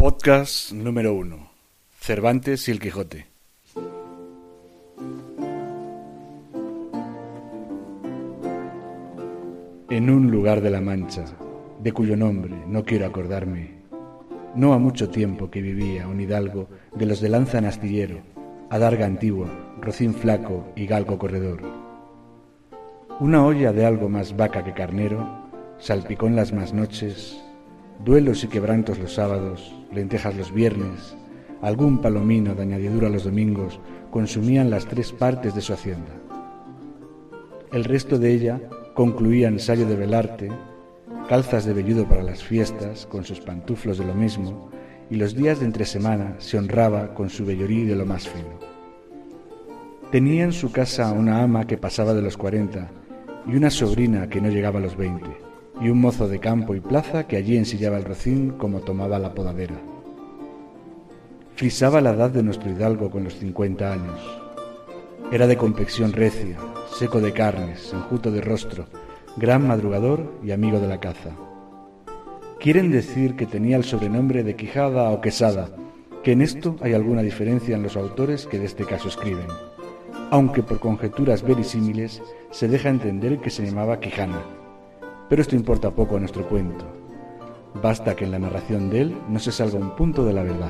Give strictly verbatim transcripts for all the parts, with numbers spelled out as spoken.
Podcast número uno. Cervantes y el Quijote. En un lugar de la Mancha, de cuyo nombre no quiero acordarme, no ha mucho tiempo que vivía un hidalgo de los de lanza en astillero, adarga antigua, rocín flaco y galgo corredor. Una olla de algo más vaca que carnero, salpicón las más noches, duelos y quebrantos los sábados, lentejas los viernes, algún palomino de añadidura los domingos consumían las tres partes de su hacienda. El resto de ella concluía en sayo de velarte, calzas de velludo para las fiestas con sus pantuflos de lo mismo, y los días de entre semana se honraba con su vellorí de lo más fino. Tenía en su casa una ama que pasaba de los cuarenta y una sobrina que no llegaba a los veinte, y un mozo de campo y plaza que allí ensillaba el rocín como tomaba la podadera. Frisaba la edad de nuestro hidalgo con los cincuenta años. Era de complexión recia, seco de carnes, enjuto de rostro, gran madrugador y amigo de la caza. Quieren decir que tenía el sobrenombre de Quijada o Quesada, que en esto hay alguna diferencia en los autores que de este caso escriben, aunque por conjeturas verisímiles se deja entender que se llamaba Quijana. Pero esto importa poco a nuestro cuento. Basta que en la narración de él no se salga un punto de la verdad.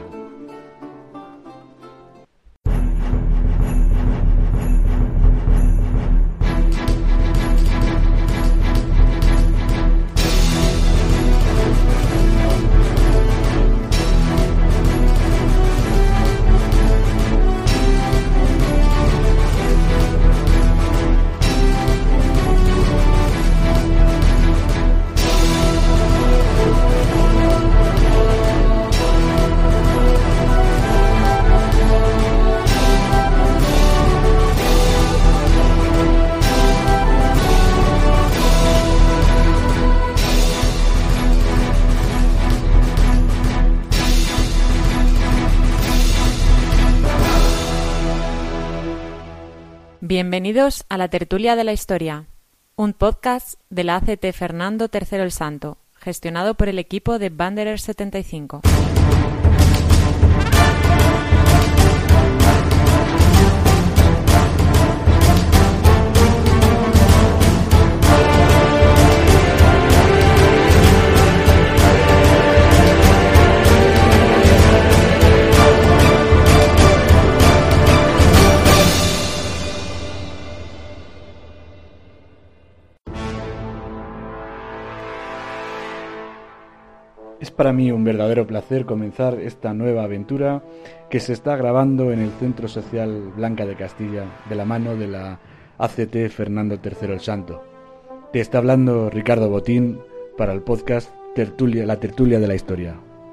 Bienvenidos a la Tertulia de la Historia, un podcast de la A C T Fernando tercero el Santo, gestionado por el equipo de Wanderer setenta y cinco. Es para mí un verdadero placer comenzar esta nueva aventura que se está grabando en el Centro Social Blanca de Castilla, de la mano de la A C T Fernando tercero el Santo. Te está hablando Ricardo Botín para el podcast Tertulia, La Tertulia de la Historia.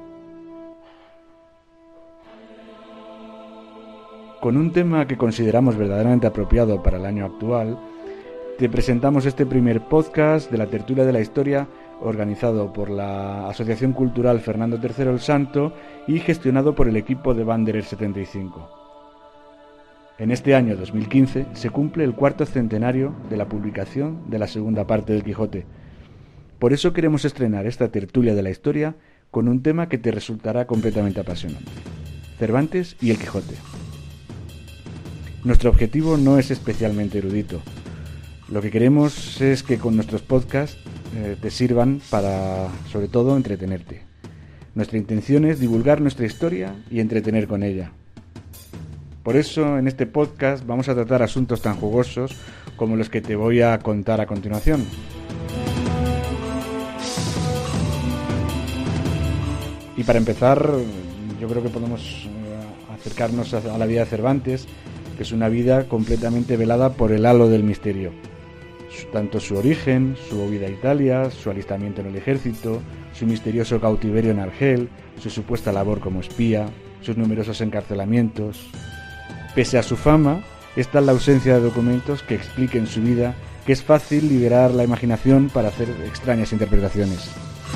Con un tema que consideramos verdaderamente apropiado para el año actual, te presentamos este primer podcast de la Tertulia de la Historia, organizado por la Asociación Cultural Fernando tercero el Santo y gestionado por el equipo de Wanderer setenta y cinco. En este año dos mil quince se cumple el cuarto centenario de la publicación de la segunda parte del Quijote. Por eso queremos estrenar esta Tertulia de la Historia con un tema que te resultará completamente apasionante: Cervantes y el Quijote. Nuestro objetivo no es especialmente erudito. Lo que queremos es que con nuestros podcasts eh, te sirvan para, sobre todo, entretenerte. Nuestra intención es divulgar nuestra historia y entretener con ella. Por eso, en este podcast vamos a tratar asuntos tan jugosos como los que te voy a contar a continuación. Y para empezar, yo creo que podemos eh, acercarnos a, a la vida de Cervantes, que es una vida completamente velada por el halo del misterio. Tanto su origen, su huida a Italia, su alistamiento en el ejército, su misterioso cautiverio en Argel, su supuesta labor como espía, sus numerosos encarcelamientos. Pese a su fama, está la ausencia de documentos que expliquen su vida, que es fácil liberar la imaginación para hacer extrañas interpretaciones.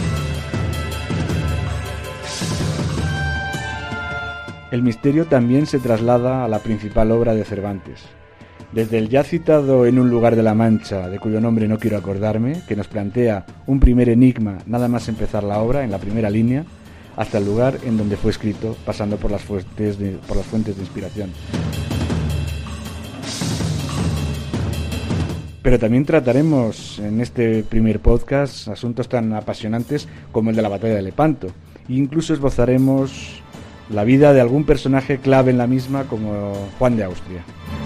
El misterio también se traslada a la principal obra de Cervantes. Desde el ya citado En un lugar de la Mancha, de cuyo nombre no quiero acordarme, que nos plantea un primer enigma nada más empezar la obra, en la primera línea, hasta el lugar en donde fue escrito, pasando por las fuentes de, por las fuentes de inspiración. Pero también trataremos en este primer podcast asuntos tan apasionantes como el de la batalla de Lepanto. E incluso esbozaremos la vida de algún personaje clave en la misma, como Juan de Austria.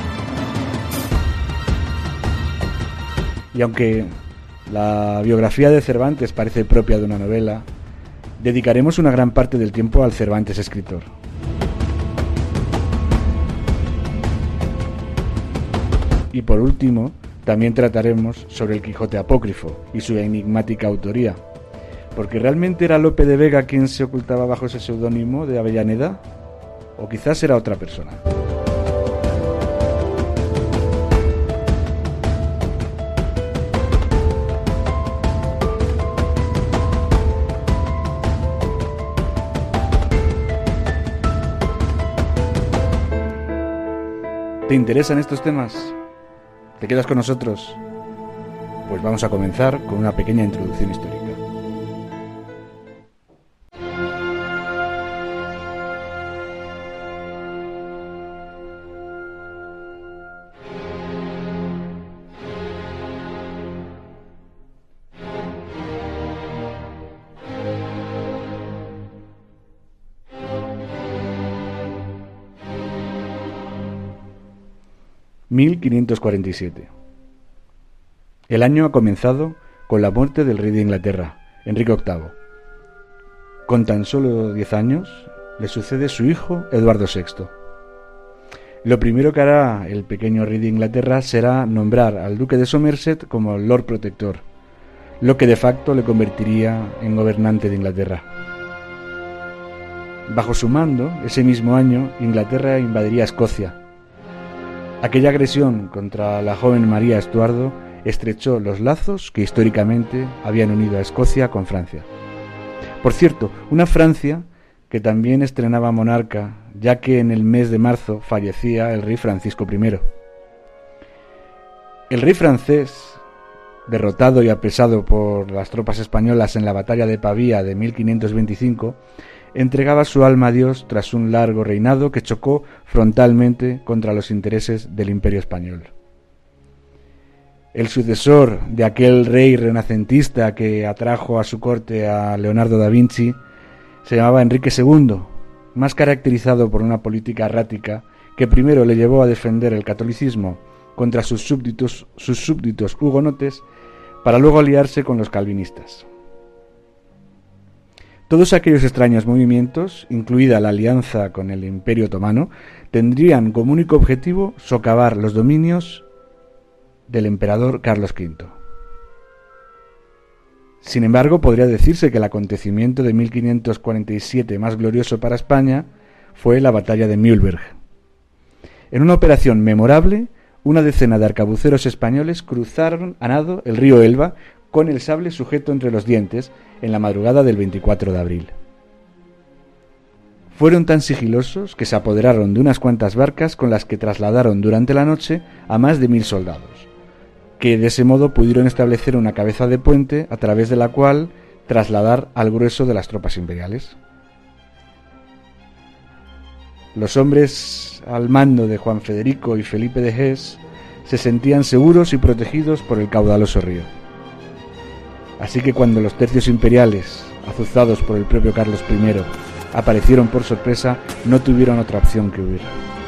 Y aunque la biografía de Cervantes parece propia de una novela, dedicaremos una gran parte del tiempo al Cervantes escritor. Y por último, también trataremos sobre el Quijote apócrifo y su enigmática autoría, porque ¿realmente era Lope de Vega quien se ocultaba bajo ese seudónimo de Avellaneda? ¿O quizás era otra persona? ¿Te interesan estos temas? ¿Te quedas con nosotros? Pues vamos a comenzar con una pequeña introducción histórica. mil quinientos cuarenta y siete. El año ha comenzado con la muerte del rey de Inglaterra, Enrique octavo. Con tan solo diez años, le sucede su hijo, Eduardo sexto. Lo primero que hará el pequeño rey de Inglaterra será nombrar al duque de Somerset como Lord Protector, lo que de facto le convertiría en gobernante de Inglaterra. Bajo su mando, ese mismo año, Inglaterra invadiría Escocia. Aquella agresión contra la joven María Estuardo estrechó los lazos que históricamente habían unido a Escocia con Francia. Por cierto, una Francia que también estrenaba monarca, ya que en el mes de marzo fallecía el rey Francisco primero. El rey francés, derrotado y apresado por las tropas españolas en la batalla de Pavía de mil quinientos veinticinco, entregaba su alma a Dios tras un largo reinado que chocó frontalmente contra los intereses del Imperio español. El sucesor de aquel rey renacentista que atrajo a su corte a Leonardo da Vinci se llamaba Enrique segundo, más caracterizado por una política errática que primero le llevó a defender el catolicismo contra sus súbditos, sus súbditos hugonotes, para luego aliarse con los calvinistas. Todos aquellos extraños movimientos, incluida la alianza con el Imperio Otomano, tendrían como único objetivo socavar los dominios del emperador Carlos quinto. Sin embargo, podría decirse que el acontecimiento de mil quinientos cuarenta y siete más glorioso para España fue la batalla de Mühlberg. En una operación memorable, una decena de arcabuceros españoles cruzaron a nado el río Elba con el sable sujeto entre los dientes en la madrugada del veinticuatro de abril. Fueron tan sigilosos que se apoderaron de unas cuantas barcas con las que trasladaron durante la noche a más de mil soldados, que de ese modo pudieron establecer una cabeza de puente a través de la cual trasladar al grueso de las tropas imperiales. Los hombres al mando de Juan Federico y Felipe de Hesse se sentían seguros y protegidos por el caudaloso río. Así que cuando los tercios imperiales, azuzados por el propio Carlos primero, aparecieron por sorpresa, no tuvieron otra opción que huir.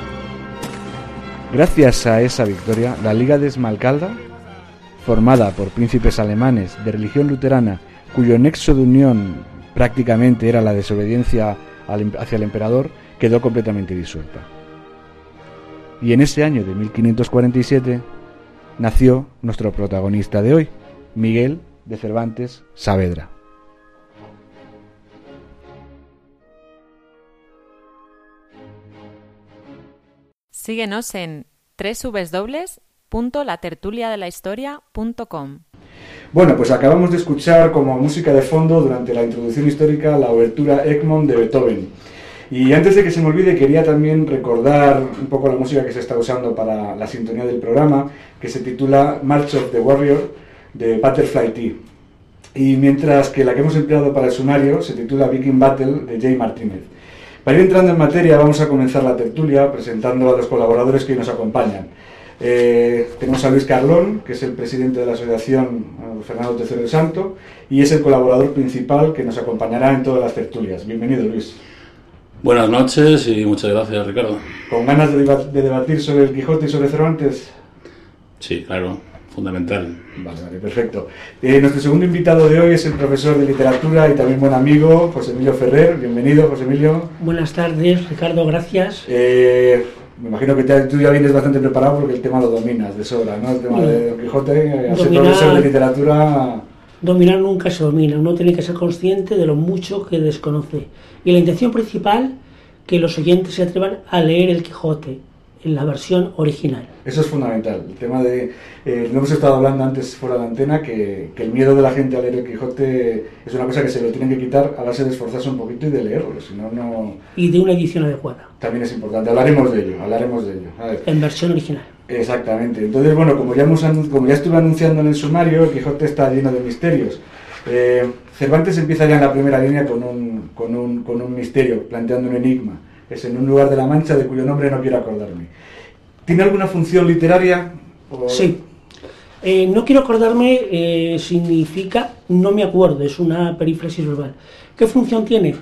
Gracias a esa victoria, la Liga de Esmalcalda, formada por príncipes alemanes de religión luterana, cuyo nexo de unión prácticamente era la desobediencia hacia el emperador, quedó completamente disuelta. Y en ese año de mil quinientos cuarenta y siete nació nuestro protagonista de hoy, Miguel de Cervantes Saavedra. Síguenos en doble u doble u doble u punto la tertulia de la historia punto com. Bueno, pues acabamos de escuchar como música de fondo durante la introducción histórica la obertura Egmont de Beethoven. Y antes de que se me olvide, quería también recordar un poco la música que se está usando para la sintonía del programa, que se titula March of the Warrior de Butterfly Tea. y mientras que la que hemos empleado para el sumario se titula Viking Battle de Jay Martínez. Para ir entrando en materia, vamos a comenzar la tertulia presentando a los colaboradores que hoy nos acompañan. Eh, tenemos a Luis Carlón, que es el presidente de la Asociación Fernando tercero el Santo, y es el colaborador principal que nos acompañará en todas las tertulias. Bienvenido, Luis. Buenas noches y muchas gracias, Ricardo. ¿Con ganas de, deba- de debatir sobre el Quijote y sobre Cervantes? Sí, claro, fundamental. Vale, vale, perfecto. Eh, nuestro segundo invitado de hoy es el profesor de literatura y también buen amigo, José Emilio Ferrer. Bienvenido, José Emilio. Buenas tardes, Ricardo, gracias. Eh, me imagino que te, tú ya vienes bastante preparado porque el tema lo dominas de sobra, ¿no? El tema no. de Don Quijote, eh, al ser profesor de literatura... Dominar nunca se domina, uno tiene que ser consciente de lo mucho que desconoce. Y la intención principal, que los oyentes se atrevan a leer el Quijote en la versión original. Eso es fundamental. El tema de... Eh, lo hemos estado hablando antes fuera de la antena, que, que el miedo de la gente a leer el Quijote es una cosa que se lo tienen que quitar a base de esforzarse un poquito y de leerlo, si no, no... Y de una edición adecuada. También es importante. Hablaremos de ello, hablaremos de ello. A ver. En versión original. Exactamente. Entonces, bueno, como ya, hemos, como ya estuve anunciando en el sumario, el Quijote está lleno de misterios. Eh, Cervantes empieza ya en la primera línea con un, con, un, con un misterio, planteando un enigma. Es en un lugar de la Mancha de cuyo nombre no quiero acordarme. ¿Tiene alguna función literaria? O... Sí. Eh, no quiero acordarme eh, significa no me acuerdo, es una perífrasis verbal. ¿Qué función tiene?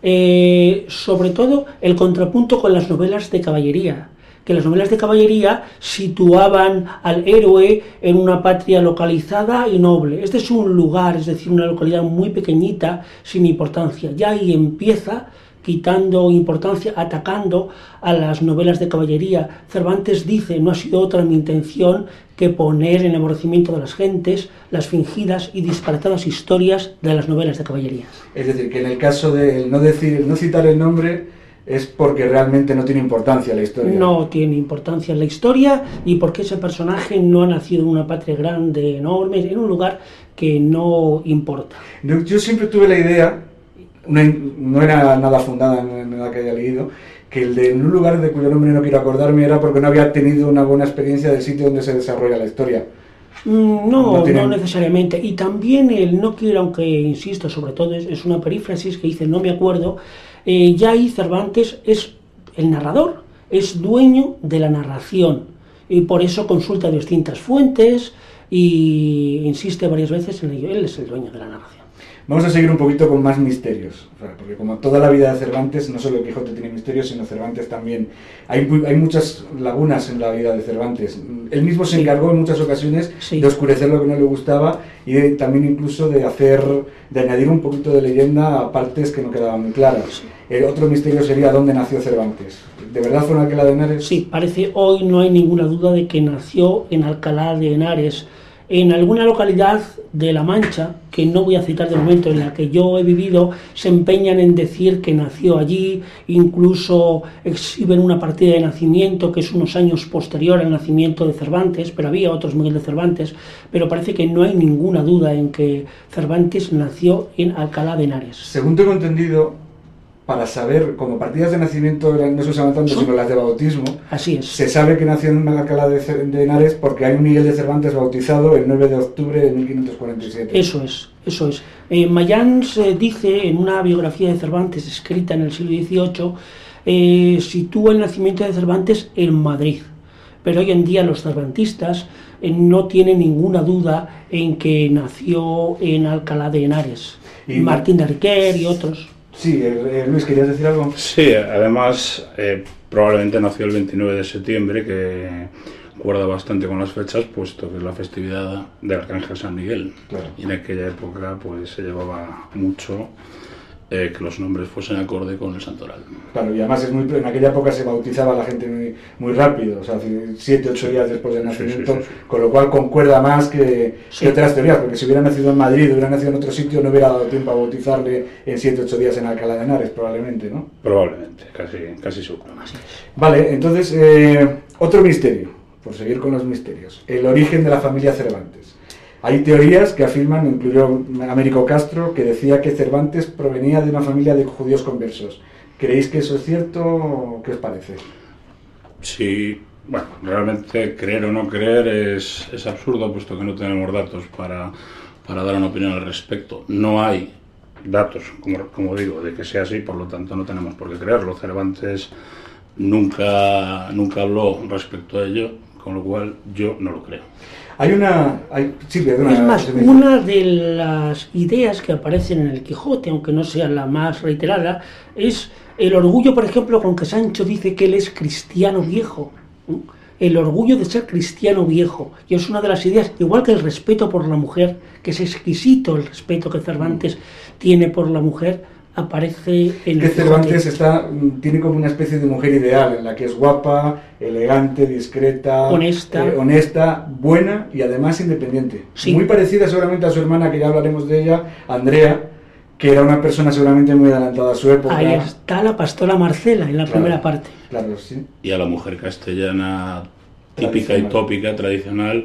Eh, sobre todo el contrapunto con las novelas de caballería, que las novelas de caballería situaban al héroe en una patria localizada y noble. Este es un lugar, es decir, una localidad muy pequeñita, sin importancia. Ya ahí empieza quitando importancia, atacando a las novelas de caballería. Cervantes dice, no ha sido otra mi intención que poner en aborrecimiento de las gentes las fingidas y disparatadas historias de las novelas de caballería. Es decir, que en el caso de no decir, no citar el nombre es porque realmente no tiene importancia la historia. No tiene importancia la historia y porque ese personaje no ha nacido en una patria grande, enorme, en un lugar que no importa. Yo siempre tuve la idea, Una, no era nada fundada en nada que haya leído, que el de en un lugar de cuyo nombre no quiero acordarme era porque no había tenido una buena experiencia del sitio donde se desarrolla la historia. Mm, no, no, tienen... no necesariamente. Y también el no quiero, aunque insisto, sobre todo es, es una perífrasis que dice no me acuerdo, eh, ya ahí Cervantes es el narrador, es dueño de la narración y por eso consulta distintas fuentes y insiste varias veces en ello, él es el dueño de la narración. Vamos a seguir un poquito con más misterios, porque como toda la vida de Cervantes, no solo el Quijote tiene misterios, sino Cervantes también. Hay, hay muchas lagunas en la vida de Cervantes. Él mismo se encargó en muchas ocasiones sí. de oscurecer lo que no le gustaba y de, también incluso de hacer, de añadir un poquito de leyenda a partes que no quedaban muy claras. Sí. El otro misterio sería dónde nació Cervantes. ¿De verdad fue en Alcalá de Henares? Sí, parece hoy no hay ninguna duda de que nació en Alcalá de Henares, en alguna localidad de La Mancha, que no voy a citar de momento, en la que yo he vivido, se empeñan en decir que nació allí, incluso exhiben una partida de nacimiento que es unos años posterior al nacimiento de Cervantes, pero había otros Miguel de Cervantes, pero parece que no hay ninguna duda en que Cervantes nació en Alcalá de Henares. Según tengo entendido, para saber, como partidas de nacimiento no se usaban tanto, sino las de bautismo, así es. Se sabe que nació en Alcalá de, de Henares porque hay un Miguel de Cervantes bautizado el nueve de octubre de mil quinientos cuarenta y siete. Eso es, eso es. Eh, Mayans eh, dice en una biografía de Cervantes escrita en el siglo dieciocho, eh, sitúa el nacimiento de Cervantes en Madrid. Pero hoy en día los cervantistas eh, no tienen ninguna duda en que nació en Alcalá de Henares. Y Martín de Riquer y otros. Sí, eh, Luis, ¿querías decir algo? Sí, además eh, probablemente nació el veintinueve de septiembre, que guarda bastante con las fechas, puesto que es la festividad del Arcángel San Miguel. Claro. Y en aquella época pues se llevaba mucho eh, que los nombres fuesen acorde con el santoral. Claro, y además es muy, en aquella época se bautizaba a la gente muy, muy rápido, o sea, siete, ocho días después del nacimiento, sí, sí, sí, sí. Con lo cual concuerda más que, sí. que otras teorías, porque si hubiera nacido en Madrid, hubiera nacido en otro sitio, no hubiera dado tiempo a bautizarle en siete, ocho días en Alcalá de Henares, probablemente, ¿no? Probablemente, casi, casi seguro. Vale, entonces, eh, otro misterio, por seguir con los misterios, el origen de la familia Cervantes. Hay teorías que afirman, incluyó Américo Castro, que decía que Cervantes provenía de una familia de judíos conversos. ¿Creéis que eso es cierto? ¿Qué os parece? Sí, bueno, realmente creer o no creer es, es absurdo, puesto que no tenemos datos para para dar una opinión al respecto. No hay datos, como, como digo, de que sea así, por lo tanto no tenemos por qué creerlo. Cervantes nunca, nunca habló respecto a ello, con lo cual yo no lo creo. Hay una... Hay, sí, perdona, es más, una de las ideas que aparecen en el Quijote, aunque no sea la más reiterada, es el orgullo, por ejemplo, con que Sancho dice que él es cristiano viejo. El orgullo de ser cristiano viejo. Y es una de las ideas, igual que el respeto por la mujer, que es exquisito el respeto que Cervantes tiene por la mujer, aparece en que el Cervantes está, tiene como una especie de mujer ideal, en la que es guapa, elegante, discreta, honesta, eh, honesta buena y además independiente. Sí. Muy parecida seguramente a su hermana, que ya hablaremos de ella, Andrea, que era una persona seguramente muy adelantada a su época. Ahí está la pastora Marcela en la claro, primera parte. Claro, sí. Y a la mujer castellana típica y tópica, tradicional,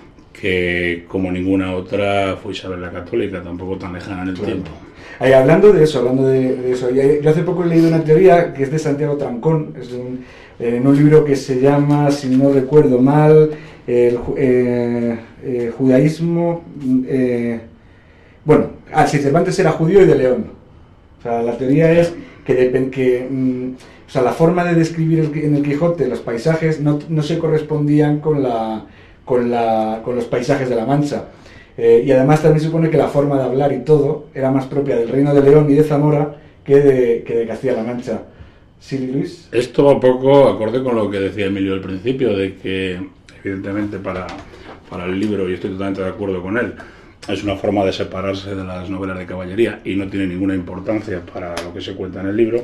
que como ninguna otra fue Isabel la Católica, tampoco tan lejana en el claro. tiempo. Ahí, hablando de eso, hablando de, de eso, yo hace poco he leído una teoría que es de Santiago Trancón, es un, eh, en un libro que se llama, si no recuerdo mal, el eh, eh, judaísmo, eh, bueno, ah, si Cervantes era judío y de León. O sea, la teoría es que, de, que mm, o sea, la forma de describir el, en el Quijote los paisajes no, no se correspondían con, la, con, la, con los paisajes de la Mancha. Eh, y además también supone que la forma de hablar y todo era más propia del Reino de León y de Zamora que de, que de Castilla-La Mancha. ¿Sí, Luis? Esto va un poco acorde con lo que decía Emilio al principio, de que evidentemente para, para el libro, y estoy totalmente de acuerdo con él, es una forma de separarse de las novelas de caballería y no tiene ninguna importancia para lo que se cuenta en el libro,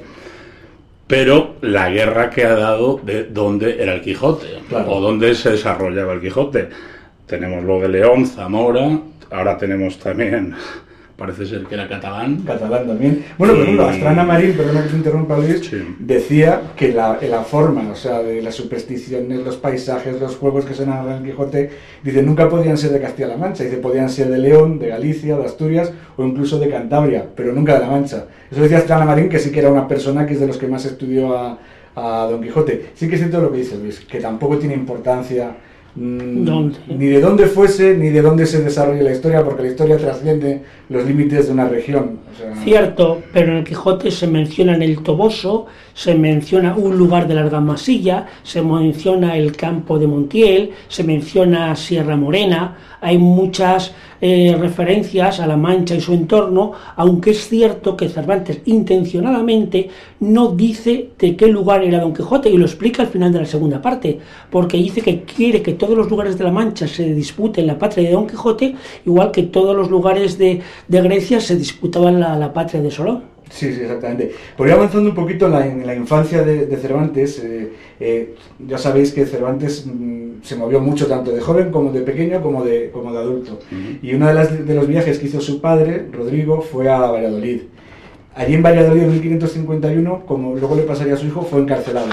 pero la guerra que ha dado de dónde era el Quijote, claro, o dónde se desarrollaba el Quijote. Tenemos lo de León, Zamora, ahora tenemos también, parece ser que era catalán. Catalán también. Bueno, por ejemplo, Astrana Marín, perdona que te interrumpa, Luis, sí, decía que la, la forma, o sea, de las supersticiones, los paisajes, los juegos que se narran en el Quijote, dice, nunca podían ser de Castilla-La Mancha, dice, podían ser de León, de Galicia, de Asturias o incluso de Cantabria, pero nunca de La Mancha. Eso decía Astrana Marín, que sí que era una persona que es de los que más estudió a, a Don Quijote. Sí que es cierto lo que dice Luis, que tampoco tiene importancia ¿Dónde? ni de dónde fuese, ni de dónde se desarrolla la historia, porque la historia trasciende los límites de una región. O sea, cierto, pero en el Quijote se menciona en el Toboso, se menciona un lugar de la Argamasilla, se menciona el campo de Montiel, se menciona Sierra Morena, hay muchas eh, referencias a La Mancha y su entorno, aunque es cierto que Cervantes intencionadamente no dice de qué lugar era Don Quijote, y lo explica al final de la segunda parte, porque dice que quiere que todos los lugares de La Mancha se disputen la patria de Don Quijote, igual que todos los lugares de, de Grecia se disputaban la, la patria de Solón. Sí, sí, exactamente. Por ir avanzando un poquito en la, en la infancia de, de Cervantes, eh, eh, ya sabéis que Cervantes mmm, se movió mucho tanto de joven como de pequeño como de, como de adulto. Uh-huh. Y uno de, las, de los viajes que hizo su padre, Rodrigo, fue a Valladolid. Allí en Valladolid en mil quinientos cincuenta y uno, como luego le pasaría a su hijo, fue encarcelado.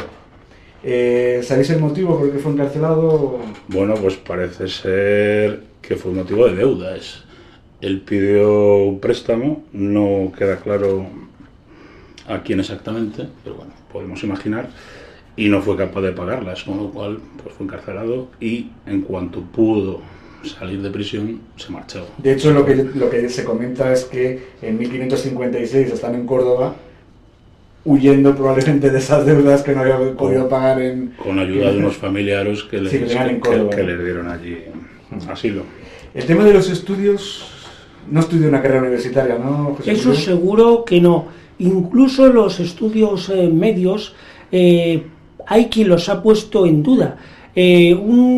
Eh, ¿Sabéis el motivo por el que fue encarcelado? Bueno, pues parece ser que fue un motivo de deudas. Él pidió un préstamo, no queda claro a quién exactamente, pero bueno, podemos imaginar, y no fue capaz de pagarlas, con lo cual pues fue encarcelado y en cuanto pudo salir de prisión se marchó. De hecho, lo que, lo que se comenta es que en mil quinientos cincuenta y seis están en Córdoba huyendo probablemente de esas deudas que no había podido pagar en... Con ayuda en, de unos familiares que, sí, les, que, en que, que les dieron allí asilo. El tema de los estudios... No estudió una carrera universitaria, ¿no, José? Eso seguro que no. Incluso los estudios eh, medios, eh, hay quien los ha puesto en duda. Eh,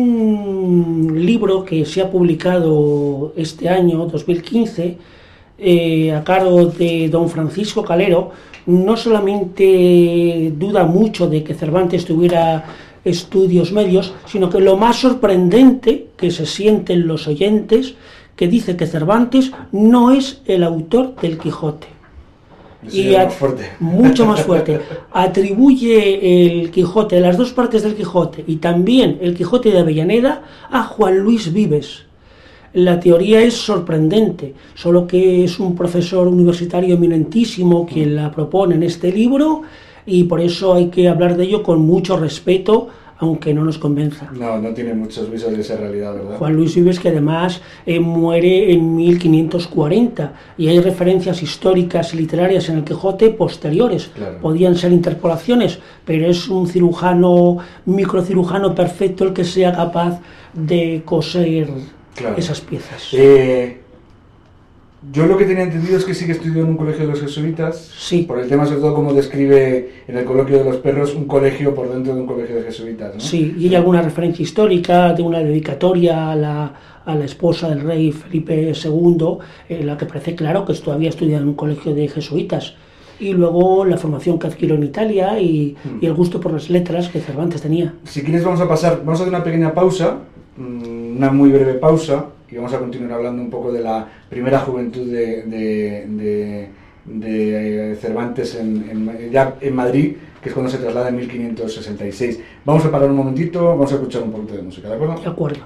un libro que se ha publicado este año, dos mil quince, eh, a cargo de don Francisco Calero, no solamente duda mucho de que Cervantes tuviera estudios medios, sino que lo más sorprendente que se sienten los oyentes, que dice que Cervantes no es el autor del Quijote. Y a, más fuerte. Mucho más fuerte. Atribuye el Quijote, las dos partes del Quijote y también el Quijote de Avellaneda a Juan Luis Vives. La teoría es sorprendente, solo que es un profesor universitario eminentísimo quien la propone en este libro, y por eso hay que hablar de ello con mucho respeto aunque no nos convenza. No, no tiene muchos visos de esa realidad, ¿verdad? Juan Luis Vives, que además eh, muere en mil quinientos cuarenta, y hay referencias históricas y literarias en el Quijote posteriores. Claro. Podían ser interpolaciones, pero es un cirujano, microcirujano perfecto el que sea capaz de coser claro. esas piezas. Eh... Yo lo que tenía entendido es que sí que estudió en un colegio de los jesuitas, sí. por el tema sobre todo como describe en el coloquio de los perros, un colegio por dentro de un colegio de jesuitas, ¿no? Sí, y hay alguna referencia histórica de una dedicatoria a la, a la esposa del rey Felipe segundo, en la que parece claro que todavía estudia en un colegio de jesuitas. Y luego la formación que adquirió en Italia y, mm. y el gusto por las letras que Cervantes tenía. Si quieres vamos a pasar, vamos a hacer una pequeña pausa, una muy breve pausa, y vamos a continuar hablando un poco de la primera juventud de, de, de, de Cervantes en, en, ya en Madrid, que es cuando se traslada en mil quinientos sesenta y seis. Vamos a parar un momentito, vamos a escuchar un poquito de música, ¿de acuerdo? De acuerdo.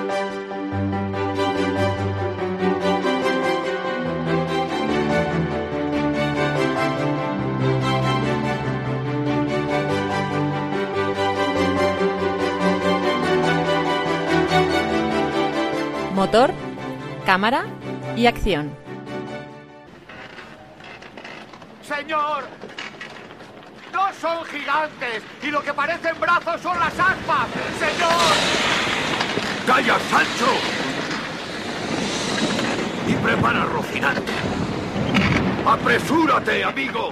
Motor, cámara y acción. ¡Señor! ¡No son gigantes! ¡Y lo que parecen brazos son las aspas! ¡Señor! ¡Calla, Sancho! Y prepara Rocinante. ¡Apresúrate, amigo!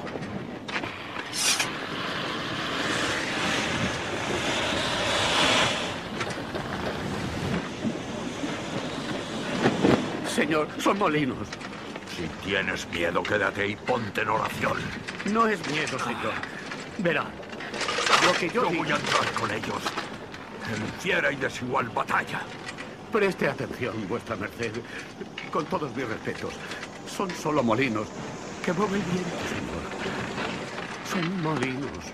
Señor, son molinos. Si tienes miedo, quédate y ponte en oración. No es miedo, señor. Verá, lo que yo... Yo voy a entrar con ellos en fiera y desigual batalla. Preste atención, vuestra merced. Con todos mis respetos, son solo molinos que mueven viento, señor. Son molinos.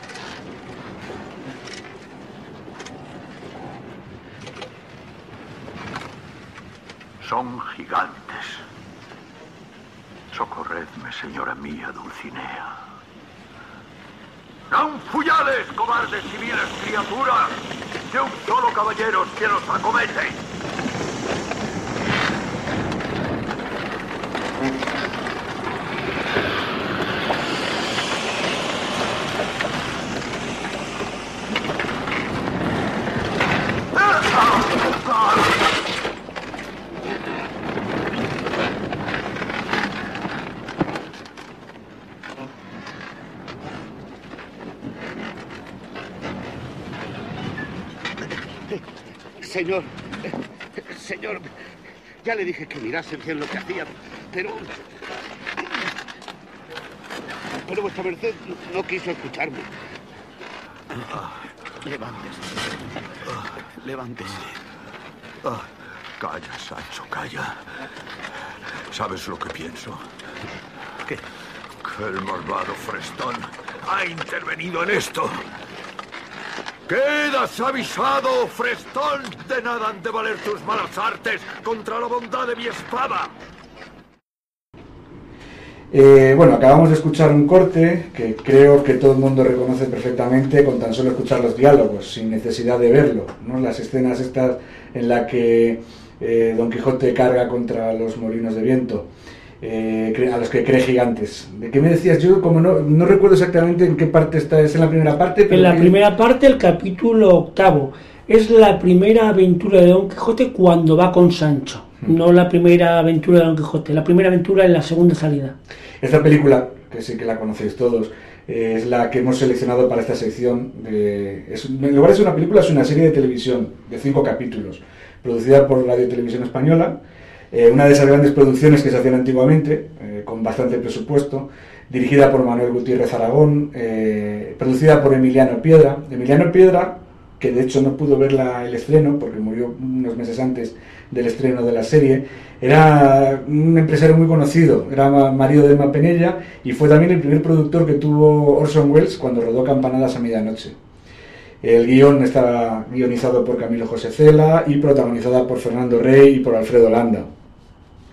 Son gigantes. Socorredme, señora mía, Dulcinea. ¡Non fuyades, cobardes y viles criaturas! ¡Que un solo caballero es quien os acomete! Señor, señor, ya le dije que mirase bien lo que hacía, pero... Pero vuestra merced no quiso escucharme. Levántese. Levántese. Calla, Sancho, calla. ¿Sabes lo que pienso? ¿Qué? Que el malvado Frestón ha intervenido en esto. ¡Quedas avisado, Frestón! De nada han de valer tus malas artes contra la bondad de mi espada. Eh, bueno, acabamos de escuchar un corte que creo que todo el mundo reconoce perfectamente con tan solo escuchar los diálogos, sin necesidad de verlo, ¿no? Las escenas estas en las que eh, Don Quijote carga contra los molinos de viento. Eh, a los que cree gigantes. ¿De qué me decías? Yo como no, no recuerdo exactamente en qué parte está, es en la primera parte. Pero en la que... primera parte, el capítulo octavo. Es la primera aventura de Don Quijote cuando va con Sancho. Hmm. No la primera aventura de Don Quijote. La primera aventura es la segunda salida. Esta película, que sí que la conocéis todos, eh, es la que hemos seleccionado para esta sección. De, es, en lugar de ser una película, es una serie de televisión de cinco capítulos, producida por Radio Televisión Española. Eh, una de esas grandes producciones que se hacían antiguamente, eh, con bastante presupuesto, dirigida por Manuel Gutiérrez Aragón, eh, producida por Emiliano Piedra. Emiliano Piedra, que de hecho no pudo ver la, el estreno, porque murió unos meses antes del estreno de la serie, era un empresario muy conocido, era marido de Emma Penella, y fue también el primer productor que tuvo Orson Welles cuando rodó Campanadas a medianoche. El guión está guionizado por Camilo José Cela y protagonizada por Fernando Rey y por Alfredo Landa.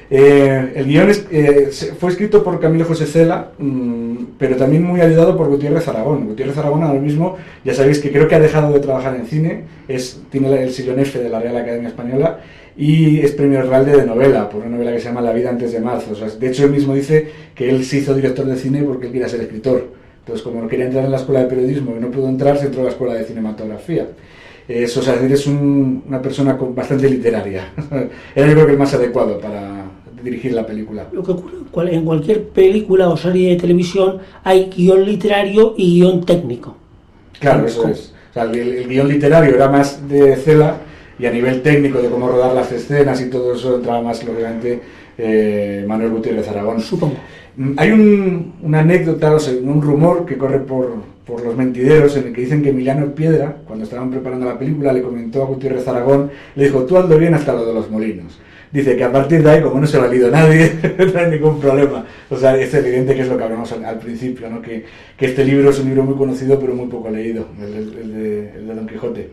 Eh, el guión es, eh, fue escrito por Camilo José Cela, mmm, pero también muy ayudado por Gutiérrez Aragón. Gutiérrez Aragón ahora mismo, ya sabéis que creo que ha dejado de trabajar en cine, es, tiene el Sillón F de la Real Academia Española y es premio Herralde de novela, por una novela que se llama La vida antes de marzo. O sea, de hecho, él mismo dice que él se hizo director de cine porque él quería ser escritor. Entonces, como no quería entrar en la escuela de periodismo y no pudo entrar, se entró a la escuela de cinematografía. Eso, o sea, es un, una persona con, bastante literaria. Era yo creo que el más adecuado para dirigir la película. Lo que ocurre en cualquier película o serie de televisión hay guión literario y guión técnico. Claro, eso es. O sea, el, el guión literario era más de Cela y a nivel técnico de cómo rodar las escenas y todo eso entraba más, lógicamente, eh, Manuel Gutiérrez Aragón. Supongo. Hay un, una anécdota, o sea, un rumor que corre por, por los mentideros en el que dicen que Emiliano Piedra, cuando estaban preparando la película, le comentó a Gutiérrez Aragón, le dijo, tú ando bien hasta lo de los molinos. Dice que a partir de ahí, como no se ha valido nadie, no hay ningún problema. O sea, es evidente que es lo que hablamos al, al principio, ¿no? Que, que este libro es un libro muy conocido pero muy poco leído, el, el, el, de, el de Don Quijote.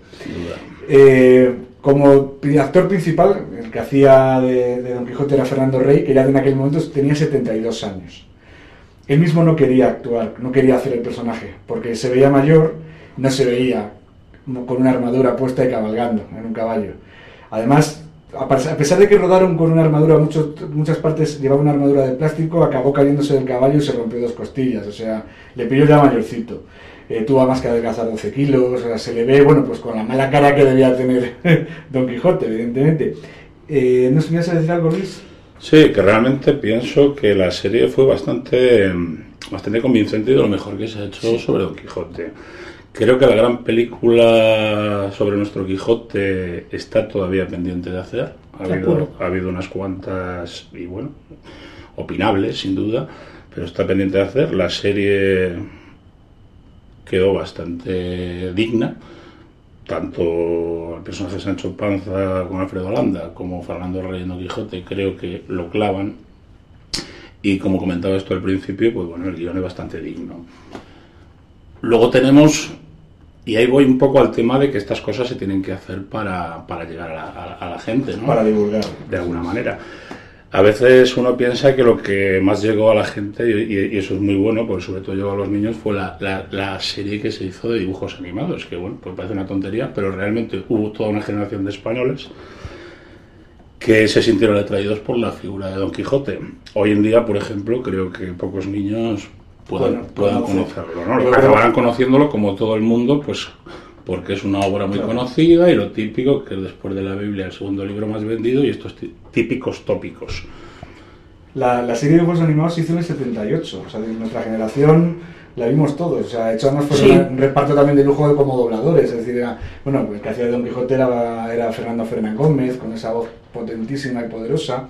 Eh, como actor principal, el que hacía de, de Don Quijote era Fernando Rey, que ya en aquel momento tenía setenta y dos años. Él mismo no quería actuar, no quería hacer el personaje, porque se veía mayor, no se veía con una armadura puesta y cabalgando en un caballo. Además, a pesar de que rodaron con una armadura, muchos, muchas partes llevaba una armadura de plástico, acabó cayéndose del caballo y se rompió dos costillas, o sea, le pilló ya mayorcito. Eh, tuvo más que adelgazar doce kilos, o sea, se le ve, bueno, pues con la mala cara que debía tener Don Quijote, evidentemente. Eh, ¿No se me vas a decir algo, Luis? Sí, que realmente pienso que la serie fue bastante, bastante convincente y de lo mejor que se ha hecho sí. sobre Don Quijote. Creo que la gran película sobre nuestro Quijote está todavía pendiente de hacer. Ha habido, ha habido unas cuantas, y bueno, opinables, sin duda, pero está pendiente de hacer. La serie quedó bastante digna. Tanto el personaje de Sancho Panza con Alfredo Landa como Fernando Rey en Don Quijote creo que lo clavan. Y como comentaba esto al principio, pues bueno, el guión es bastante digno. Luego tenemos... Y ahí voy un poco al tema de que estas cosas se tienen que hacer para, para llegar a la, a, a la gente, ¿no? Para divulgar. De alguna manera. A veces uno piensa que lo que más llegó a la gente, y, y eso es muy bueno, porque sobre todo llegó a los niños, fue la, la, la serie que se hizo de dibujos animados, que bueno, pues parece una tontería, pero realmente hubo toda una generación de españoles que se sintieron atraídos por la figura de Don Quijote. Hoy en día, por ejemplo, creo que pocos niños puedan, bueno, puedan conocerlo, ¿no? Lo acabarán conociéndolo como todo el mundo, pues porque es una obra muy claro. conocida y lo típico, que es después de la Biblia el segundo libro más vendido, y estos típicos tópicos. La, la serie de dibujos animados se hizo en el setenta y ocho, o sea, de nuestra generación la vimos todos, o sea, de hecho además fue sí. un reparto también de lujo de como dobladores, es decir, era, bueno, el que hacía de Don Quijote era, era Fernando Fernán Gómez, con esa voz potentísima y poderosa,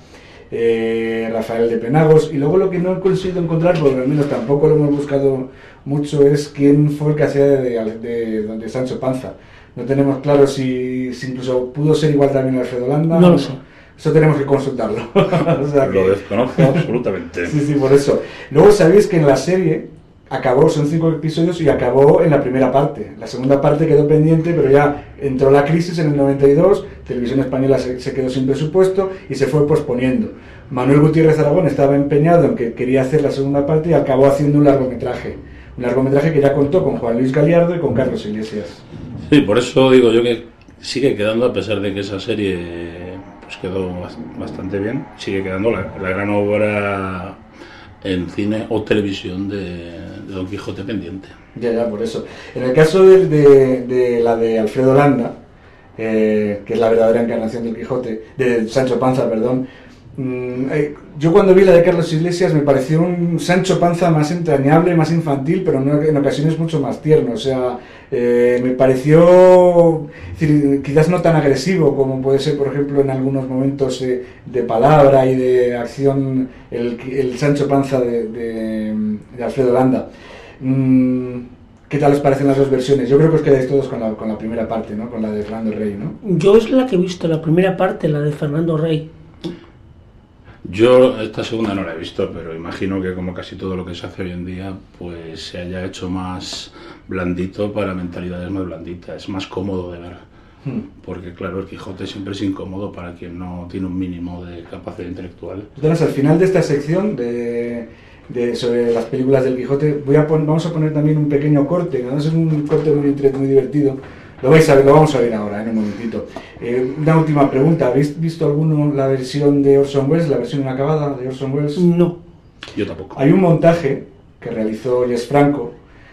eh, Rafael de Penagos, y luego lo que no he conseguido encontrar, porque al menos tampoco lo hemos buscado mucho, es quién fue el que hacía de, de, de, de Sancho Panza. No tenemos claro si, si incluso pudo ser igual también Alfredo Landa. No lo sé. Eso tenemos que consultarlo. O sea que... Lo desconozco absolutamente. Sí, sí, por eso. Luego sabéis que en la serie acabó, son cinco episodios y acabó en la primera parte. La segunda parte quedó pendiente, pero ya entró la crisis en el noventa y dos, Televisión Española se, se quedó sin presupuesto y se fue posponiendo. Manuel Gutiérrez Aragón estaba empeñado en que quería hacer la segunda parte y acabó haciendo un largometraje. Un largometraje que ya contó con Juan Luis Galiardo y con Carlos Iglesias. Sí, por eso digo yo que sigue quedando, a pesar de que esa serie pues quedó bastante bien, sigue quedando la, la gran obra en cine o televisión de, de Don Quijote pendiente. Ya, ya, por eso. En el caso de, de, de la de Alfredo Landa, eh, que es la verdadera encarnación del Quijote, de Sancho Panza, perdón, mmm, eh, yo cuando vi la de Carlos Iglesias me pareció un Sancho Panza más entrañable, más infantil, pero no, en ocasiones mucho más tierno. O sea, eh, me pareció, es decir, quizás no tan agresivo como puede ser, por ejemplo, en algunos momentos eh, de palabra y de acción el, el Sancho Panza de, de, de Alfredo Landa. Mm, ¿Qué tal os parecen las dos versiones? Yo creo que os quedáis todos con la, con la primera parte, ¿no? Con la de Fernando Rey, ¿no? Yo es la que he visto, la primera parte, la de Fernando Rey. Yo esta segunda no la he visto, pero imagino que como casi todo lo que se hace hoy en día, pues se haya hecho más blandito para mentalidades más blanditas, es más cómodo de ver. porque claro, el Quijote siempre es incómodo para quien no tiene un mínimo de capacidad intelectual. Entonces, al final de esta sección de, de sobre las películas del Quijote, voy a pon, vamos a poner también un pequeño corte, que además es un corte muy, muy divertido. Lo vais a ver, lo vamos a ver ahora, en un momentito. Eh, una última pregunta, ¿habéis visto alguno la versión de Orson Welles, la versión inacabada de Orson Welles? No. Yo tampoco. Hay un montaje que realizó Jess Franco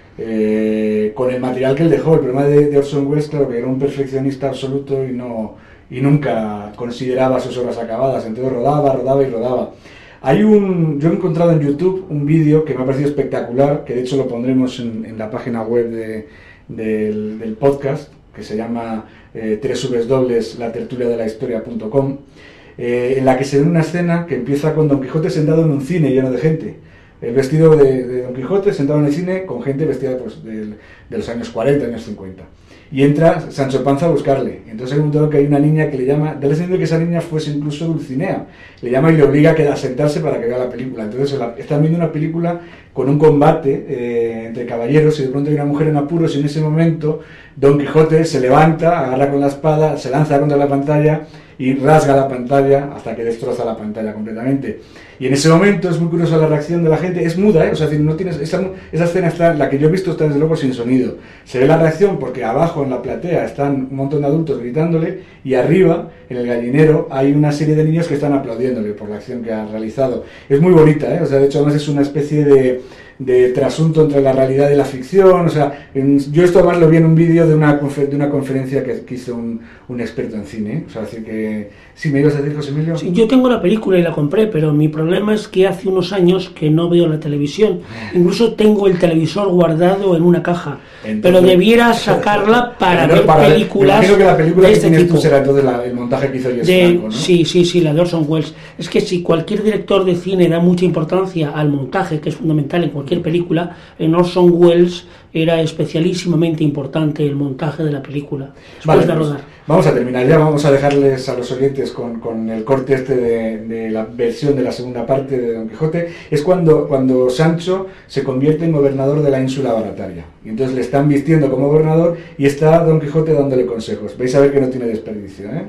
eh, con el material que él dejó. El problema de, de Orson Welles, claro, que era un perfeccionista absoluto y no y nunca consideraba sus obras acabadas, entonces rodaba, rodaba y rodaba. Hay un, yo he encontrado en YouTube un vídeo que me ha parecido espectacular, que de hecho lo pondremos en, en la página web de, del, del podcast, que se llama eh, doble u doble u doble u punto la tertulia de la historia punto com, eh, en la que se ve una escena que empieza con Don Quijote sentado en un cine lleno de gente. El vestido de, de Don Quijote sentado en el cine con gente vestida pues, de, de los años cuarenta, años cincuenta. Y entra Sancho Panza a buscarle. Entonces hay un momento que hay una niña que le llama, da la sensación de que esa niña fuese incluso Dulcinea. Le llama y le obliga a sentarse para que vea la película. Entonces están viendo una película con un combate eh, entre caballeros y de pronto hay una mujer en apuros y en ese momento Don Quijote se levanta, agarra con la espada, se lanza contra la pantalla y rasga la pantalla hasta que destroza la pantalla completamente. Y en ese momento es muy curiosa la reacción de la gente, es muda, ¿eh? O sea, no tienes, esa, esa escena está, la que yo he visto está desde luego sin sonido. Se ve la reacción porque abajo en la platea están un montón de adultos gritándole y arriba, en el gallinero, hay una serie de niños que están aplaudiéndole por la acción que ha realizado. Es muy bonita, ¿eh? O sea, de hecho además es una especie de, de trasunto entre la realidad y la ficción. O sea, en, yo esto además lo vi en un vídeo de una, de una conferencia que, que hizo un, un experto en cine, ¿eh? O sea, decir que... ¿Sí me ibas a decir, José Emilio? Sí, yo tengo la película y la compré, pero mi problema es que hace unos años que no veo la televisión. Incluso tengo el televisor guardado en una caja. Entonces, pero debiera sacarla para ver para películas. Me imagino que la película de que este tienes tipo. tú será entonces la, el montaje que hizo Jess de, Franco, ¿no? Sí, sí, sí, la de Orson Welles. Es que si cualquier director de cine da mucha importancia al montaje, que es fundamental en cualquier película, en Orson Welles era especialísimamente importante el montaje de la película después vale, de pues, rodar. Vamos a terminar ya, vamos a dejarles a los oyentes con, con el corte este de, de la versión de la segunda parte de Don Quijote. Es cuando, cuando Sancho se convierte en gobernador de la ínsula Barataria. Y entonces le están vistiendo como gobernador y está Don Quijote dándole consejos. Vais a ver que no tiene desperdicio, ¿eh?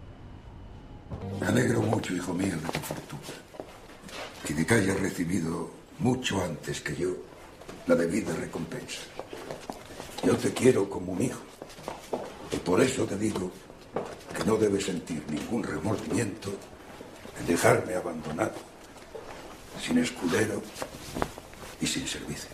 Me alegro mucho, hijo mío, de tu fortuna. Y de que hayas recibido mucho antes que yo la debida recompensa. Yo te quiero como un hijo. Y por eso te digo que no debes sentir ningún remordimiento en dejarme abandonado, sin escudero y sin servicio.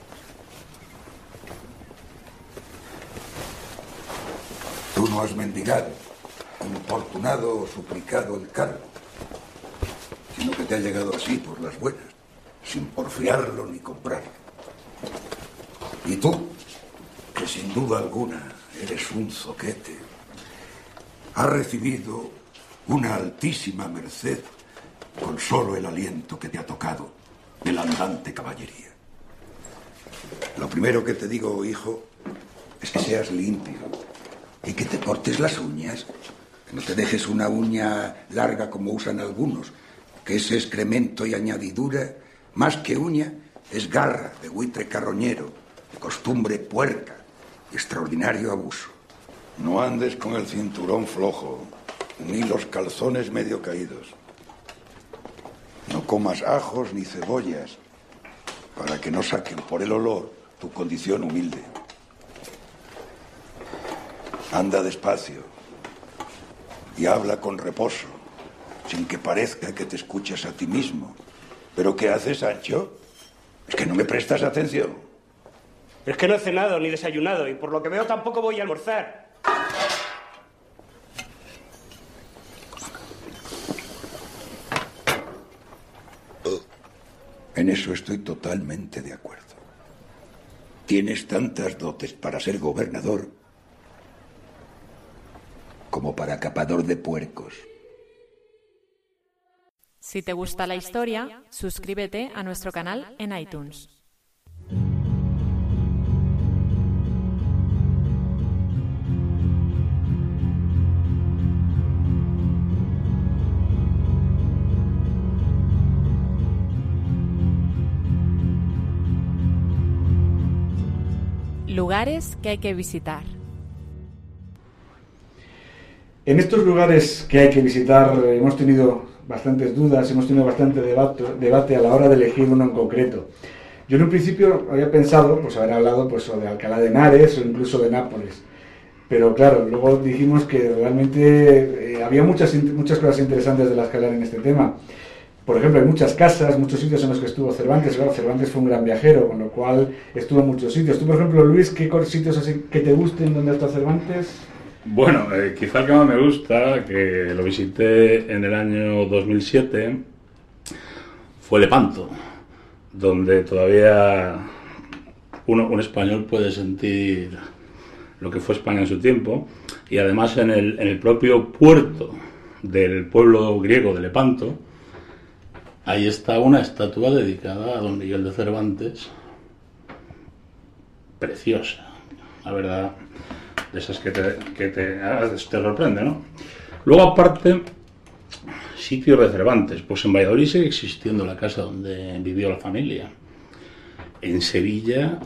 Tú no has mendigado, importunado o suplicado el cargo, sino que te ha llegado así por las buenas, sin porfiarlo ni comprarlo. Y tú, que sin duda alguna eres un zoquete, has recibido una altísima merced con solo el aliento que te ha tocado de la andante caballería. Lo primero que te digo, hijo, es que seas limpio y que te cortes las uñas, que no te dejes una uña larga como usan algunos, que ese excremento y añadidura, más que uña, es garra de buitre carroñero, costumbre puerca, extraordinario abuso. No andes con el cinturón flojo, ni los calzones medio caídos. No comas ajos ni cebollas, para que no saquen por el olor tu condición humilde. Anda despacio y habla con reposo, sin que parezca que te escuchas a ti mismo. ¿Pero qué haces, Sancho? ¿Es que no me prestas atención? Es que no he cenado ni desayunado y por lo que veo tampoco voy a almorzar. En eso estoy totalmente de acuerdo. Tienes tantas dotes para ser gobernador como para capador de puercos. Si te gusta la historia, suscríbete a nuestro canal en iTunes. Lugares que hay que visitar. En estos lugares que hay que visitar hemos tenido bastantes dudas, hemos tenido bastante debate, debate a la hora de elegir uno en concreto. Yo en un principio había pensado, pues haber hablado pues, o de Alcalá de Henares o incluso de Nápoles. Pero claro, luego dijimos que realmente eh, había muchas, muchas cosas interesantes de las que hablar en este tema. Por ejemplo, hay muchas casas, muchos sitios en los que estuvo Cervantes. Claro, Cervantes fue un gran viajero, con lo cual estuvo en muchos sitios. Tú, por ejemplo, Luis, ¿qué sitios así que te gusten donde está Cervantes? Bueno, eh, quizá el que más me gusta, que lo visité en el año dos mil siete, fue Lepanto, donde todavía uno, un español puede sentir lo que fue España en su tiempo, y además en el, en el propio puerto del pueblo griego de Lepanto, ahí está una estatua dedicada a don Miguel de Cervantes, preciosa, la verdad, de esas que te, que te, te sorprende, ¿no? Luego, aparte, sitios de Cervantes, pues en Valladolid sigue existiendo la casa donde vivió la familia. En Sevilla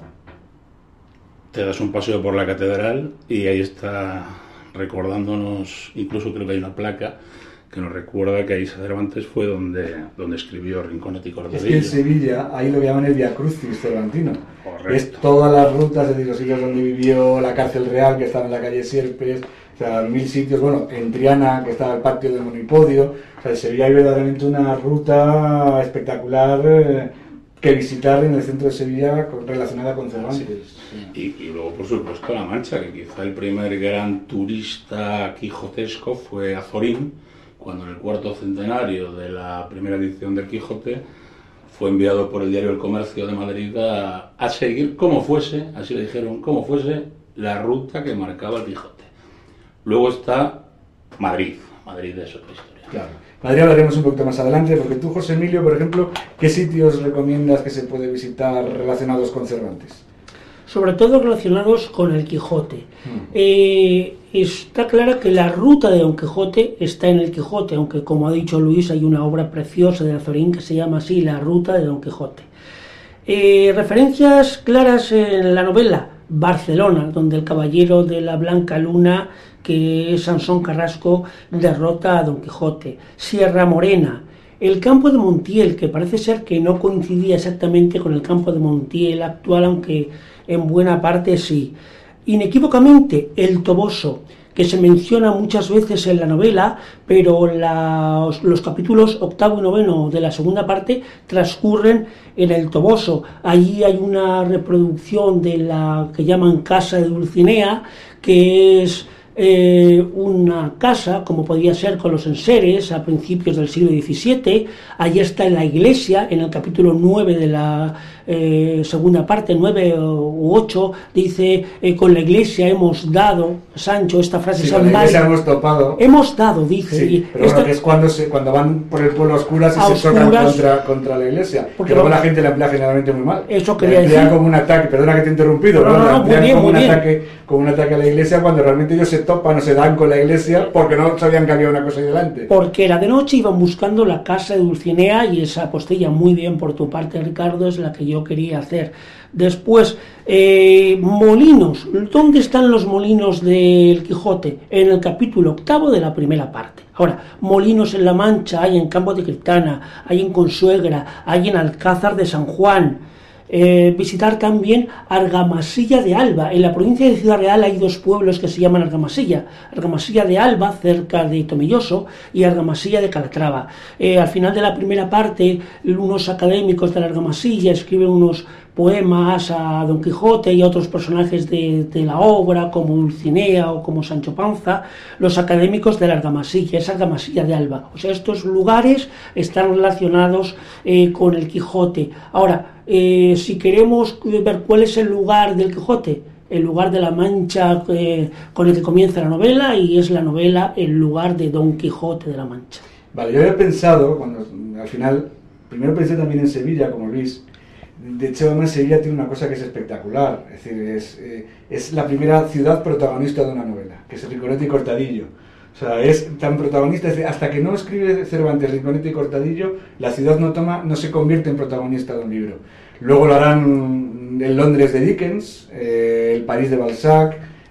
te das un paseo por la catedral y ahí está recordándonos, incluso creo que hay una placa que nos recuerda que ahí Cervantes fue donde, donde escribió Rinconete y Cortadillo. Es que en Sevilla, ahí lo llaman el Via Crucis cervantino. Correcto. Es todas las rutas, es decir, los sitios donde vivió la cárcel real, que estaba en la calle Sierpes, o sea, mil sitios, bueno, en Triana, que estaba el patio del Monipodio, o sea, en Sevilla hay verdaderamente una ruta espectacular eh, que visitar en el centro de Sevilla con, relacionada con Cervantes. Sí. Y, y luego, por supuesto, La Mancha, que quizá el primer gran turista quijotesco fue Azorín, cuando en el cuarto centenario de la primera edición del Quijote fue enviado por el diario El Comercio de Madrid a, a seguir como fuese, así le dijeron, como fuese la ruta que marcaba el Quijote. Luego está Madrid, Madrid es otra historia. Claro. Madrid hablaremos un poquito más adelante, porque tú, José Emilio, por ejemplo, ¿qué sitios recomiendas que se puede visitar relacionados con Cervantes? Sobre todo relacionados con el Quijote. Mm. Eh, está claro que la ruta de Don Quijote está en el Quijote, aunque como ha dicho Luis, hay una obra preciosa de Azorín que se llama así, La ruta de Don Quijote. Eh, referencias claras en la novela, Barcelona, donde el caballero de la Blanca Luna, que es Sansón Carrasco, derrota a Don Quijote. Sierra Morena, el campo de Montiel, que parece ser que no coincidía exactamente con el campo de Montiel actual, aunque en buena parte sí. Inequívocamente, el Toboso, que se menciona muchas veces en la novela, pero los, los capítulos octavo y noveno de la segunda parte transcurren en el Toboso. Allí hay una reproducción de la que llaman Casa de Dulcinea, que es Eh, una casa, como podía ser con los enseres a principios del siglo diecisiete. Allí está en la iglesia, en el capítulo nueve de la eh, segunda parte, nueve u ocho, dice, eh, con la iglesia hemos dado, Sancho, esta frase sí, se con la iglesia hemos topado. Hemos dado, dice. Sí, y pero esta, bueno, que es cuando, se, cuando van por el pueblo a oscuras y a se oscuras, chocan contra, contra la iglesia. Porque luego la gente la emplea generalmente muy mal. Eso quería la emplea decir. como un ataque, perdona que te he interrumpido, no, no, la no, emplean muy bien, como, muy un bien. ataque, como un ataque a la iglesia, cuando realmente ellos se topan o se dan con la iglesia porque no sabían que había una cosa ahí delante. Porque era de noche, iban buscando la casa de Dulcinea, y esa postilla, muy bien por tu parte, Ricardo, es la que yo quería hacer. Después, eh, molinos. ¿Dónde están los molinos del Quijote? En el capítulo octavo de la primera parte. Ahora, molinos en La Mancha hay en Campo de Criptana, hay en Consuegra, hay en Alcázar de San Juan. Eh, visitar también Argamasilla de Alba. En la provincia de Ciudad Real hay dos pueblos que se llaman Argamasilla. Argamasilla de Alba, cerca de Tomelloso, y Argamasilla de Calatrava. Eh, al final de la primera parte, unos académicos de la Argamasilla escriben unos poemas a Don Quijote y a otros personajes de, de la obra, como Dulcinea o como Sancho Panza. Los académicos de la Argamasilla, es Argamasilla de Alba. O sea, estos lugares están relacionados eh, con el Quijote. Ahora, Eh, si queremos ver cuál es el lugar del Quijote, el lugar de la Mancha eh, con el que comienza la novela, y es la novela el lugar de Don Quijote de la Mancha. Vale, yo había pensado, cuando al final, primero pensé también en Sevilla, como Luis. De hecho, además, Sevilla tiene una cosa que es espectacular, es decir, es, eh, es la primera ciudad protagonista de una novela, que es Rinconete y Cortadillo. O sea, es tan protagonista, es decir, hasta que no escribe Cervantes Rinconete y Cortadillo, la ciudad no toma, no se convierte en protagonista de un libro. Luego lo harán el Londres de Dickens, eh, el París de Balzac,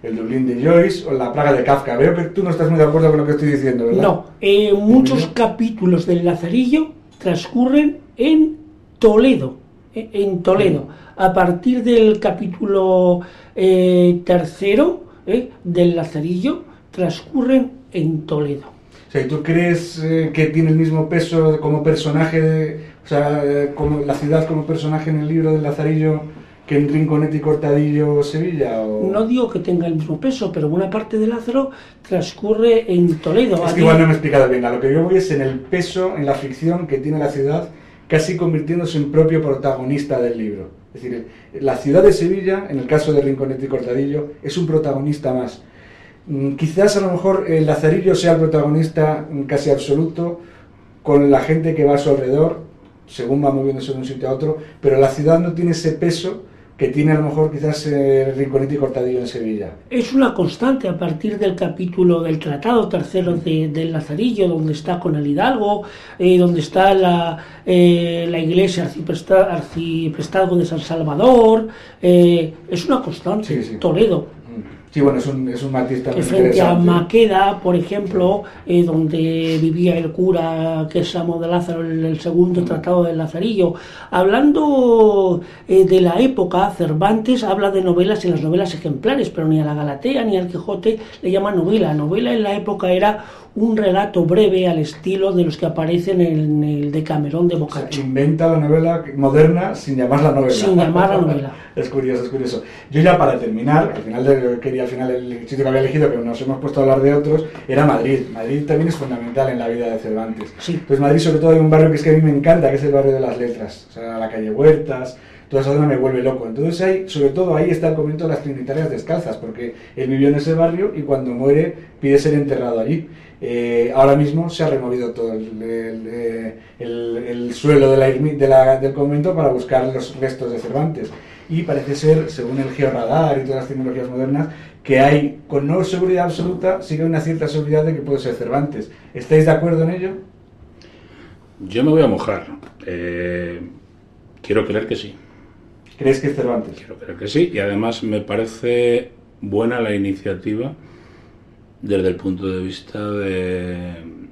el Dublín de Joyce o la Praga de Kafka. Veo que tú no estás muy de acuerdo con lo que estoy diciendo, ¿verdad? No, eh, muchos capítulos del Lazarillo transcurren en Toledo, eh, en Toledo. A partir del capítulo eh, tercero eh, del Lazarillo transcurren en Toledo. O sea, ¿y tú crees eh, que tiene el mismo peso como personaje, de, o sea, eh, como la ciudad como personaje en el libro del Lazarillo que en Rinconete y Cortadillo Sevilla? ¿O? No digo que tenga el mismo peso, pero buena parte de Lázaro transcurre en Toledo. Es que igual no me he explicado bien. A lo que yo voy es en el peso, en la ficción que tiene la ciudad, casi convirtiéndose en propio protagonista del libro. Es decir, la ciudad de Sevilla, en el caso de Rinconete y Cortadillo, es un protagonista más. Quizás a lo mejor el Lazarillo sea el protagonista casi absoluto, con la gente que va a su alrededor, según va moviéndose de un sitio a otro, pero la ciudad no tiene ese peso que tiene a lo mejor quizás eh, Rinconete y Cortadillo en Sevilla. Es una constante a partir del capítulo del Tratado Tercero de, del Lazarillo, donde está con el Hidalgo, eh, donde está la, eh, la iglesia arcipresta, arciprestazgo de San Salvador, eh, es una constante, sí, sí. Toledo. Sí, bueno, es un, es un matiz también que frente a Maqueda, por ejemplo, eh, donde vivía el cura que es Samo de Lázaro, el, el segundo tratado del Lazarillo. Hablando eh, de la época, Cervantes habla de novelas en las novelas ejemplares, pero ni a la Galatea ni al Quijote le llama novela. Novela en la época era un relato breve al estilo de los que aparecen en el Decamerón de Boccaccio. O sea, inventa la novela moderna sin llamarla novela. Sin llamarla novela. Es curioso, es curioso. Yo ya para terminar, al final de, quería al final el sitio que había elegido, que nos hemos puesto a hablar de otros, era Madrid. Madrid también es fundamental en la vida de Cervantes. Sí. Pues Madrid sobre todo hay un barrio que es que a mí me encanta, que es el barrio de las letras. O sea, la calle Huertas, toda esa zona me vuelve loco. Entonces ahí, sobre todo ahí está el convento de las Trinitarias Descalzas, porque él vivió en ese barrio y cuando muere pide ser enterrado allí. Eh, ahora mismo se ha removido todo el, el, el, el suelo de la, de la, del convento para buscar los restos de Cervantes y parece ser, según el georradar y todas las tecnologías modernas, que hay, con no seguridad absoluta, sí que hay una cierta seguridad de que puede ser Cervantes. ¿Estáis de acuerdo en ello? Yo me voy a mojar. Eh, quiero creer que sí. ¿Crees que es Cervantes? Quiero creer que sí, y además me parece buena la iniciativa desde el punto de vista de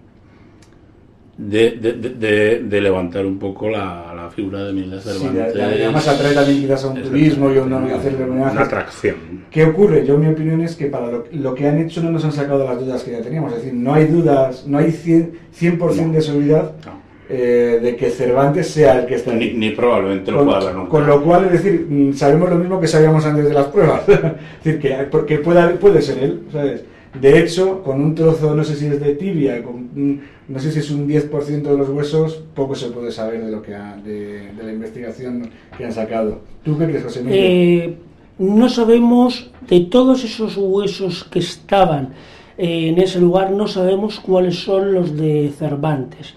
de, de, de, de, de levantar un poco la, la figura de Miguel de Cervantes. Sí, además atrae también quizás a un turismo y a una, una, hacerle una atracción. ¿Qué ocurre? Yo mi opinión es que para lo, lo que han hecho no nos han sacado las dudas que ya teníamos. Es decir, no hay dudas, no hay cien por ciento no, de seguridad no. eh, de que Cervantes sea el que está ni, ni probablemente lo con, pueda haber nunca. Con lo cual, es decir, sabemos lo mismo que sabíamos antes de las pruebas. Es decir, que porque pueda, puede ser él, ¿sabes? De hecho, con un trozo, no sé si es de tibia, con, no sé si es un diez por ciento de los huesos, poco se puede saber de lo que ha, de, de la investigación que han sacado. ¿Tú qué crees, José Miguel? Eh, no sabemos de todos esos huesos que estaban eh, en ese lugar, no sabemos cuáles son los de Cervantes.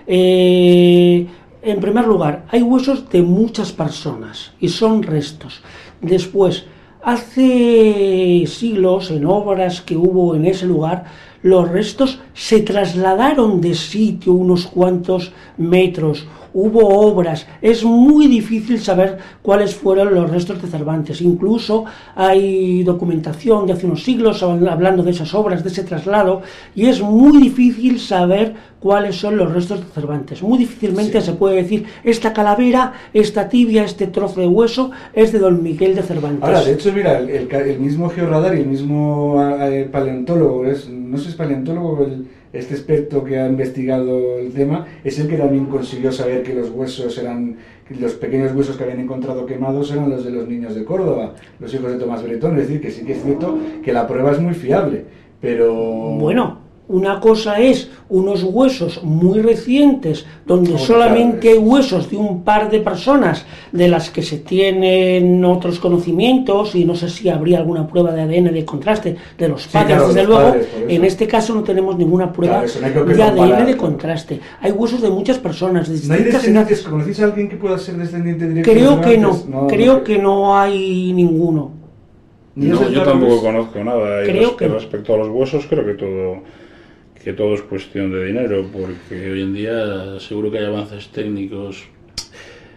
Eh, en primer lugar, hay huesos de muchas personas y son restos. Después, hace siglos, en obras que hubo en ese lugar, los restos se trasladaron de sitio unos cuantos metros, hubo obras, es muy difícil saber cuáles fueron los restos de Cervantes. Incluso hay documentación de hace unos siglos hablando de esas obras, de ese traslado, y es muy difícil saber cuáles son los restos de Cervantes. Muy difícilmente sí. se puede decir, esta calavera, esta tibia, este trozo de hueso es de don Miguel de Cervantes. Ahora, de hecho, mira, el, el, el mismo georradar y el mismo eh, paleontólogo, es, no sé si es paleontólogo el este experto que ha investigado el tema, es el que también consiguió saber que los huesos eran, los pequeños huesos que habían encontrado quemados eran los de los niños de Córdoba, los hijos de Tomás Bretón. Es decir, que sí que es cierto que la prueba es muy fiable, pero... Bueno, una cosa es unos huesos muy recientes, donde oh, solamente claro, hay huesos de un par de personas de las que se tienen otros conocimientos, y no sé si habría alguna prueba de A D N de contraste de los padres, sí, claro, desde los luego. Padres, en este caso no tenemos ninguna prueba claro, no de A D N de contraste. Hay huesos de muchas personas. De ¿No hay descendientes? ¿Conocéis a alguien que pueda ser descendiente directo? Creo que no, no creo no, que no hay ninguno. No, yo tampoco conozco nada. Creo y que respecto a los huesos, creo que todo... que todo es cuestión de dinero, porque hoy en día seguro que hay avances técnicos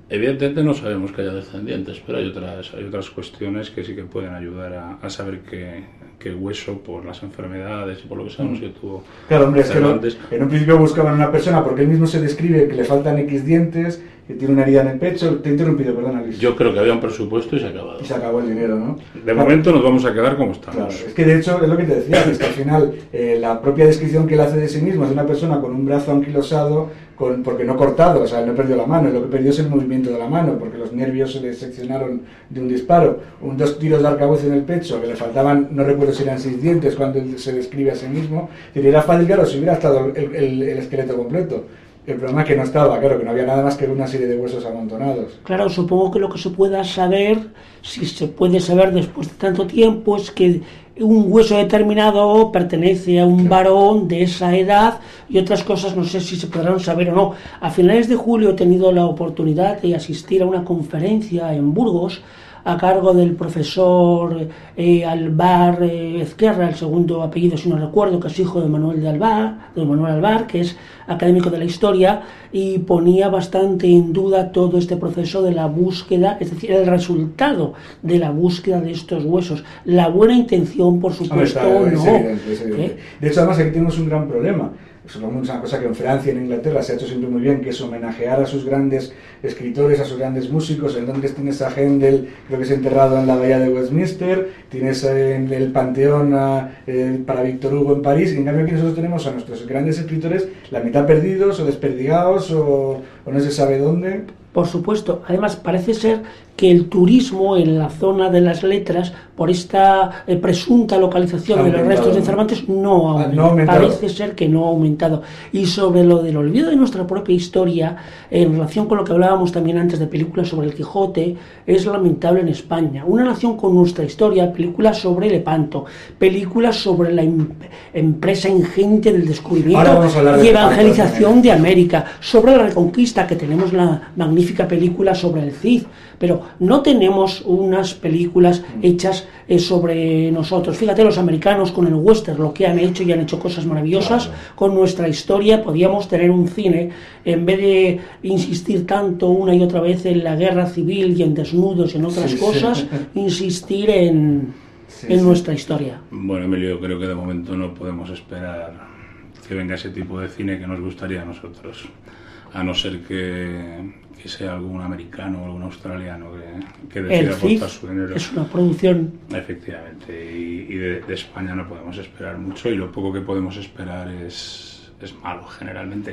Evidentemente no sabemos que haya descendientes, pero hay otras hay otras cuestiones que sí que pueden ayudar a, a saber que, que Hueso, por las enfermedades y por lo que sabemos que tuvo... Claro, hombre, es que no, en un principio buscaban una persona, porque él mismo se describe que le faltan X dientes, que tiene una herida en el pecho. Te he interrumpido, perdona, Luis. Yo creo que había un presupuesto y se ha acabado. Y se acabó el dinero, ¿no? De claro. momento nos vamos a quedar como estamos. Claro, es que de hecho es lo que te decía, es que al final eh, la propia descripción que él hace de sí mismo es de una persona con un brazo anquilosado, con, porque no cortado, o sea, no perdió la mano, lo que perdió es el movimiento de la mano, porque los nervios se le seccionaron de un disparo, un, dos tiros de arcabuz en el pecho, que le faltaban, no recuerdo si eran seis dientes cuando él se describe a sí mismo. Era fácil, claro, si hubiera estado el, el, el esqueleto completo. El problema es que no estaba, claro, que no había nada más que una serie de huesos amontonados. Claro, supongo que lo que se pueda saber, si se puede saber después de tanto tiempo, es que un hueso determinado pertenece a un varón de esa edad, y otras cosas no sé si se podrán saber o no. A finales de julio he tenido la oportunidad de asistir a una conferencia en Burgos a cargo del profesor eh, Alvar eh, Ezquerra, el segundo apellido si no recuerdo, que es hijo de Manuel de Alvar, de Manuel Alvar, que es académico de la historia, y ponía bastante en duda todo este proceso de la búsqueda, es decir, el resultado de la búsqueda de estos huesos. La buena intención, por supuesto, Hombre, está, no. Es evidente, es evidente. ¿Eh? De hecho, además aquí tenemos un gran problema. Es una cosa que en Francia y en Inglaterra se ha hecho siempre muy bien, que es homenajear a sus grandes escritores, a sus grandes músicos. En donde tienes a Händel, creo que es enterrado en la bahía de Westminster, tienes en el Panteón a, eh, para Víctor Hugo en París, y en cambio aquí nosotros tenemos a nuestros grandes escritores la mitad perdidos o desperdigados o, o no se sabe dónde. Por supuesto, además parece ser que el turismo en la zona de las letras, por esta eh, presunta localización de los restos de Cervantes, no ha, ah, no ha aumentado. Parece ser que no ha aumentado. Y sobre lo del olvido de nuestra propia historia, en relación con lo que hablábamos también antes de películas sobre el Quijote, es lamentable en España. Una nación con nuestra historia, películas sobre Lepanto, películas sobre la em empresa ingente del descubrimiento y evangelización de América, sobre la Reconquista, que tenemos la magnífica película sobre el Cid, pero no tenemos unas películas hechas eh, sobre nosotros. Fíjate, los americanos con el western, lo que han hecho, y han hecho cosas maravillosas. Claro. Con nuestra historia podíamos tener un cine, en vez de insistir tanto una y otra vez en la guerra civil y en desnudos y en otras sí, cosas, sí. insistir en, sí, en sí. nuestra historia. Bueno, Emilio, yo creo que de momento no podemos esperar que venga ese tipo de cine que nos gustaría a nosotros, a no ser que... que sea algún americano o algún australiano que, que decida apostar su dinero. Es una producción. Efectivamente, y, y de, de España no podemos esperar mucho, y lo poco que podemos esperar es, es malo generalmente.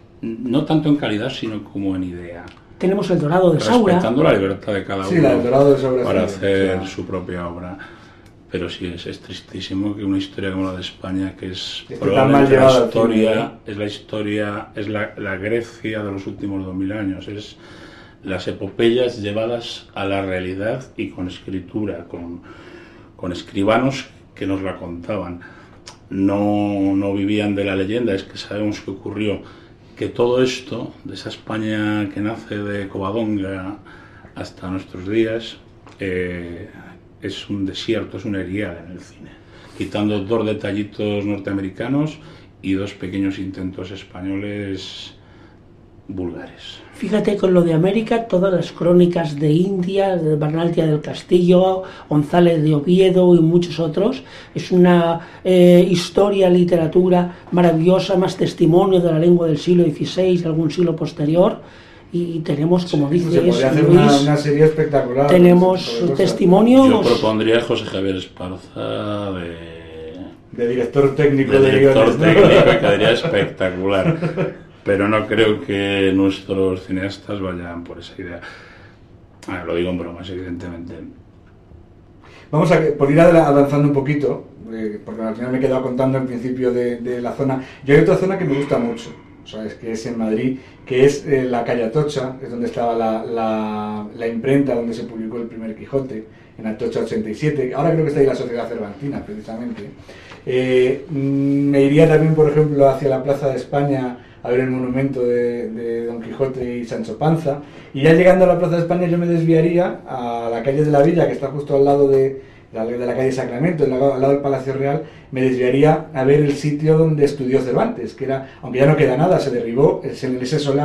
No tanto en calidad, sino como en idea. Tenemos El Dorado de Saura. Respetando la libertad de cada uno, sí, la del Dorado de Saura, para sí, hacer sí. su propia obra. Pero sí, es, es tristísimo que una historia como la de España, que es Esté probablemente la historia, es la historia, es la, la Grecia de los últimos dos mil años, es las epopeyas llevadas a la realidad y con escritura, con, con escribanos que nos la contaban. No, no vivían de la leyenda, es que sabemos que ocurrió, que todo esto, de esa España que nace de Covadonga hasta nuestros días, eh, es un desierto, es un erial en el cine, quitando dos detallitos norteamericanos y dos pequeños intentos españoles vulgares. Fíjate con lo de América, todas las crónicas de India, de Barnaltia del Castillo, González de Oviedo y muchos otros, es una eh, historia, literatura maravillosa, más testimonio de la lengua del siglo dieciséis, algún siglo posterior. Y tenemos, como sí, dices, se podría hacer Luis, una, una serie espectacular. tenemos testimonios. Yo propondría a José Javier Esparza de, de director técnico de, de director guiones, técnico, ¿no? que quedaría espectacular. Pero no creo que nuestros cineastas vayan por esa idea. Ah, lo digo en bromas, evidentemente. Vamos a, por ir avanzando un poquito, eh, porque al final me he quedado contando al principio de, de la zona. Yo hay otra zona que me gusta mucho, o sea, es que es en Madrid, que es eh, la calle Atocha, es donde estaba la, la, la imprenta donde se publicó el primer Quijote, en Atocha ochenta y siete. Ahora creo que está ahí la Sociedad Cervantina, precisamente. Eh, me iría también, por ejemplo, hacia la Plaza de España a ver el monumento de, de Don Quijote y Sancho Panza, y ya llegando a la Plaza de España yo me desviaría a la calle de la Villa, que está justo al lado de, de la calle Sacramento, al lado, al lado del Palacio Real. Me desviaría a ver el sitio donde estudió Cervantes, que era, aunque ya no queda nada, se derribó, es en ese solar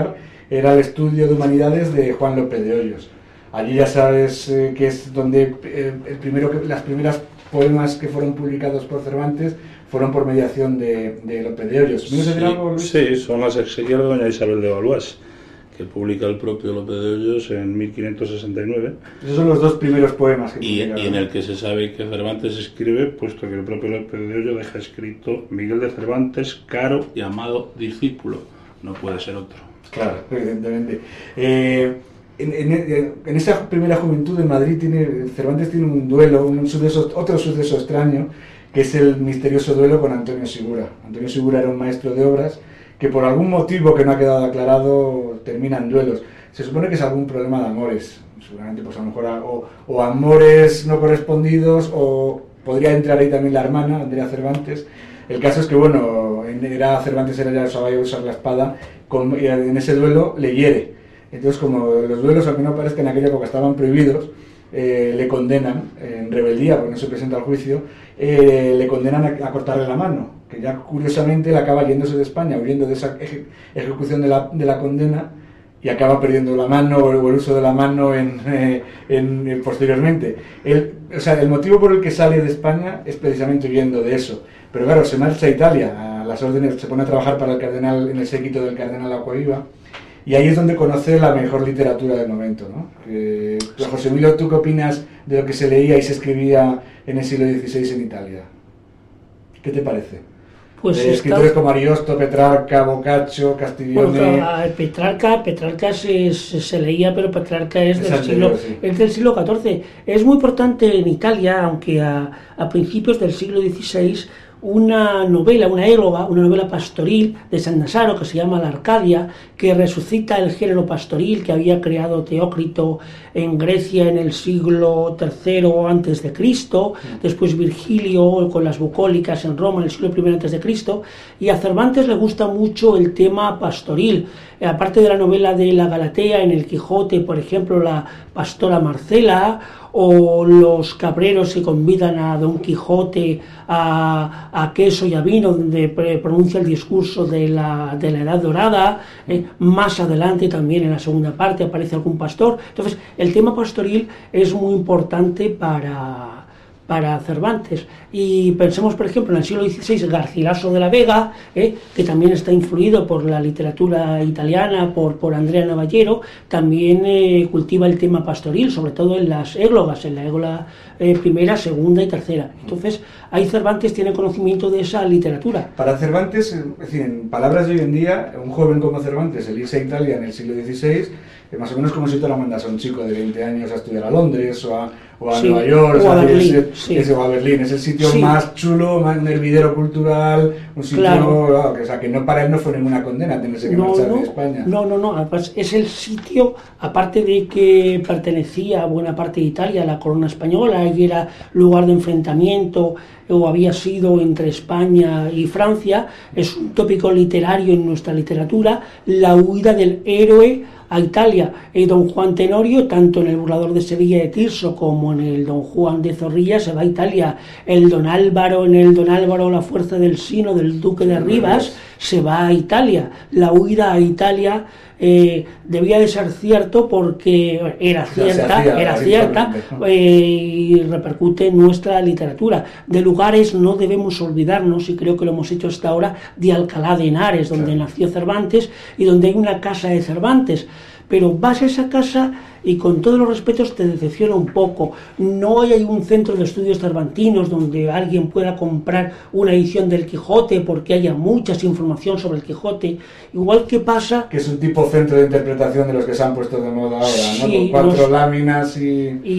era el estudio de humanidades de Juan López de Hoyos. Allí ya sabes eh, que es donde eh, el primero que, las primeras poemas que fueron publicados por Cervantes fueron por mediación de, de López de Hoyos. Sí, algo, sí, son las exequias de doña Isabel de Valois, que publica el propio López de Hoyos en mil quinientos sesenta y nueve. Esos son los dos primeros poemas que y, y en el que se sabe que Cervantes escribe, puesto que el propio López de Hoyos deja escrito Miguel de Cervantes, caro y amado discípulo. No puede ser otro. Claro, evidentemente. Eh, en, en, en esa primera juventud en Madrid tiene, Cervantes tiene un duelo, un suceso, otro suceso extraño, que es el misterioso duelo con Antonio Segura. Antonio Segura era un maestro de obras que por algún motivo que no ha quedado aclarado termina en duelos. Se supone que es algún problema de amores, seguramente pues a lo mejor a, o, o amores no correspondidos, o podría entrar ahí también la hermana, Andrea Cervantes. El caso es que bueno, era Cervantes era ya sabía usar la espada, con, y en ese duelo le hiere. Entonces, como los duelos, aunque no parezca en aquella época estaban prohibidos, eh, le condenan en rebeldía, porque no se presenta al juicio, eh, le condenan a, a cortarle la mano, que ya curiosamente le acaba yéndose de España, huyendo de esa eje, ejecución de la, de la condena, y acaba perdiendo la mano o el uso de la mano en, eh, en, en, posteriormente. El, o sea, el motivo por el que sale de España es precisamente huyendo de eso. Pero claro, se marcha a Italia, a las órdenes, se pone a trabajar para el cardenal, en el séquito del cardenal Acquaviva, y ahí es donde conoce la mejor literatura del momento, ¿no? Eh, José Emilio, ¿tú qué opinas de lo que se leía y se escribía en el siglo dieciséis en Italia? ¿Qué te parece? Pues de escritores está... como Ariosto, Petrarca, Boccaccio, Castiglione... Bueno, Petrarca, Petrarca se, se, se leía, pero Petrarca es, del, anterior, siglo, sí. es del siglo catorce. Es muy importante en Italia, aunque a, a principios del siglo dieciséis, una novela, una éloga, una novela pastoril de San Nazaro que se llama La Arcadia, que resucita el género pastoril que había creado Teócrito en Grecia en el siglo tercero antes de Cristo, después Virgilio con las bucólicas en Roma en el siglo primero antes de Cristo, y a Cervantes le gusta mucho el tema pastoril. Aparte de la novela de la Galatea, en el Quijote, por ejemplo, la pastora Marcela, o los cabreros que convidan a Don Quijote a, a queso y a vino, donde pronuncia el discurso de la, de la Edad Dorada. Eh, más adelante también en la segunda parte aparece algún pastor. Entonces el tema pastoril es muy importante para... para Cervantes. Y pensemos, por ejemplo, en el siglo dieciséis, Garcilaso de la Vega, eh, que también está influido por la literatura italiana, por, por Andrea Navallero, también eh, cultiva el tema pastoril, sobre todo en las églogas, en la égloga eh, primera, segunda y tercera. Entonces, ahí Cervantes tiene conocimiento de esa literatura. Para Cervantes, es decir, en palabras de hoy en día, un joven como Cervantes, el irse a Italia en el siglo dieciséis, eh, más o menos como si te la mandas a un chico de veinte años a estudiar a Londres o a o a sí, Nueva York, o a, Berlín, es, sí. es, o a Berlín, es el sitio sí. más chulo, más hervidero cultural, un sitio, claro. o sea, que no para él no fue ninguna condena tenerse que no, marchar no, de España. No, no, no, además es el sitio, aparte de que pertenecía a buena parte de Italia, a la corona española, y era lugar de enfrentamiento, o había sido entre España y Francia, es un tópico literario en nuestra literatura, la huida del héroe a Italia. Eh, don Juan Tenorio, tanto en el Burlador de Sevilla de Tirso como en el Don Juan de Zorrilla, se va a Italia. El Don Álvaro, en el Don Álvaro, la fuerza del Sino, del Duque de Rivas, se va a Italia. La huida a Italia eh, debía de ser cierto porque era cierta, hacía, era cierta eh, y repercute en nuestra literatura. De lugares no debemos olvidarnos, y creo que lo hemos hecho hasta ahora, de Alcalá de Henares, donde claro. nació Cervantes y donde hay una casa de Cervantes. Pero vas a esa casa y con todos los respetos te decepciona un poco. No hay un centro de estudios cervantinos donde alguien pueda comprar una edición del Quijote porque haya mucha información sobre el Quijote. Igual que pasa... Que es un tipo centro de interpretación de los que se han puesto de moda ahora, sí, ¿no? Con cuatro los, láminas y...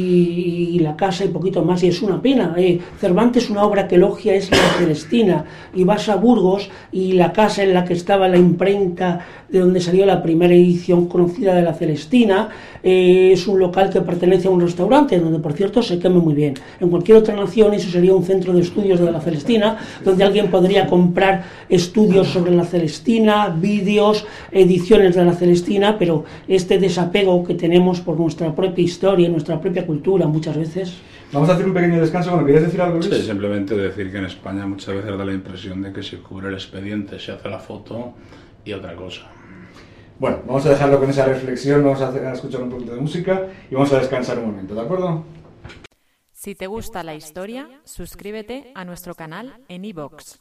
y... Y la casa y poquito más, y es una pena. Eh, Cervantes, una obra que elogia es La Celestina, y vas a Burgos y la casa en la que estaba la imprenta de donde salió la primera edición conocida de La Celestina, eh, es un local que pertenece a un restaurante, donde por cierto se come muy bien. En cualquier otra nación eso sería un centro de estudios de La Celestina, donde alguien podría comprar estudios sobre La Celestina, vídeos, ediciones de La Celestina, pero este desapego que tenemos por nuestra propia historia y nuestra propia cultura muchas veces... Vamos a hacer un pequeño descanso. Bueno, ¿querías decir algo, Luis? Sí, simplemente decir que en España muchas veces da la impresión de que se cubre el expediente, se hace la foto y otra cosa. Bueno, vamos a dejarlo con esa reflexión, vamos a, hacer, a escuchar un poquito de música y vamos a descansar un momento, ¿de acuerdo? Si te gusta la historia, suscríbete a nuestro canal en iVoox.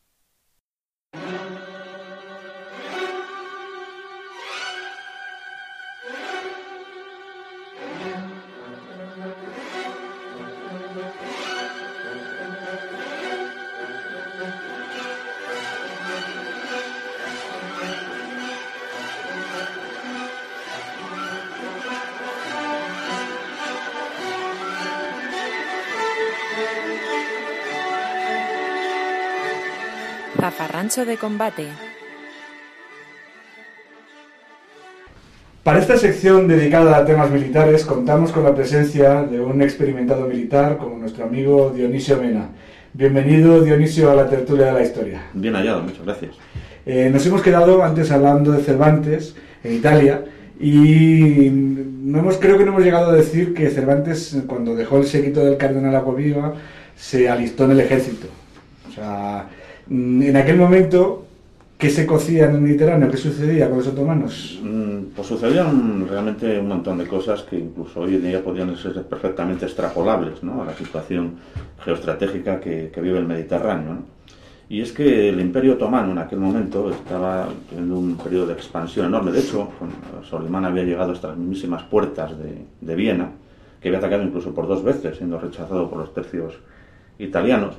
Zafarrancho de combate. Para esta sección dedicada a temas militares contamos con la presencia de un experimentado militar como nuestro amigo Dionisio Mena. Bienvenido, Dionisio, a la tertulia de la historia. Bien hallado, muchas gracias. Eh, nos hemos quedado antes hablando de Cervantes en Italia y no hemos, creo que no hemos llegado a decir que Cervantes, cuando dejó el séquito del cardenal Aguaviva, se alistó en el ejército. O sea, en aquel momento, ¿qué se cocía en el Mediterráneo? ¿Qué sucedía con los otomanos? Pues sucedían realmente un montón de cosas que incluso hoy en día podrían ser perfectamente extrapolables, ¿no?, a la situación geoestratégica que, que vive el Mediterráneo, ¿no? Y es que el Imperio Otomano en aquel momento estaba teniendo un periodo de expansión enorme. De hecho, Solimán había llegado hasta las mismísimas puertas de, de Viena, que había atacado incluso por dos veces, siendo rechazado por los tercios italianos.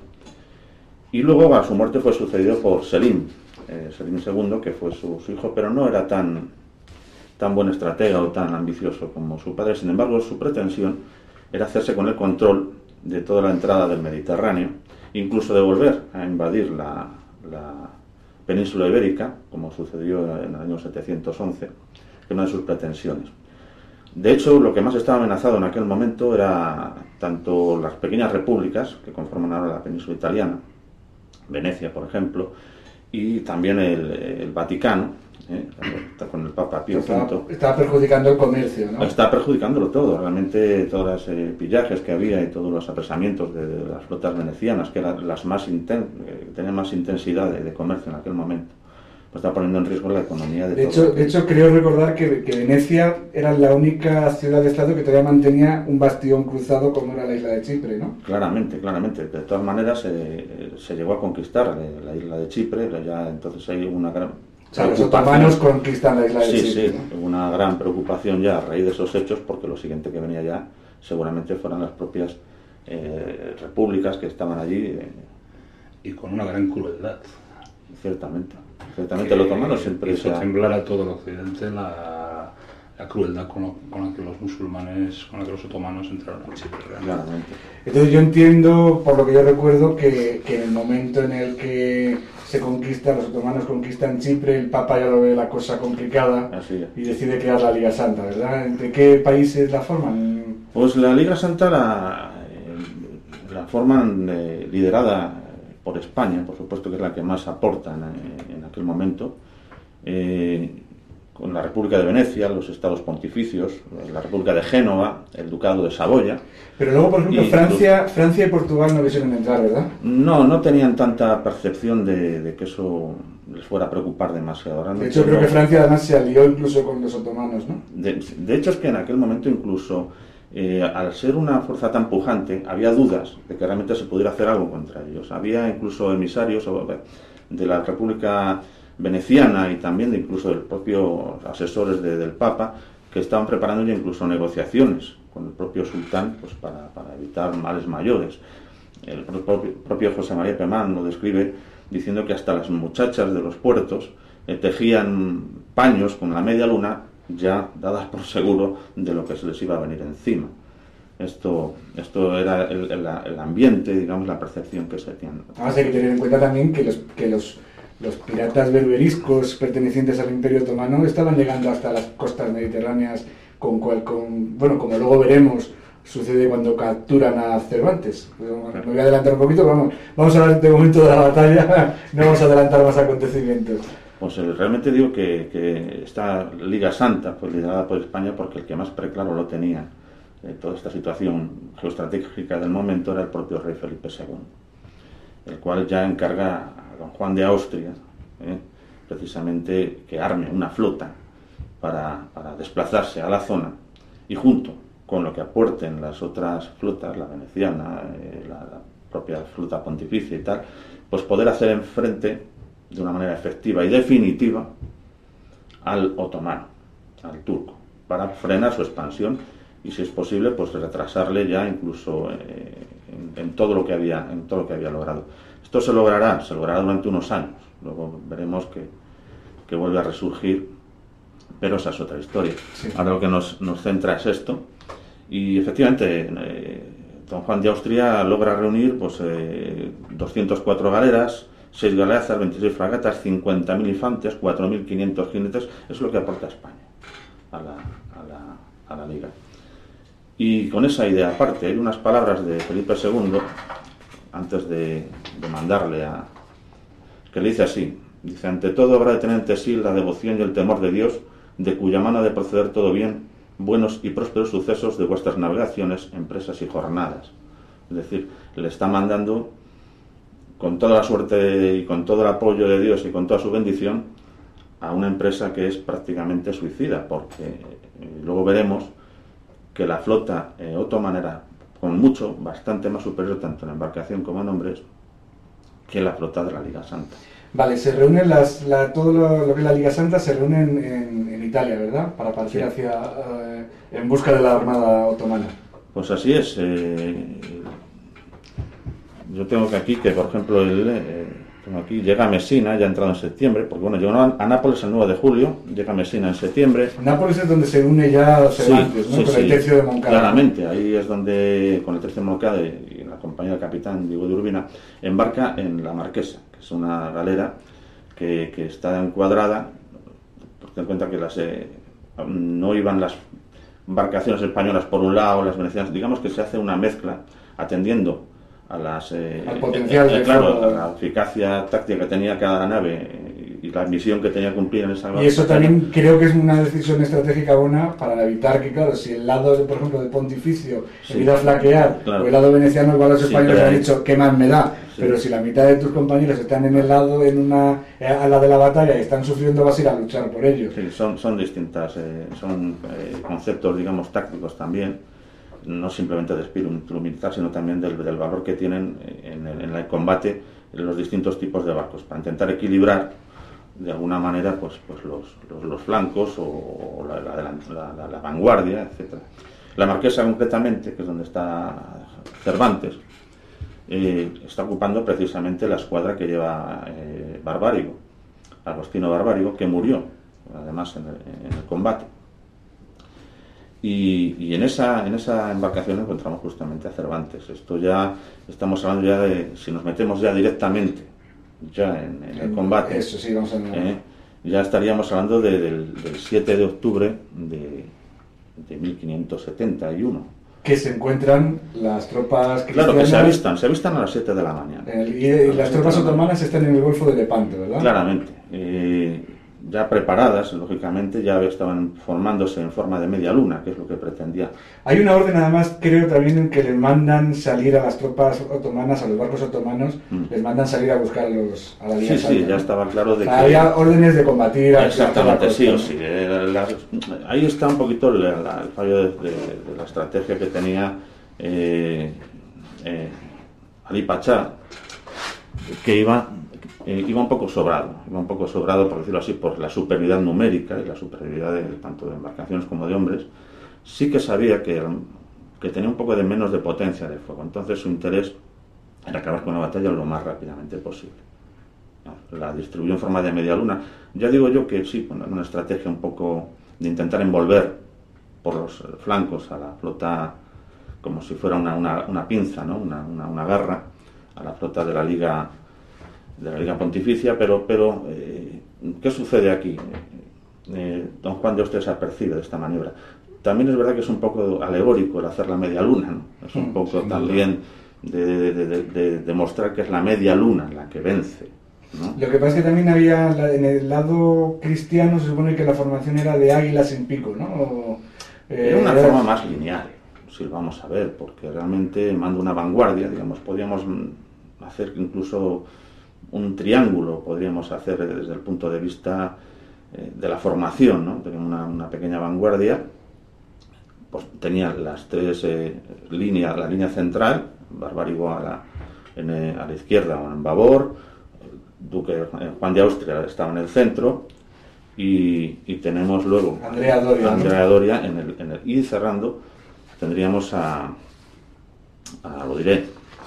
Y luego a su muerte fue sucedido por Selim, eh, Selim segundo, que fue su, su hijo, pero no era tan, tan buen estratega o tan ambicioso como su padre. Sin embargo, su pretensión era hacerse con el control de toda la entrada del Mediterráneo, incluso de volver a invadir la, la península ibérica, como sucedió en el año setecientos once, que era una de sus pretensiones. De hecho, lo que más estaba amenazado en aquel momento era tanto las pequeñas repúblicas que conforman ahora la península italiana, Venecia, por ejemplo, y también el, el Vaticano, ¿eh? con el Papa Pío quinto. Estaba perjudicando el comercio, ¿no? Está perjudicándolo todo, realmente todos los eh, pillajes que había y todos los apresamientos de, de las flotas venecianas, que eran las más inten eh, tenían más intensidad de, de comercio en aquel momento, pues está poniendo en riesgo la economía de, de todo. Hecho, de hecho, creo recordar que, que Venecia era la única ciudad-estado que todavía mantenía un bastión cruzado como era la isla de Chipre, ¿no? Claramente, claramente. De todas maneras, eh, se llegó a conquistar la isla de Chipre, ya entonces hay una gran... O sea, los otomanos conquistan la isla de sí, Chipre. Sí, sí, ¿no? Una gran preocupación ya a raíz de esos hechos, porque lo siguiente que venía ya seguramente fueran las propias eh, repúblicas que estaban allí. Eh, y con una gran crueldad. Ciertamente. Ciertamente el otomano siempre hizo sea... temblar a todo el occidente la, la crueldad con, lo, con la que los musulmanes, con la que los otomanos entraron a Chipre. Claramente. Entonces yo entiendo, por lo que yo recuerdo, que, que en el momento en el que se conquista, los otomanos conquistan Chipre, el Papa ya lo ve la cosa complicada y decide crear la Liga Santa, ¿verdad? ¿Entre qué países la forman? Pues la Liga Santa la, eh, la forman eh, liderada por España, por supuesto que es la que más aporta en, en aquel momento, eh, con la República de Venecia, los estados pontificios, la República de Génova, el Ducado de Saboya. Pero luego, por ejemplo, y Francia, los... Francia y Portugal no quisieron entrar, ¿verdad? No, no tenían tanta percepción de, de que eso les fuera a preocupar demasiado. Realmente de hecho, creo no... que Francia además se alió incluso con los otomanos, ¿no? De, de hecho, es que en aquel momento incluso... Eh, al ser una fuerza tan pujante, había dudas de que realmente se pudiera hacer algo contra ellos. Había incluso emisarios de la República Veneciana y también de incluso de los propios asesores de, del Papa que estaban preparando ya incluso negociaciones con el propio sultán, pues para, para evitar males mayores. El propio, propio José María Pemán lo describe diciendo que hasta las muchachas de los puertos eh, tejían paños con la media luna ya dadas por seguro de lo que se les iba a venir encima. Esto, esto era el, el, el ambiente, digamos, la percepción que se tiene. Además hay que tener en cuenta también que los, que los, los piratas berberiscos pertenecientes al Imperio Otomano estaban llegando hasta las costas mediterráneas con, cual, con bueno, como luego veremos, sucede cuando capturan a Cervantes. Me voy a adelantar un poquito, vamos, vamos a hablar de momento de la batalla, no vamos a adelantar más acontecimientos. Pues eh, realmente digo que, que esta Liga Santa fue liderada por España porque el que más preclaro lo tenía eh, toda esta situación geoestratégica del momento era el propio rey Felipe segundo, el cual ya encarga a don Juan de Austria eh, precisamente que arme una flota para, para desplazarse a la zona y junto con lo que aporten las otras flotas, la veneciana, eh, la, la propia flota pontificia y tal, pues poder hacer frente de una manera efectiva y definitiva al otomano, al turco, para frenar su expansión y, si es posible, pues retrasarle ya incluso eh, en, en todo lo que había, en todo lo que había logrado. Esto se logrará, se logrará durante unos años. Luego veremos que, que vuelve a resurgir, pero esa es otra historia. Sí. Ahora lo que nos, nos centra es esto. Y efectivamente, eh, don Juan de Austria logra reunir pues, eh, doscientas cuatro galeras, seis galeazas, veintiséis fragatas, cincuenta mil infantes, cuatro mil quinientos jinetes. Eso es lo que aporta España a la, a la, a la Liga. Y con esa idea aparte, hay unas palabras de Felipe segundo, antes de, de mandarle a... que le dice así, dice: ante todo habrá de tener ante sí la devoción y el temor de Dios, de cuya mano ha de proceder todo bien, buenos y prósperos sucesos de vuestras navegaciones, empresas y jornadas. Es decir, le está mandando, con toda la suerte y con todo el apoyo de Dios y con toda su bendición, a una empresa que es prácticamente suicida, porque eh, luego veremos que la flota eh, otomana era, con mucho, bastante más superior tanto en embarcación como en hombres que la flota de la Liga Santa. Vale, se reúnen las, la, todo lo, lo que es la Liga Santa se reúne en, en, en Italia, ¿verdad? Para partir sí. hacia eh, en busca de la armada otomana. Pues así es. Eh, yo tengo que aquí que, por ejemplo, el, eh, tengo aquí llega a Messina, ya ha entrado en septiembre, porque bueno, llegó a, a Nápoles el nueve de julio, llega a Messina en septiembre. Nápoles es donde se une ya Cervantes, sí, ¿no? Sí, con sí, el tercio de Moncada. Claramente, ahí es donde, con el tercio de Moncada y la compañía del capitán Diego de Urbina, embarca en la Marquesa. Es una galera que, que está encuadrada, porque ten en cuenta que las, eh, no iban las embarcaciones españolas por un lado, las venecianas, digamos que se hace una mezcla atendiendo a las eh, al potencial eh, eh, claro, a la eficacia táctica que tenía cada nave y la misión que tenía que cumplir en esa. Y eso también creo que es una decisión estratégica buena para evitar que, claro, si el lado, por ejemplo, del pontificio sí, empieza a flaquear, claro, o el lado veneciano, igual los españoles sí, han dicho qué más me da, sí, pero si la mitad de tus compañeros están en el lado, en una a la de la batalla y están sufriendo, vas a ir a luchar por ellos. Sí, son, son distintas, eh, son eh, conceptos, digamos, tácticos también, no simplemente de espíritu militar, sino también del, del valor que tienen en el, en el combate en los distintos tipos de barcos, para intentar equilibrar de alguna manera pues, pues los, los, los flancos o, o la, la, la, la, la vanguardia, etcétera. La Marquesa concretamente, que es donde está Cervantes, eh, está ocupando precisamente la escuadra que lleva eh, Barbárigo, Agostino Barbárigo, que murió además en el, en el combate. Y, y en esa en esa embarcación encontramos justamente a Cervantes. Esto ya estamos hablando ya de, si nos metemos ya directamente ya en, en el combate, eso sí, vamos a eh, ya estaríamos hablando de, del, del siete de octubre de, de mil quinientos setenta y uno. Que se encuentran las tropas cristianas. Claro, que se avistan, se avistan a las siete de la mañana. El, y, y las tropas otomanas están en el Golfo de Lepanto, ¿verdad? Claramente. Eh, ya preparadas, lógicamente, ya estaban formándose en forma de media luna, que es lo que pretendía. Hay una orden, además, creo también, en que les mandan salir a las tropas otomanas, a los barcos otomanos, mm. les mandan salir a buscarlos a la Liga Sí, Santa, sí, ¿no? ya estaba claro de o sea, que... había órdenes de combatir... Exactamente, sí o sí. Eh, la, ahí está un poquito el, la, el fallo de, de, de la estrategia que tenía eh, eh, Ali Pachá, que iba... Eh, iba un poco sobrado, iba un poco sobrado, por decirlo así, por la superioridad numérica y la superioridad de, tanto de embarcaciones como de hombres. Sí que sabía que, que tenía un poco de menos de potencia de fuego, entonces su interés era acabar con la batalla lo más rápidamente posible. La distribuyó en forma de media luna. Ya digo yo que sí, con una estrategia un poco de intentar envolver por los flancos a la flota como si fuera una, una, una pinza, ¿no? una, una, una garra, a la flota de la Liga de la Liga Pontificia, pero, pero eh, ¿qué sucede aquí? Eh, don Juan de Austria se apercibe de esta maniobra. También es verdad que es un poco alegórico el hacer la media luna, ¿no? Es un poco sí, también de, de, de, de demostrar que es la media luna la que vence, ¿no? Lo que pasa es que también había, en el lado cristiano se supone que la formación era de águilas en pico, ¿no? O, eh, era una era... forma más lineal, si lo vamos a ver, porque realmente manda una vanguardia, digamos, podríamos hacer incluso un triángulo, podríamos hacer desde el punto de vista eh, de la formación, ¿no? Tenía una, una pequeña vanguardia, pues tenía las tres eh, líneas, la línea central, Barbárigo a la, en, eh, a la izquierda o en Babor, Duque eh, Juan de Austria estaba en el centro, y, y tenemos luego Andrea Doria, Andrea ¿no? Doria en el, en el, y cerrando tendríamos a, a lo diré.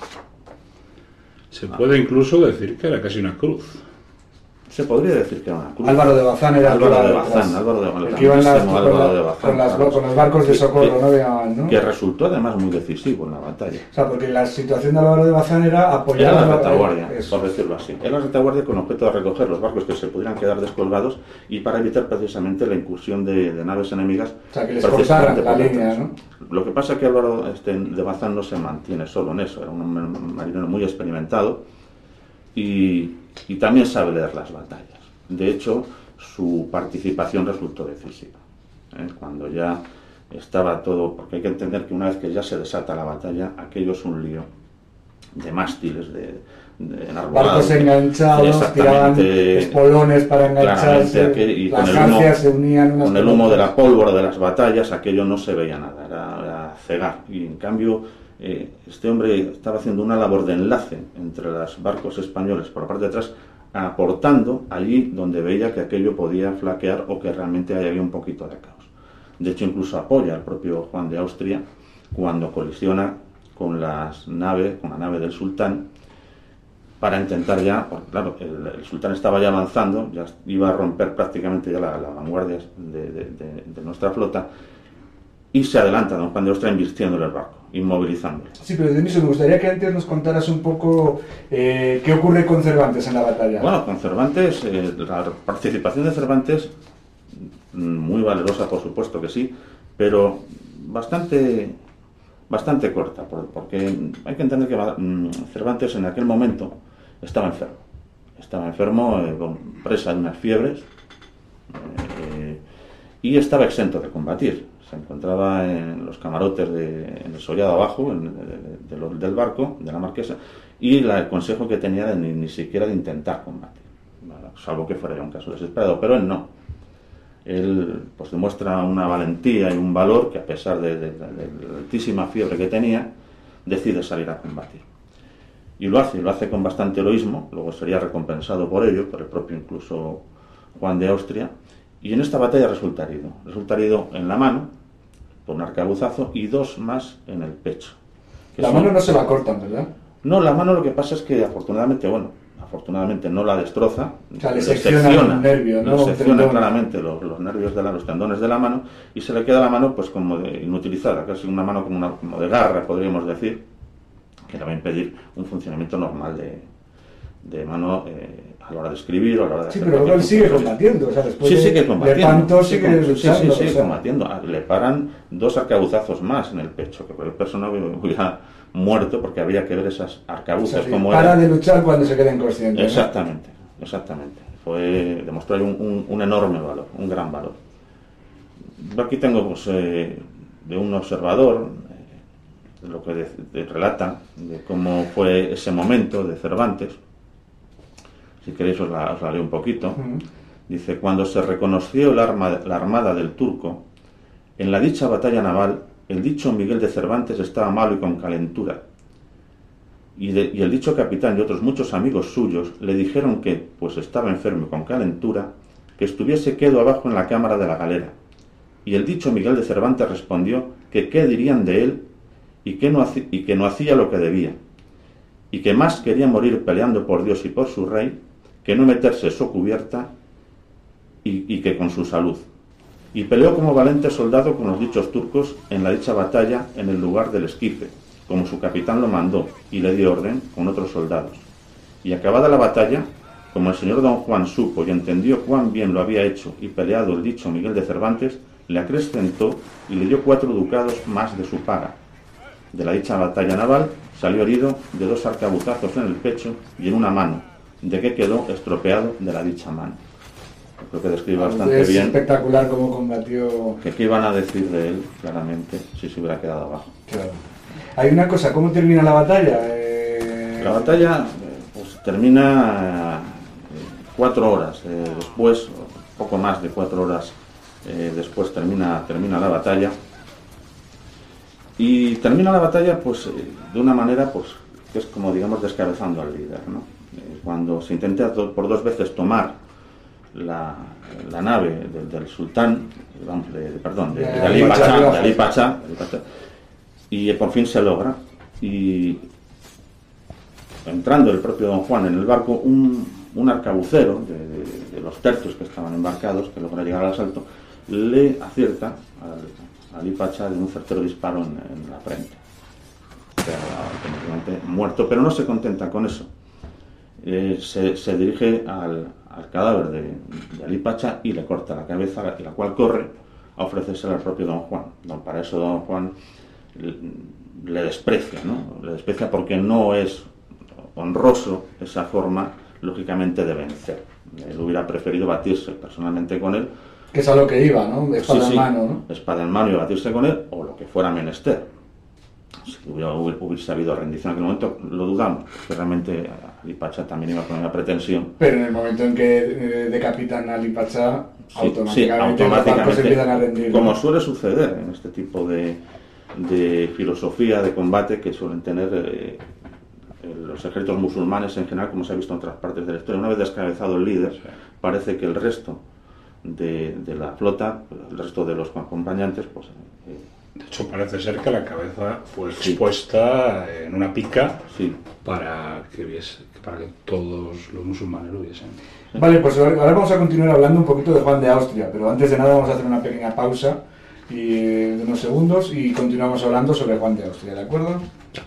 Se puede incluso decir que era casi una cruz. Se podría decir que era una cruz. Álvaro de Bazán era Álvaro el que de iba Bazán, detrás. Álvaro de El Bazán, que iba en las- grandísimo con, Álvaro la- de Bazán, con las- claro. con los barcos de Que- socorro, que- ¿no? De- ¿no? Que resultó además muy decisivo en la batalla. O sea, porque la situación de Álvaro de Bazán era apoyar Era a la la- retaguardia, eso. por decirlo así. Era la retaguardia con objeto de recoger los barcos que se pudieran quedar descolgados y para evitar precisamente la incursión de, de naves enemigas. O sea, que les precisamente cortaran la por detrás. línea, ¿no? Lo que pasa es que Álvaro este, de Bazán no se mantiene solo en eso, era un marinero muy experimentado y, y también sabe leer las batallas. De hecho, su participación resultó decisiva. ¿eh? Cuando ya estaba todo, porque hay que entender que una vez que ya se desata la batalla, aquello es un lío de mástiles, de, de enarbolados. Barcos enganchados, tiraban espolones para engancharse, aquel, y las con el humo, jarcias se unían unas con el con humo de otras. la pólvora de las batallas, aquello no se veía nada, era, era cegar. Y en cambio, eh, este hombre estaba haciendo una labor de enlace entre los barcos españoles por la parte de atrás, aportando allí donde veía que aquello podía flaquear o que realmente había un poquito de caos. De hecho, incluso apoya al propio Juan de Austria cuando colisiona con las naves, con la nave del sultán, para intentar ya, porque claro, el, el sultán estaba ya avanzando, ya iba a romper prácticamente ya la, la vanguardia de, de, de, de nuestra flota, y se adelanta don Juan de Austria invirtiéndole el barco, inmovilizándolo. Sí, pero Dionisio, me gustaría que antes nos contaras un poco eh, qué ocurre con Cervantes en la batalla. Bueno, con Cervantes, eh, la participación de Cervantes, muy valerosa por supuesto que sí, pero bastante, bastante corta, porque hay que entender que Cervantes en aquel momento estaba enfermo. Estaba enfermo, eh, con presa de unas fiebres, eh, y estaba exento de combatir. Se encontraba en los camarotes, de, en el sollado abajo, en, de, de, de, del barco, de la marquesa, y la, el consejo que tenía de ni, ni siquiera de intentar combatir, salvo que fuera ya un caso desesperado, pero él no. Él pues demuestra una valentía y un valor que, a pesar de, de, de, de la altísima fiebre que tenía, decide salir a combatir. Y lo hace, y lo hace con bastante heroísmo, luego sería recompensado por ello, por el propio incluso Juan de Austria, y en esta batalla resulta herido. Resulta herido en la mano, por un arcabuzazo, y dos más en el pecho. La son... mano no se la cortan, ¿verdad? No, la mano lo que pasa es que afortunadamente, bueno, afortunadamente no la destroza, o sea, le, le secciona, secciona, el nervio, ¿no? le secciona claramente los, los nervios de la, los tendones de la mano, y se le queda la mano pues como de, inutilizada, casi una mano como, una, como de garra, podríamos decir, que le va a impedir un funcionamiento normal de, de mano eh, a la hora de escribir o a la hora de sí, hacer. Sí, pero luego él sigue combatiendo, o sea, después sí, de, sigue combatiendo, de tanto sí, sigue sí, luchando. Sí, sí, sigue o sea. combatiendo. Le paran dos arcabuzazos más en el pecho, que cualquier persona hubiera muerto porque habría que ver esas arcabuces, o sea, como para eran. De luchar cuando se queda inconsciente. Exactamente, ¿no? Exactamente. Fue, demostró un, un, un enorme valor, un gran valor. Yo aquí tengo pues, eh, de un observador eh, lo que de, de relata de cómo fue ese momento de Cervantes. Si queréis os la, os la leo un poquito. Uh-huh. Dice: cuando se reconoció la, arma, la armada del turco, en la dicha batalla naval, el dicho Miguel de Cervantes estaba malo y con calentura. Y, de, y el dicho capitán y otros muchos amigos suyos le dijeron que, pues estaba enfermo y con calentura, que estuviese quedo abajo en la cámara de la galera. Y el dicho Miguel de Cervantes respondió que qué dirían de él y que no, haci, y que no hacía lo que debía, y que más quería morir peleando por Dios y por su rey que no meterse so cubierta y, y que con su salud. Y peleó como valente soldado con los dichos turcos en la dicha batalla en el lugar del esquife, como su capitán lo mandó, y le dio orden con otros soldados. Y acabada la batalla, como el señor don Juan supo y entendió cuán bien lo había hecho y peleado el dicho Miguel de Cervantes, le acrecentó y le dio cuatro ducados más de su paga. De la dicha batalla naval salió herido de dos arcabuzazos en el pecho y en una mano, de que quedó estropeado de la dicha mano. Creo que describe bastante es bien. Es espectacular cómo combatió. Que qué iban a decir de él, claramente, si se hubiera quedado abajo. Claro. Hay una cosa, ¿cómo termina la batalla? Eh... La batalla pues, termina eh, cuatro horas eh, después, poco más de cuatro horas eh, después termina, termina la batalla. Y termina la batalla pues eh, de una manera pues que es como, digamos, descabezando al líder, ¿no? Eh, cuando se intenta do, por dos veces tomar la, la nave del, del sultán, vamos, de, de, perdón, de, de, de Ali Pasha, de Ali Pasha, de Ali Pasha, y por fin se logra. Y entrando el propio Don Juan en el barco, un, un arcabucero de, de, de los tercios que estaban embarcados, que logra llegar al asalto, le acierta al, a Ali Pasha de un certero disparo en, en la frente. O sea, automáticamente muerto, pero no se contenta con eso. Eh, se, se dirige al, al cadáver de, de Ali Pasha y le corta la cabeza, la, la cual corre a ofrecérsela al propio Don Juan. Don, para eso Don Juan le, le desprecia, ¿no? Le desprecia porque no es honroso esa forma, lógicamente, de vencer. Él hubiera preferido batirse personalmente con él. Que es a lo que iba, ¿no? De espada sí, en sí, mano, ¿no? Espada en mano y batirse con él, o lo que fuera menester. Si hubiera, hubiese habido rendición en aquel momento, lo dudamos, que realmente Ali Pasha también iba con una pretensión. Pero en el momento en que eh, decapitan a Ali Pasha, sí, automáticamente, sí, automáticamente los se empiezan a rendir, ¿no? Como suele suceder en este tipo de, de filosofía de combate que suelen tener eh, los ejércitos musulmanes en general, como se ha visto en otras partes de la historia. Una vez descabezado el líder, sí, parece que el resto de, de la flota, el resto de los acompañantes, pues... Eh, de hecho, parece ser que la cabeza fue expuesta sí. en una pica sí. para, que viese, para que todos los musulmanes lo viesen. Vale, pues ahora vamos a continuar hablando un poquito de Juan de Austria, pero antes de nada vamos a hacer una pequeña pausa y, de unos segundos y continuamos hablando sobre Juan de Austria, ¿de acuerdo?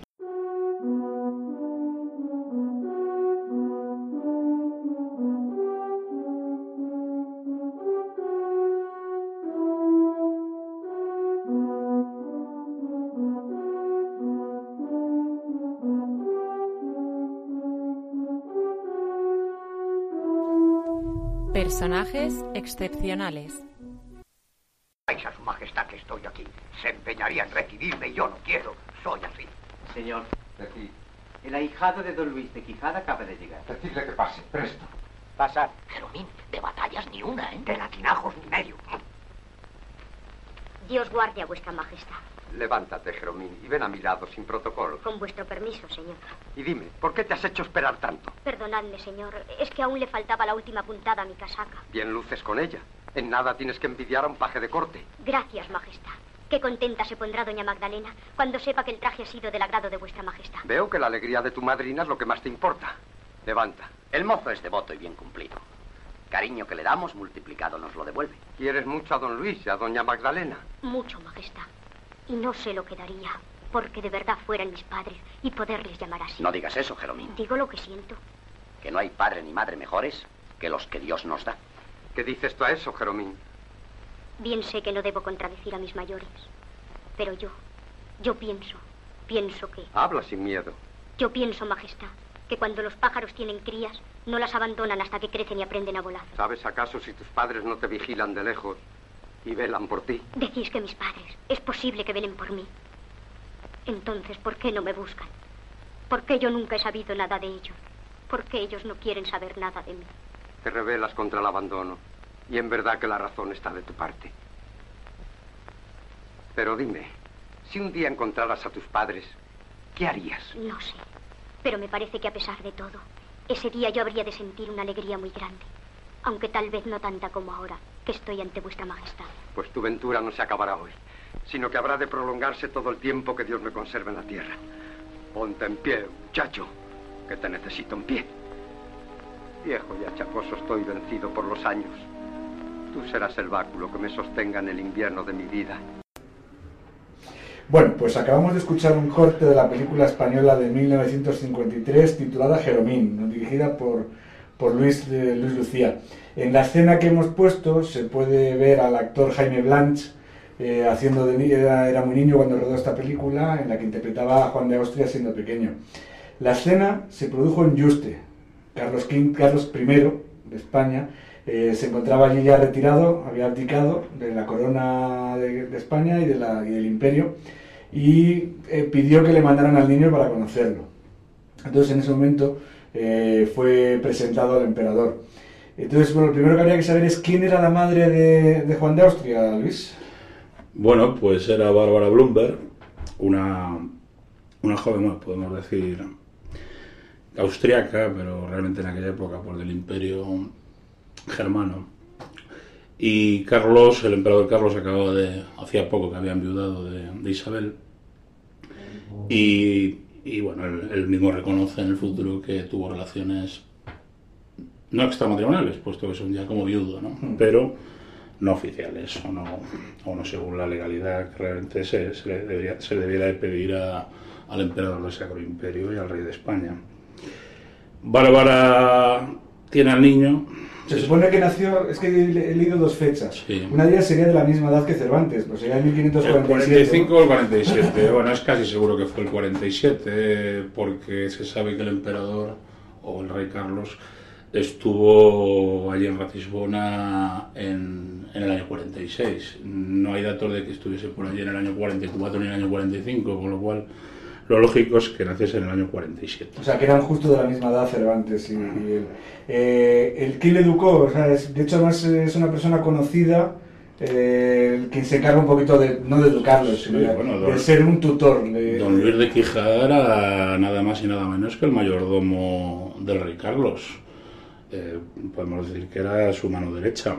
Personajes excepcionales. A su majestad que estoy aquí. Se empeñaría en recibirme y yo no quiero. Soy así. Señor, aquí. El ahijado de don Luis de Quijada acaba de llegar. Decidle que pase, presto. Pasar. Jeromín, de batallas ni una, ¿eh? De latinajos ni medio. Dios guarde a vuestra majestad. Levántate, Jeromín, y ven a mi lado sin protocolo. Con vuestro permiso, señor. Y dime, ¿por qué te has hecho esperar tanto? Perdonadme, señor. Es que aún le faltaba la última puntada a mi casaca. Bien luces con ella. En nada tienes que envidiar a un paje de corte. Gracias, majestad. Qué contenta se pondrá doña Magdalena cuando sepa que el traje ha sido del agrado de vuestra majestad. Veo que la alegría de tu madrina es lo que más te importa. Levanta. El mozo es devoto y bien cumplido. Cariño que le damos, multiplicado nos lo devuelve. ¿Quieres mucho a don Luis y a doña Magdalena? Mucho, majestad. Y no sé lo que daría porque de verdad fueran mis padres y poderles llamar así. No digas eso, Jeromín. Digo lo que siento. Que no hay padre ni madre mejores que los que Dios nos da. ¿Qué dices tú a eso, Jeromín? Bien sé que no debo contradecir a mis mayores, pero yo, yo pienso, pienso que... Habla sin miedo. Yo pienso, majestad, que cuando los pájaros tienen crías, no las abandonan hasta que crecen y aprenden a volar. ¿Sabes acaso si tus padres no te vigilan de lejos y velan por ti? Decís que mis padres, es posible que velen por mí. Entonces, ¿por qué no me buscan? ¿Por qué yo nunca he sabido nada de ellos? ¿Por qué ellos no quieren saber nada de mí? Te rebelas contra el abandono, y en verdad que la razón está de tu parte. Pero dime, si un día encontraras a tus padres, ¿qué harías? No sé, pero me parece que a pesar de todo, ese día yo habría de sentir una alegría muy grande, aunque tal vez no tanta como ahora, que estoy ante vuestra majestad. Pues tu ventura no se acabará hoy, sino que habrá de prolongarse todo el tiempo que Dios me conserve en la tierra. Ponte en pie, muchacho, que te necesito en pie. Viejo y achacoso estoy, vencido por los años. Tú serás el báculo que me sostenga en el invierno de mi vida. Bueno, pues acabamos de escuchar un corte de la película española de mil novecientos cincuenta y tres titulada Jeromín, dirigida por, por Luis, eh, Luis Lucía. En la escena que hemos puesto se puede ver al actor Jaime Blanch eh, haciendo de niño, era, era muy niño cuando rodó esta película, en la que interpretaba a Juan de Austria siendo pequeño. La escena se produjo en Yuste. Carlos quinto, Carlos primero de España eh, se encontraba allí ya retirado, había abdicado de la corona de, de España y, de la, y del imperio, y eh, pidió que le mandaran al niño para conocerlo. Entonces en ese momento eh, fue presentado al emperador. Entonces, bueno, lo primero que habría que saber es quién era la madre de, de Juan de Austria, Luis. Bueno, pues era Bárbara Blumberg, una, una joven, bueno, podemos decir, austriaca, pero realmente en aquella época por del Imperio Germano. Y Carlos, el emperador Carlos, acababa de, hacía poco que había enviudado de, de Isabel. Y, y bueno, él, él mismo reconoce en el futuro que tuvo relaciones no extramatrimoniales, puesto que son ya como viudo, ¿no? Mm. Pero no oficiales, o no, o no según la legalidad que realmente se, se, le debería, se debiera de pedir a, al emperador del Sacro Imperio y al rey de España. Bárbara tiene al niño. Se supone que nació, es que he leído dos fechas. Sí. Una de ellas sería de la misma edad que Cervantes, pues sería en mil quinientos cuarenta y siete. El cuarenta y cinco o el cuarenta y siete, bueno, es casi seguro que fue el cuarenta y siete, porque se sabe que el emperador, o el rey Carlos, estuvo allí en Ratisbona en, en el año cuarenta y seis. No hay datos de que estuviese por allí en el año cuarenta y cuatro ni en el año cuarenta y cinco, con lo cual lo lógico es que naciese en el año cuarenta y siete. O sea, que eran justo de la misma edad Cervantes y, y él. Eh, el ¿quién le educó? O sea, es, de hecho, además es una persona conocida, eh, quien se encarga un poquito de, no de educarlos, sino sí, de, bueno, don, de ser un tutor. De, don Luis de Quijada era nada más y nada menos que el mayordomo del rey Carlos. Eh, podemos decir que era su mano derecha.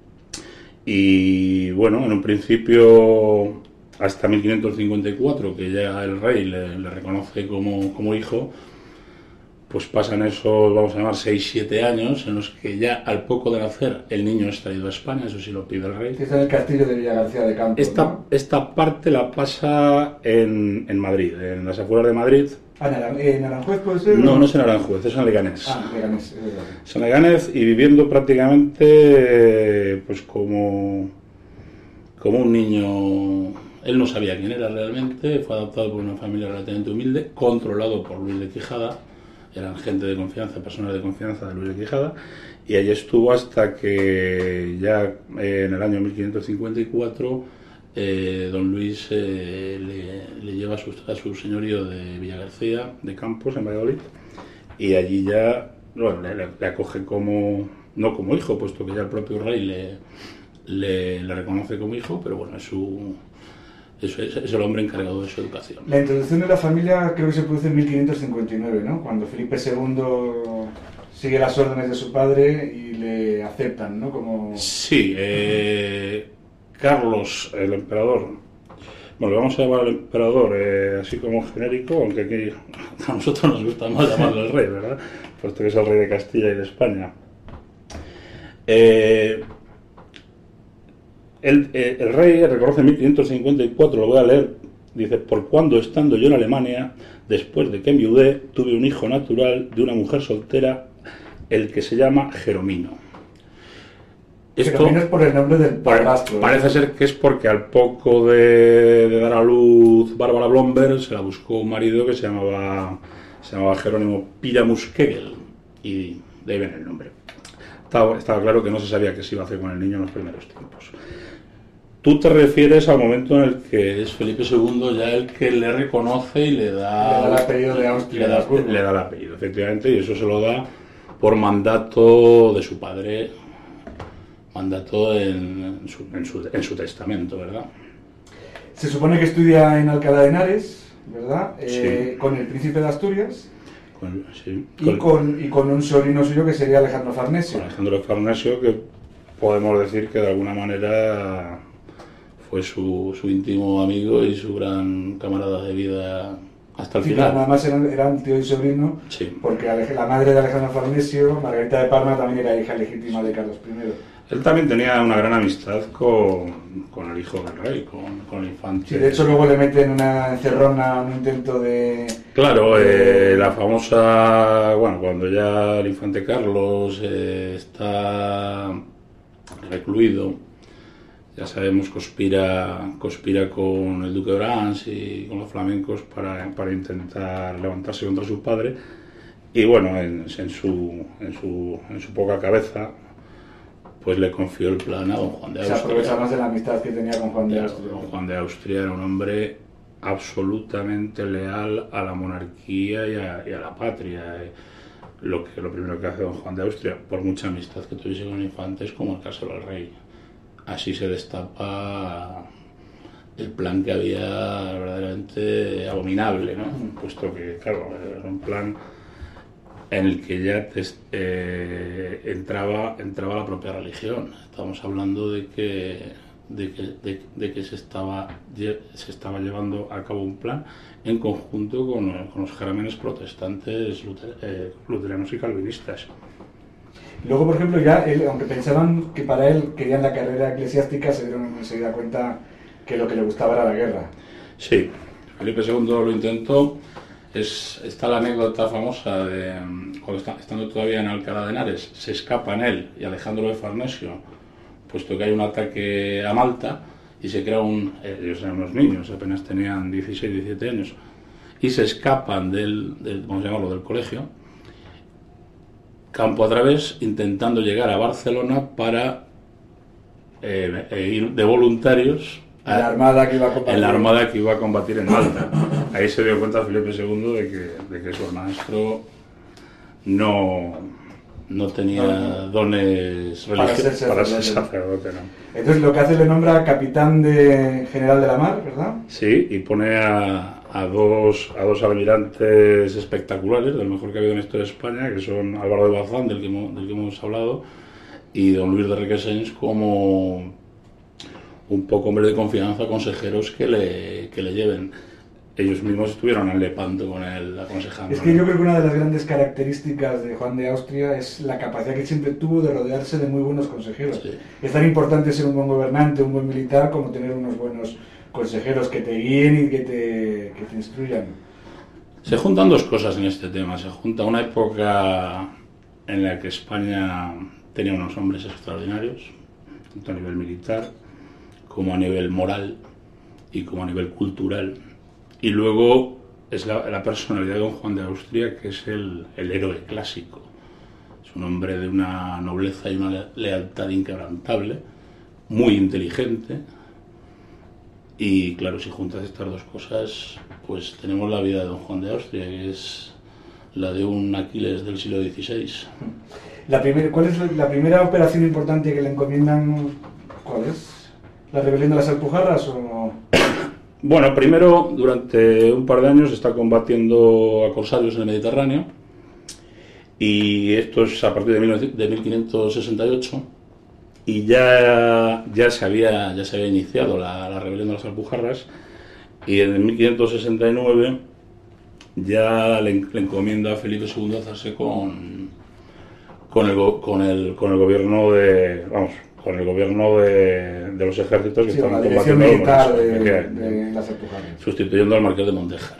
Y bueno, en un principio, hasta mil quinientos cincuenta y cuatro, que ya el rey le, le reconoce como, como hijo, pues pasan esos, vamos a llamar, seis siete años, en los que ya al poco de nacer el niño es traído a España, eso sí lo pide el rey. Está en el castillo de Villagarcía de Campos, esta, ¿no? Esta parte la pasa en, en Madrid, en las afueras de Madrid. Ah, ¿en Aranjuez puede ser? No, no es en Aranjuez, es en Leganés. Ah, Leganés, es verdad. Es en Leganés, y viviendo prácticamente pues como, como un niño. Él no sabía quién era realmente, fue adoptado por una familia relativamente humilde, controlado por Luis de Quijada. Eran gente de confianza, personas de confianza de Luis de Quijada, y allí estuvo hasta que ya eh, en el año mil quinientos cincuenta y cuatro eh, don Luis eh, le, le lleva a su, a su señorío de Villagarcía de Campos, en Valladolid, y allí ya bueno, le, le, le acoge como, no como hijo, puesto que ya el propio rey le, le, le reconoce como hijo, pero bueno, es su... Es, es, es el hombre encargado de su educación. La introducción de la familia creo que se produce en mil quinientos cincuenta y nueve, ¿no? Cuando Felipe segundo sigue las órdenes de su padre y le aceptan, ¿no? Como... Sí, eh, Carlos, el emperador, bueno, le vamos a llamar al emperador eh, así como genérico, aunque aquí a nosotros nos gusta más llamarlo el rey, ¿verdad? Puesto que es el rey de Castilla y de España. Eh... El, eh, el rey reconoce en mil quinientos cincuenta y cuatro, lo voy a leer, dice: por cuando estando yo en Alemania, después de que enviudé, tuve un hijo natural de una mujer soltera, el que se llama Jeromino. Esto, Jeromino es por el nombre del padrastro. Parece ¿eh? ser que es porque al poco de, de dar a luz Bárbara Blomberg se la buscó un marido que se llamaba, se llamaba Jerónimo Piramuskegel, y de ahí viene el nombre. Estaba, estaba claro que no se sabía qué se iba a hacer con el niño en los primeros tiempos. Tú te refieres al momento en el que es Felipe segundo ya el que le reconoce y le da, le da el apellido de Austria. Le da, le da el apellido, efectivamente, y eso se lo da por mandato de su padre, mandato en, en, su, en, su, en su testamento, ¿verdad? Se supone que estudia en Alcalá de Henares, ¿verdad? Sí. Eh, con el príncipe de Asturias. Con, sí, y, con, con, y con un sobrino suyo que sería Alejandro Farnesio. Alejandro Farnesio, que podemos decir que de alguna manera fue su, su íntimo amigo y su gran camarada de vida hasta el sí, final. Además eran, eran tío y sobrino, sí. Porque la madre de Alejandro Farnesio, Margarita de Parma, también era hija legítima de Carlos primero. Él también tenía una gran amistad con, con el hijo del rey, con, con el infante. Sí, de hecho luego le meten una encerrona, un intento de... Claro, de... Eh, la famosa, bueno, cuando ya el infante Carlos eh, está recluido, ya sabemos, conspira, conspira con el duque de Orange y con los flamencos para, para intentar levantarse contra su padre, y bueno, en, en, su, en, su, en su poca cabeza pues le confió el plan a don Juan de Austria. Se aprovecha más de la amistad que tenía con Juan de Austria. Don Juan de Austria era un hombre absolutamente leal a la monarquía y a, y a la patria. lo que lo primero que hace don Juan de Austria, por mucha amistad que tuviese con el infante, es como el caso del rey. Así se destapa el plan que había verdaderamente abominable, ¿no? Puesto que, claro, era un plan en el que ya te, eh, entraba, entraba la propia religión. Estamos hablando de que, de que, de, de que se, estaba, se estaba llevando a cabo un plan en conjunto con, con los gérmenes protestantes, luter, eh, luteranos y calvinistas. Luego, por ejemplo, ya él, aunque pensaban que para él querían la carrera eclesiástica, se dieron enseguida cuenta que lo que le gustaba era la guerra. Sí, Felipe segundo lo intentó. Es, está la anécdota famosa de cuando está, estando todavía en Alcalá de Henares, se escapan él y Alejandro de Farnesio, puesto que hay un ataque a Malta y se crea un... ellos eran unos niños, apenas tenían dieciséis, diecisiete años, y se escapan del, del, vamos a llamarlo, del colegio, campo a través, intentando llegar a Barcelona para eh, eh, ir de voluntarios en la armada que iba a combatir en la armada que iba a combatir en Malta. Ahí se dio cuenta Felipe segundo de que, de que su maestro no, no tenía no, dones religiosos para ser sacerdote. ¿No? Entonces lo que hace le nombra capitán de general de la mar, ¿verdad? Sí, y pone a, a, dos, a dos almirantes espectaculares, del mejor que ha habido en la historia de España, que son Álvaro de Bazán, del que hemos, del que hemos hablado, y don Luis de Requesens como un poco hombre de confianza, consejeros que le, que le lleven. Ellos mismos estuvieron en Lepanto con él aconsejando. Es que yo creo que una de las grandes características de Juan de Austria es la capacidad que siempre tuvo de rodearse de muy buenos consejeros. Sí. Es tan importante ser un buen gobernante, un buen militar, como tener unos buenos consejeros que te guíen y que te, que te instruyan. Se juntan dos cosas en este tema. Se junta una época en la que España tenía unos hombres extraordinarios, tanto a nivel militar como a nivel moral y como a nivel cultural. Y luego es la, la personalidad de don Juan de Austria, que es el, el héroe clásico. Es un hombre de una nobleza y una lealtad inquebrantable, muy inteligente. Y claro, si juntas estas dos cosas, pues tenemos la vida de don Juan de Austria, que es la de un Aquiles del siglo dieciséis. La primer, ¿Cuál es la primera operación importante que le encomiendan? ¿Cuál es? ¿La rebelión de las Alpujarras o...? Bueno, primero, durante un par de años está combatiendo a corsarios en el Mediterráneo, y esto es a partir de mil quinientos sesenta y ocho, y ya, ya, se, había, ya se había iniciado la, la rebelión de las Alpujarras, y en mil quinientos sesenta y nueve ya le, le encomienda a Felipe segundo hacerse con, con, el, con, el, con el gobierno de... vamos, con el gobierno de, de los ejércitos que sí, estaban combatiendo militar de, de, de las Alpujarras, sustituyendo al marqués de Montejar.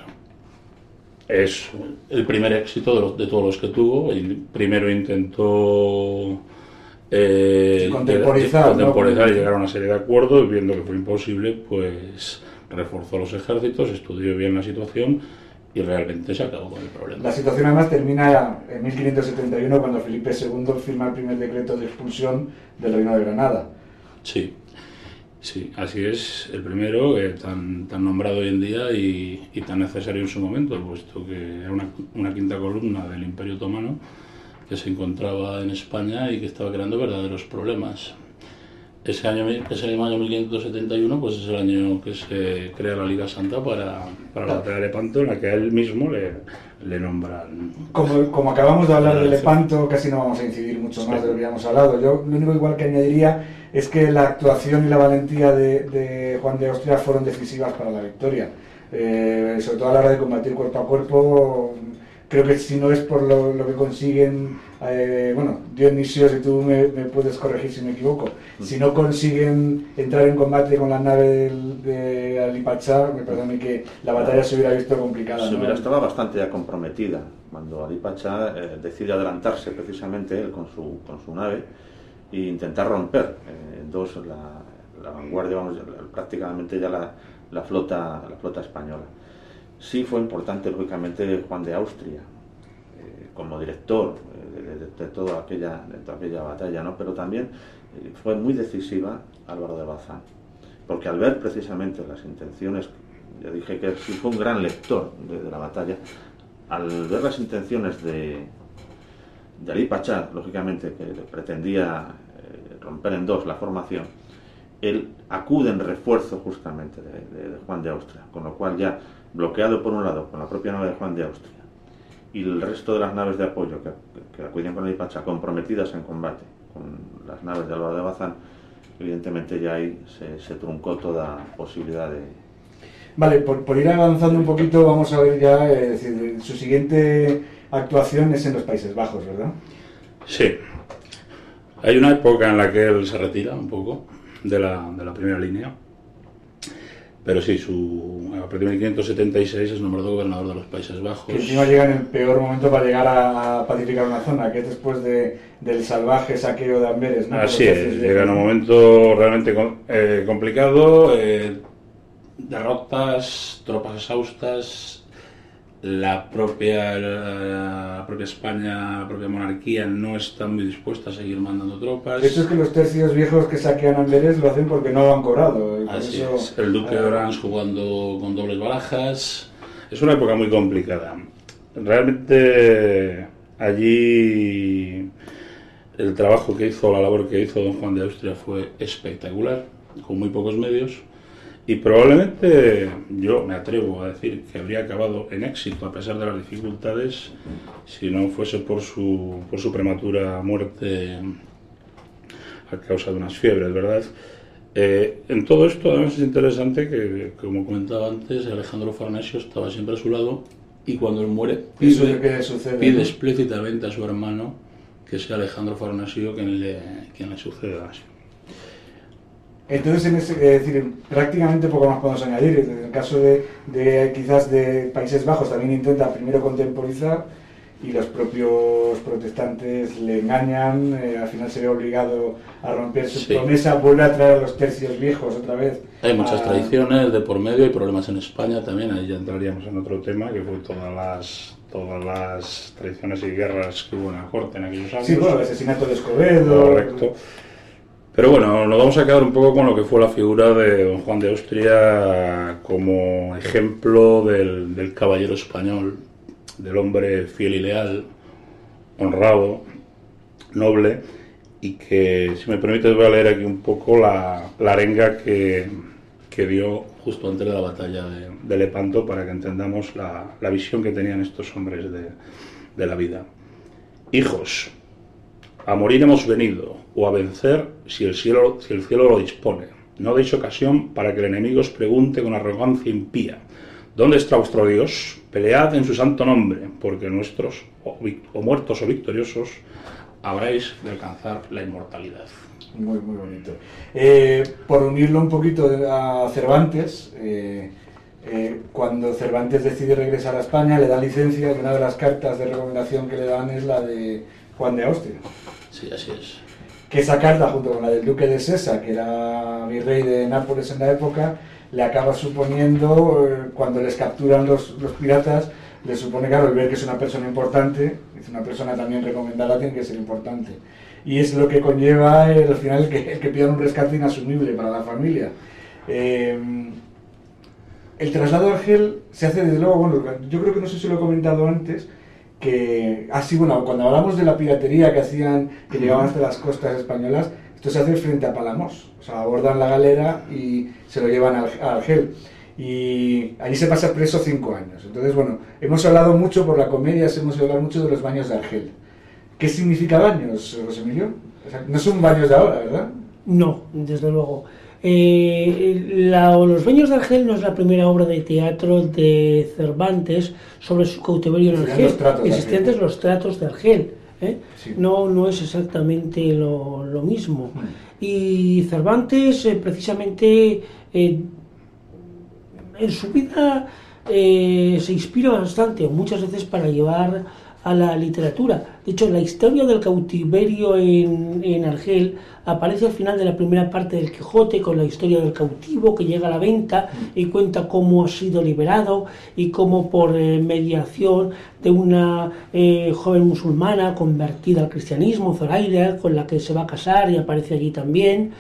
Es el primer éxito de, los, de todos los que tuvo. El primero intentó eh, contemporizar, contemporizar ¿no? y llegar a una serie de acuerdos, viendo que fue imposible, pues reforzó los ejércitos, estudió bien la situación y realmente se acabó con el problema. La situación además termina en mil quinientos setenta y uno cuando Felipe segundo firma el primer decreto de expulsión del Reino de Granada. Sí, sí, así es, el primero, eh, tan, tan nombrado hoy en día y, y tan necesario en su momento, puesto que era una, una quinta columna del Imperio Otomano que se encontraba en España y que estaba creando verdaderos problemas. Ese año, ese año mil quinientos setenta y uno, pues es el año que se crea la Liga Santa para, para la batalla de Lepanto, en la que a él mismo le, le nombran. Como, como acabamos de hablar de Lepanto, casi no vamos a incidir mucho sí. más de lo que habíamos hablado. Yo lo único igual que añadiría es que la actuación y la valentía de, de Juan de Austria fueron decisivas para la victoria. Eh, sobre todo a la hora de combatir cuerpo a cuerpo. Creo que si no es por lo, lo que consiguen, eh, bueno, Dionisio, si tú me, me puedes corregir si me equivoco, si no consiguen entrar en combate con la nave de, de Alipachá, me parece a mí que la batalla se hubiera visto complicada. Se ¿no? hubiera estado bastante ya comprometida cuando Alipachá eh, decide adelantarse precisamente él con su, con su nave e intentar romper eh, en dos la, la vanguardia, vamos, prácticamente ya la, la, flota, la flota española. Sí fue importante, lógicamente, Juan de Austria, eh, como director eh, de, de, de, toda aquella, de toda aquella batalla, ¿no? Pero también eh, fue muy decisiva Álvaro de Bazán, porque al ver precisamente las intenciones, ya dije que sí fue un gran lector de, de la batalla, al ver las intenciones de, de Ali Pachá, lógicamente, que pretendía eh, romper en dos la formación, él acude en refuerzo justamente de, de, de Juan de Austria, con lo cual ya bloqueado por un lado con la propia nave de Juan de Austria y el resto de las naves de apoyo que, que acudían con Ali Pachá comprometidas en combate con las naves de Álvaro de Bazán, evidentemente ya ahí se, se truncó toda posibilidad de... Vale, por, por ir avanzando un poquito, vamos a ver ya, eh, decir, su siguiente actuación es en los Países Bajos, ¿verdad? Sí. Hay una época en la que él se retira un poco de la, de la primera línea, pero sí, su, a partir de mil quinientos setenta y seis es nombrado gobernador de los Países Bajos. Que encima llega en el peor momento para llegar a, a pacificar una zona, que es después de, del salvaje saqueo de Amberes, ¿no? Así es, llega en un momento realmente eh, complicado, eh, derrotas, tropas exhaustas, la propia, la propia España, la propia monarquía no está muy dispuesta a seguir mandando tropas. De hecho es que los tercios viejos que saquean Amberes lo hacen porque no lo han cobrado. Así eso, es, el duque de Orange jugando con dobles barajas. Es una época muy complicada. Realmente allí el trabajo que hizo, la labor que hizo don Juan de Austria fue espectacular, con muy pocos medios. Y probablemente yo me atrevo a decir que habría acabado en éxito a pesar de las dificultades si no fuese por su, por su prematura muerte a causa de unas fiebres, ¿verdad? Eh, en todo esto además es interesante que, como comentaba antes, Alejandro Farnesio estaba siempre a su lado y cuando él muere pide, ¿qué sucede, pide ¿no? explícitamente a su hermano que sea Alejandro Farnesio quien le, quien le suceda. Entonces, en ese, es decir, prácticamente poco más podemos añadir. En el caso de, de quizás de Países Bajos también intenta primero contemporizar y los propios protestantes le engañan, eh, al final se ve obligado a romper su sí. promesa, vuelve a traer a los tercios viejos otra vez. Hay muchas a... tradiciones de por medio, hay problemas en España también, ahí ya entraríamos en otro tema, que fue todas las todas las tradiciones y guerras que hubo en la corte en aquellos años. Sí, bueno, el asesinato de Escobedo. Correcto. Pero bueno, nos vamos a quedar un poco con lo que fue la figura de don Juan de Austria como ejemplo del, del caballero español, del hombre fiel y leal, honrado, noble, y que, si me permites, voy a leer aquí un poco la, la arenga que, que dio justo antes de la batalla de, de Lepanto para que entendamos la, la visión que tenían estos hombres de, de la vida. Hijos, a morir hemos venido, o a vencer si el cielo, si el cielo lo dispone. No deis ocasión para que el enemigo os pregunte con arrogancia impía: ¿dónde está vuestro Dios? Pelead en su santo nombre, porque nuestros, o, o muertos o victoriosos, habréis de alcanzar la inmortalidad. Muy, muy bonito. Eh, por unirlo un poquito a Cervantes, eh, eh, cuando Cervantes decide regresar a España, le dan licencia y una de las cartas de recomendación que le dan es la de Juan de Austria. Sí, así es. Que esa carta, junto con la del duque de Sesa, que era virrey de Nápoles en la época, le acaba suponiendo, eh, cuando les capturan los, los piratas, le supone, claro, el ver que es una persona importante, es una persona también recomendada, tiene que ser importante. Y es lo que conlleva, eh, al final, que, que pidan un rescate inasumible para la familia. Eh, el traslado a Argel se hace, desde luego, bueno, yo creo que no sé si lo he comentado antes, que así, bueno, cuando hablamos de la piratería que hacían, que llegaban hasta las costas españolas, esto se hace frente a Palamos, o sea, abordan la galera y se lo llevan a Argel, y allí se pasa preso cinco años. Entonces, bueno, hemos hablado mucho por la comedia, hemos hablado mucho de los baños de Argel. ¿Qué significa baños, José Emilio? O sea, no son baños de ahora, ¿verdad? No, desde luego. Eh, la, Los baños de Argel no es la primera obra de teatro de Cervantes sobre su cautiverio en Argel. Existían antes los tratos de Argel. ¿eh? Sí. No, no es exactamente lo, lo mismo. Mm. Y Cervantes, eh, precisamente, eh, en su vida eh, se inspira bastante, muchas veces, para llevar a la literatura. De hecho, la historia del cautiverio en, en Argel aparece al final de la primera parte del Quijote, con la historia del cautivo que llega a la venta y cuenta cómo ha sido liberado y cómo, por eh, mediación de una eh, joven musulmana convertida al cristianismo, Zoraida, con la que se va a casar y aparece allí también,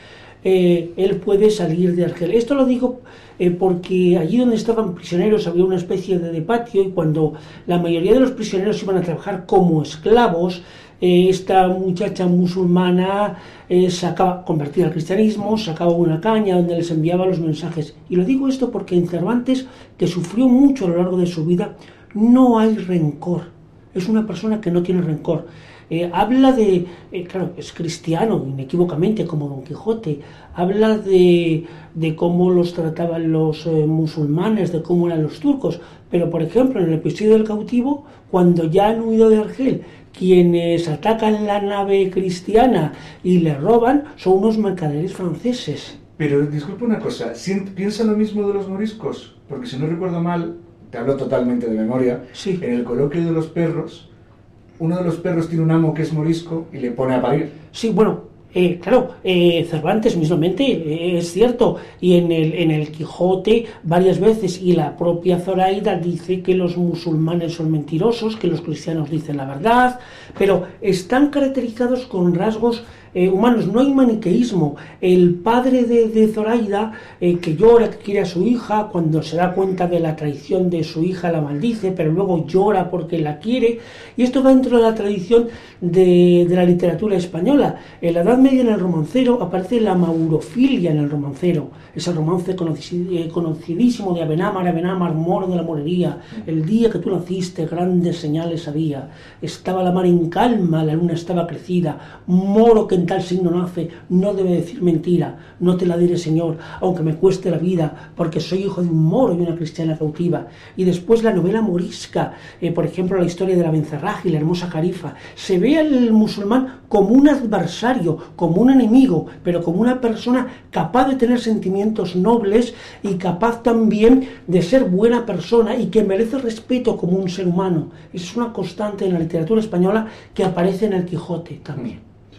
eh, él puede salir de Argel. Esto lo digo eh, porque allí donde estaban prisioneros había una especie de, de patio, y cuando la mayoría de los prisioneros iban a trabajar como esclavos, eh, esta muchacha musulmana eh, sacaba, convertida al cristianismo, sacaba una caña donde les enviaba los mensajes. Y lo digo esto porque en Cervantes, que sufrió mucho a lo largo de su vida, no hay rencor. Es una persona que no tiene rencor. Eh, habla de, eh, claro, es cristiano, inequívocamente, como Don Quijote. Habla de, de cómo los trataban los eh, musulmanes, de cómo eran los turcos. Pero, por ejemplo, en el episodio del cautivo, cuando ya han huido de Argel, quienes atacan la nave cristiana y le roban son unos mercaderes franceses. Pero, disculpa una cosa, ¿piensa lo mismo de los moriscos? Porque si no recuerdo mal, te hablo totalmente de memoria, sí. En el coloquio de los perros, uno de los perros tiene un amo que es morisco y le pone a parir. Sí, bueno, eh, claro, eh, Cervantes mismamente, eh, es cierto, y en el, en el Quijote varias veces, y la propia Zoraida dice que los musulmanes son mentirosos, que los cristianos dicen la verdad, pero están caracterizados con rasgos Eh, humanos, no hay maniqueísmo. El padre de, de Zoraida, eh, que llora, que quiere a su hija, cuando se da cuenta de la traición de su hija la maldice, pero luego llora porque la quiere, y esto va dentro de la tradición de, de la literatura española. En la Edad Media, en el romancero, aparece la maurofilia en el romancero, es el romance conocidísimo de Abenamar, Abenamar, moro de la morería, el día que tú naciste grandes señales había, estaba la mar en calma, la luna estaba crecida, moro que en tal signo nace, no debe decir mentira, no te la diré, Señor, aunque me cueste la vida, porque soy hijo de un moro y una cristiana cautiva. Y después la novela morisca, eh, por ejemplo, la historia de la Bencerraje y la hermosa Carifa, se ve al musulmán como un adversario, como un enemigo, pero como una persona capaz de tener sentimientos nobles y capaz también de ser buena persona y que merece respeto como un ser humano. Esa es una constante en la literatura española que aparece en el Quijote también.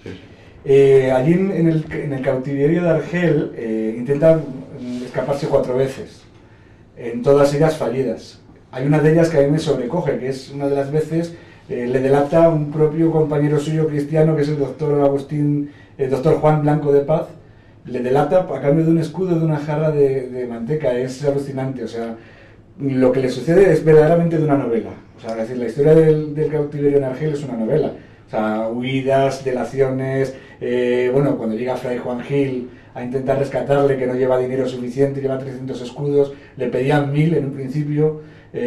Eh, allí en, en, el, en el cautiverio de Argel eh, intentan escaparse cuatro veces, en todas ellas fallidas. Hay una de ellas que a mí me sobrecoge, que es una de las veces eh, le delata un propio compañero suyo cristiano, que es el doctor Agustín, el doctor Juan Blanco de Paz, le delata a cambio de un escudo, de una jarra de, de manteca. Es alucinante, o sea, lo que le sucede es verdaderamente de una novela. O sea, es decir, la historia del, del cautiverio en Argel es una novela. O sea, huidas, delaciones, eh, bueno, cuando llega Fray Juan Gil a intentar rescatarle, que no lleva dinero suficiente, lleva trescientos escudos, le pedían mil en un principio,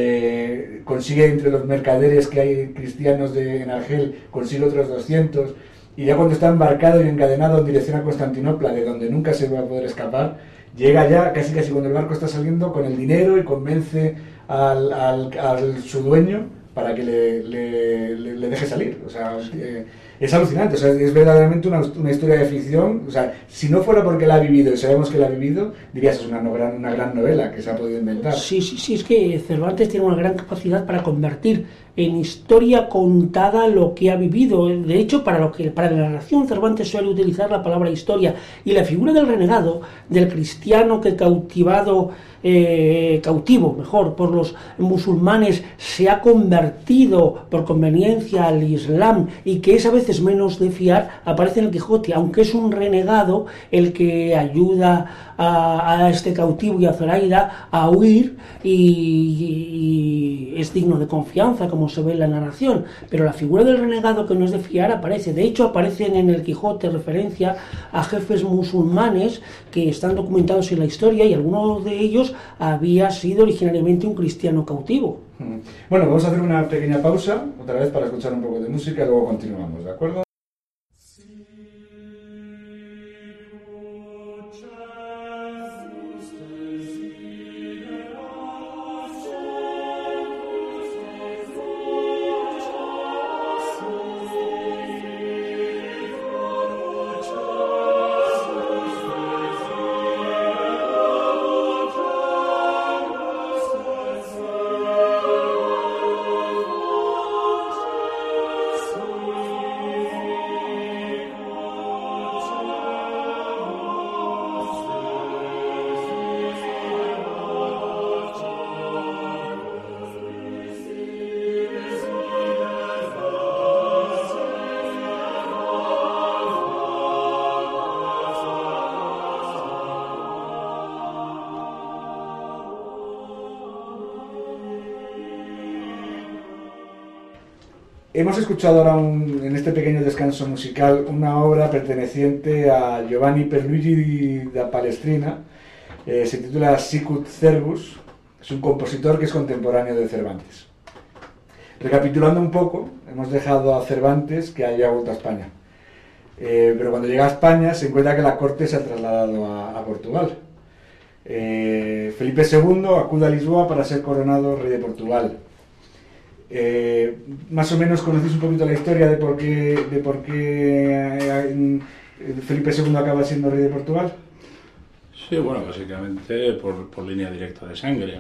eh, consigue entre los mercaderes que hay cristianos de, en Argel, consigue otros doscientos, y ya cuando está embarcado y encadenado en dirección a Constantinopla, de donde nunca se va a poder escapar, llega ya casi casi cuando el barco está saliendo con el dinero y convence al, al, al su dueño para que le, le, le, le deje salir. O sea, eh, es alucinante, o sea, es verdaderamente una, una historia de ficción. O sea, si no fuera porque la ha vivido y sabemos que la ha vivido, dirías, es una, no, gran, una gran novela que se ha podido inventar. Sí, sí, sí, es que Cervantes tiene una gran capacidad para convertir en historia contada lo que ha vivido. De hecho, para, lo que, para la narración, Cervantes suele utilizar la palabra historia, y la figura del renegado, del cristiano que cautivado, eh, cautivo, mejor, por los musulmanes, se ha convertido por conveniencia al Islam y que es a veces menos de fiar, aparece en el Quijote, aunque es un renegado el que ayuda a, a este cautivo y a Zoraida a huir, y, y es digno de confianza, como se ve en la narración, pero la figura del renegado que no es de fiar aparece. De hecho, aparecen en el Quijote referencia a jefes musulmanes que están documentados en la historia, y alguno de ellos había sido originariamente un cristiano cautivo. Bueno, vamos a hacer una pequeña pausa, otra vez para escuchar un poco de música, y luego continuamos, ¿de acuerdo? Thank you. hemos escuchado ahora un, en este pequeño descanso musical una obra perteneciente a Giovanni Pierluigi da Palestrina, eh, se titula Sicut Cervus, es un compositor que es contemporáneo de Cervantes. Recapitulando un poco, hemos dejado a Cervantes que haya vuelto a España, eh, pero cuando llega a España se encuentra que la corte se ha trasladado a, a Portugal. Eh, Felipe segundo acude a Lisboa para ser coronado rey de Portugal. Eh, más o menos conocéis un poquito la historia de por qué, de por qué eh, Felipe segundo acaba siendo rey de Portugal. Sí, bueno, básicamente por, por línea directa de sangre.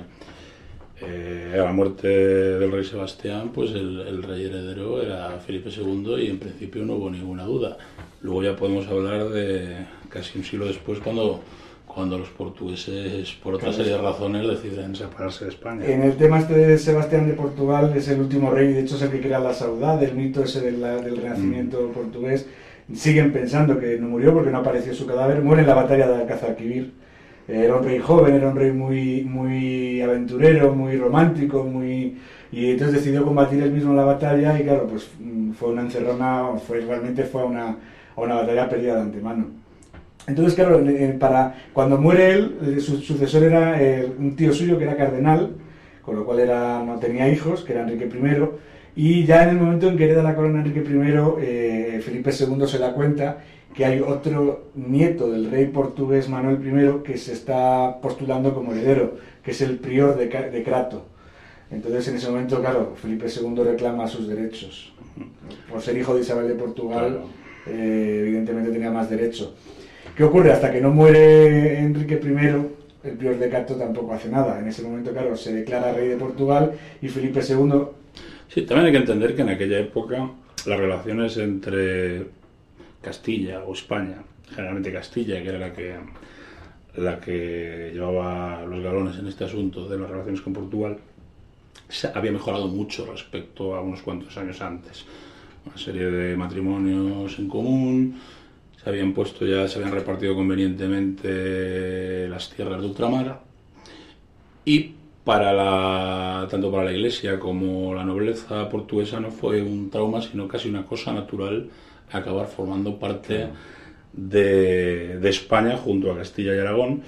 Eh, a la muerte del rey Sebastián, pues el, el rey heredero era Felipe segundo y en principio no hubo ninguna duda. Luego ya podemos hablar de casi un siglo después cuando... cuando los portugueses, por otra serie de razones, deciden separarse de España. En el tema este de Sebastián de Portugal, es el último rey, de hecho es el que crea la saudade, el mito ese del, del renacimiento mm. portugués. Siguen pensando que no murió porque no apareció su cadáver, muere en la batalla de Alcázar-Quibir. Era un rey joven, era un rey muy, muy aventurero, muy romántico, muy... y entonces decidió combatir él mismo en la batalla y claro, pues fue una encerrona, fue, realmente fue una, una batalla perdida de antemano. Entonces, claro, para cuando muere él, su sucesor era el, un tío suyo que era cardenal, con lo cual era, no tenía hijos, que era Enrique primero, y ya en el momento en que hereda la corona Enrique primero, eh, Felipe segundo se da cuenta que hay otro nieto del rey portugués Manuel primero que se está postulando como heredero, que es el prior de, de Crato. Entonces, en ese momento, claro, Felipe segundo reclama sus derechos. Por ser hijo de Isabel de Portugal, claro. eh, evidentemente tenía más derecho. ¿Qué ocurre? Hasta que no muere Enrique primero, el prior de Crato tampoco hace nada. En ese momento, claro, se declara rey de Portugal y Felipe segundo... Sí, también hay que entender que en aquella época las relaciones entre Castilla o España, generalmente Castilla, que era la que, la que llevaba los galones en este asunto de las relaciones con Portugal, había mejorado mucho respecto a unos cuantos años antes. Una serie de matrimonios en común... se habían puesto ya, se habían repartido convenientemente las tierras de ultramar y para la, tanto para la Iglesia como la nobleza portuguesa no fue un trauma, sino casi una cosa natural acabar formando parte de, de España junto a Castilla y Aragón,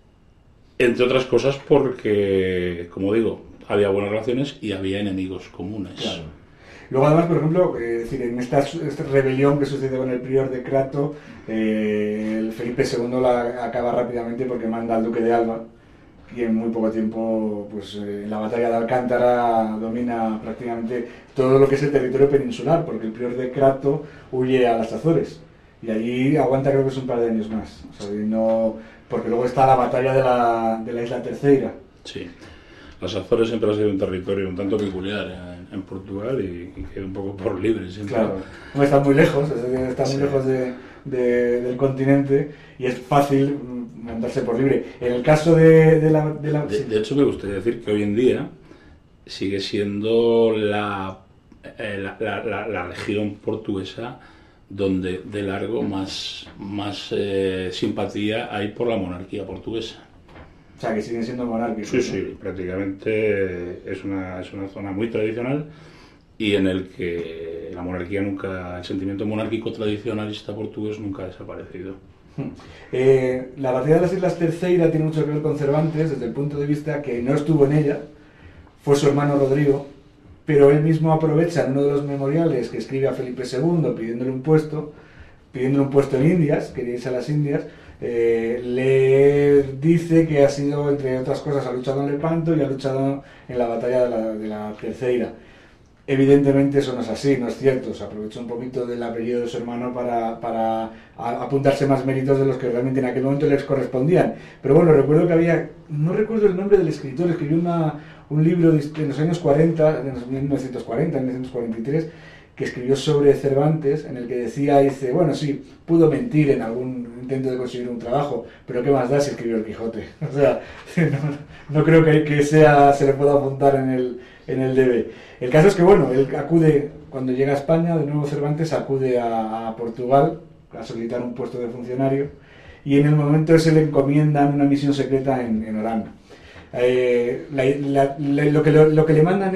entre otras cosas porque, como digo, había buenas relaciones y había enemigos comunes. Claro. Luego además, por ejemplo, eh, decir, en esta, esta rebelión que sucede con el prior de Crato, eh, el Felipe segundo la acaba rápidamente porque manda al duque de Alba y en muy poco tiempo, pues eh, en la batalla de Alcántara domina prácticamente todo lo que es el territorio peninsular, porque el prior de Crato huye a las Azores y allí aguanta creo que es un par de años más, o sea, y no, porque luego está la batalla de la, de la isla Terceira. Sí. Las Azores siempre ha sido un territorio un tanto peculiar en, en Portugal y, y queda un poco por libre. Siempre. Claro, no están muy lejos, están muy sí. lejos de, de, del continente y es fácil mandarse por libre. En el caso de, de la... De, la... De, de hecho, me gustaría decir que hoy en día sigue siendo la, eh, la, la, la, la región portuguesa donde de largo más, más eh, simpatía hay por la monarquía portuguesa. O sea, que siguen siendo monárquicos. Sí, ¿no? Sí, prácticamente es una, es una zona muy tradicional y en el que la monarquía nunca, el sentimiento monárquico tradicionalista portugués nunca ha desaparecido. Eh, la batalla de las Islas Terceira tiene mucho que ver con Cervantes desde el punto de vista que no estuvo en ella, fue su hermano Rodrigo, pero él mismo aprovecha en uno de los memoriales que escribe a Felipe segundo pidiéndole un puesto, pidiéndole un puesto en Indias, quería irse a las Indias. Eh, le dice que ha sido, entre otras cosas, ha luchado en Lepanto y ha luchado en la batalla de la, de la Terceira. Evidentemente eso no es así, no es cierto, se aprovechó un poquito del apellido de su hermano para, para apuntarse más méritos de los que realmente en aquel momento les correspondían. Pero bueno, recuerdo que había, no recuerdo el nombre del escritor, escribió una, un libro en los años cuarenta, en los mil novecientos cuarenta, mil novecientos cuarenta y tres, que escribió sobre Cervantes, en el que decía, dice, bueno, sí, pudo mentir en algún intento de conseguir un trabajo, pero ¿qué más da si escribió el Quijote? O sea, no, no creo que, que sea, se le pueda apuntar en el, en el D B. El caso es que, bueno, él acude, cuando llega a España, de nuevo Cervantes acude a, a Portugal a solicitar un puesto de funcionario, y en el momento ese le encomiendan una misión secreta en, en Orán. Eh, la, la, la, lo, que lo, lo que le mandan es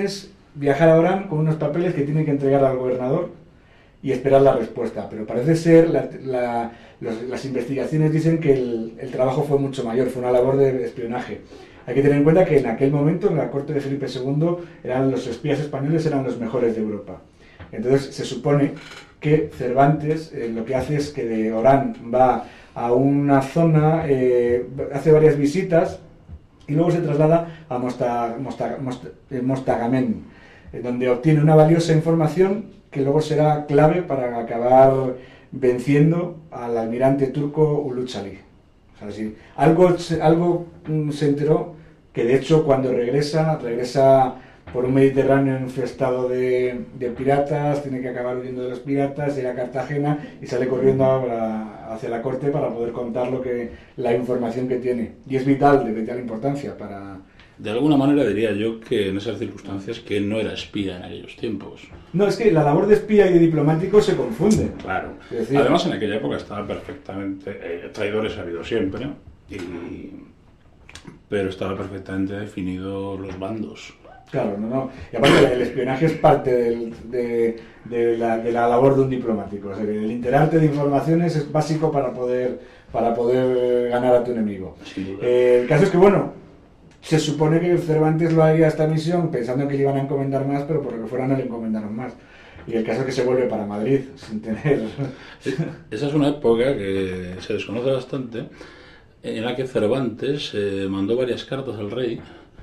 viajar a Orán con unos papeles que tiene que entregar al gobernador y esperar la respuesta. Pero parece ser, la, la, los, las investigaciones dicen que el, el trabajo fue mucho mayor, fue una labor de espionaje. Hay que tener en cuenta que en aquel momento, en la corte de Felipe segundo, eran los espías españoles eran los mejores de Europa. Entonces se supone que Cervantes eh, lo que hace es que de Orán va a una zona, eh, hace varias visitas y luego se traslada a Mosta, Mosta, Mosta, eh, Mostaganem, eh, donde obtiene una valiosa información que luego será clave para acabar venciendo al almirante turco Uluç Ali. O sea, si algo, algo se enteró, que de hecho cuando regresa, regresa por un Mediterráneo infestado de, de piratas, tiene que acabar huyendo de los piratas, llega a Cartagena y sale corriendo a, hacia la corte para poder contar lo que, la información que tiene. Y es vital, de vital importancia para... De alguna manera diría yo que en esas circunstancias que no era espía en aquellos tiempos. No, es que la labor de espía y de diplomático se confunde. Claro. Es decir, además en aquella época estaba perfectamente... Eh, traidores ha habido siempre, ¿no? Y, pero estaba perfectamente definido los bandos. Claro, no, no. Y aparte el espionaje es parte del, de, de, la, de la labor de un diplomático. O sea, el enterarte de informaciones es básico para poder, para poder ganar a tu enemigo. Eh, el caso es que, bueno, se supone que Cervantes lo haría esta misión pensando que le iban a encomendar más, pero por lo que fuera no le encomendaron más. Y el caso es que se vuelve para Madrid sin tener... Esa es una época que se desconoce bastante, en la que Cervantes eh, mandó varias cartas al rey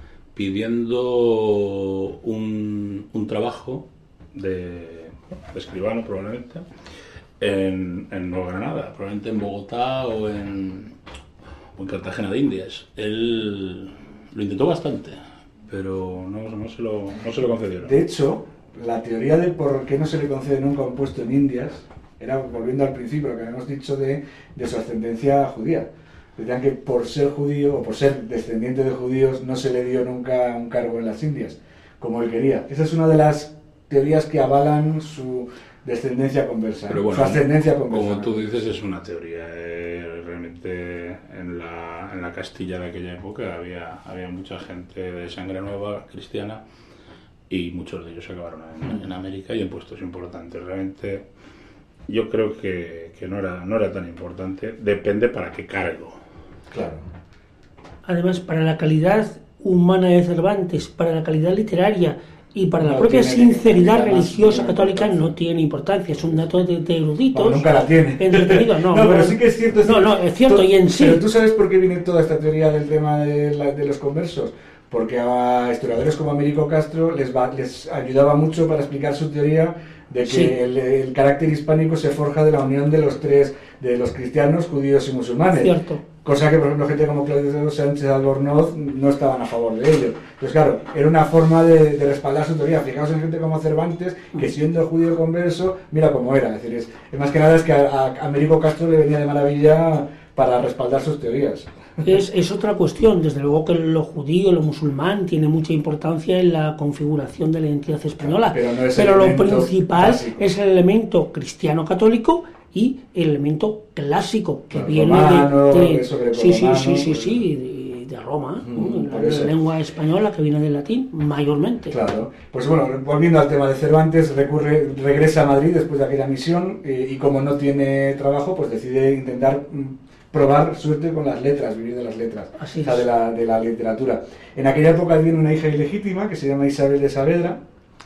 pidiendo un, un trabajo de, de escribano probablemente en, en Nueva Granada, probablemente en Bogotá o en, o en Cartagena de Indias. Él lo intentó bastante, pero no, no, se, lo, no se lo concedieron. De hecho, la teoría de por qué no se le concede nunca un puesto en Indias era, volviendo al principio, lo que habíamos dicho de, de su ascendencia judía. Decían que por ser judío o por ser descendiente de judíos no se le dio nunca un cargo en las Indias, como él quería. Esa es una de las teorías que avalan su descendencia conversa, pero bueno, su ascendencia conversa. Como tú dices, es una teoría. Eh, realmente en la, en la Castilla de aquella época había, había mucha gente de sangre nueva cristiana y muchos de ellos acabaron en, en América y en puestos importantes. Realmente yo creo que, que no, era, no era tan importante, depende para qué cargo. Claro. Además, para la calidad humana de Cervantes, para la calidad literaria y para no la propia tiene, sinceridad tiene religiosa más, católica no tiene importancia, es un dato de, de eruditos. Bueno, nunca la tiene. Entretenido, no, no, no, pero sí que es cierto. Es no, no, es cierto, y en sí. Pero tú sabes por qué viene toda esta teoría del tema de, la, de los conversos. Porque a historiadores como Américo Castro les, va, les ayudaba mucho para explicar su teoría de que sí. el, el carácter hispánico se forja de la unión de los tres, de los cristianos, judíos y musulmanes. Cierto. Cosa que, por ejemplo, gente como Claudio Sánchez Albornoz no estaban a favor de ello. Entonces, claro, era una forma de, de respaldar su teoría. Fijaos en gente como Cervantes, que siendo judío converso, mira cómo era. Es decir, es, es más que nada es que a, a Américo Castro le venía de maravilla para respaldar sus teorías. Es, es otra cuestión, desde luego que lo judío, lo musulmán tiene mucha importancia en la configuración de la identidad española, pero, no es pero lo principal básico. Es el elemento cristiano-católico y el elemento clásico que bueno, viene romano, de, de sí, sí, sí, romano, sí, sí, pues, sí, de, de Roma, mm, ¿no? la, la lengua española que viene del latín mayormente. Claro, pues bueno, volviendo al tema de Cervantes, recurre, regresa a Madrid después de aquella misión eh, y como no tiene trabajo, pues decide intentar probar suerte con las letras, vivir de las letras, Así o sea, de la, de la literatura. En aquella época tiene una hija ilegítima que se llama Isabel de Saavedra,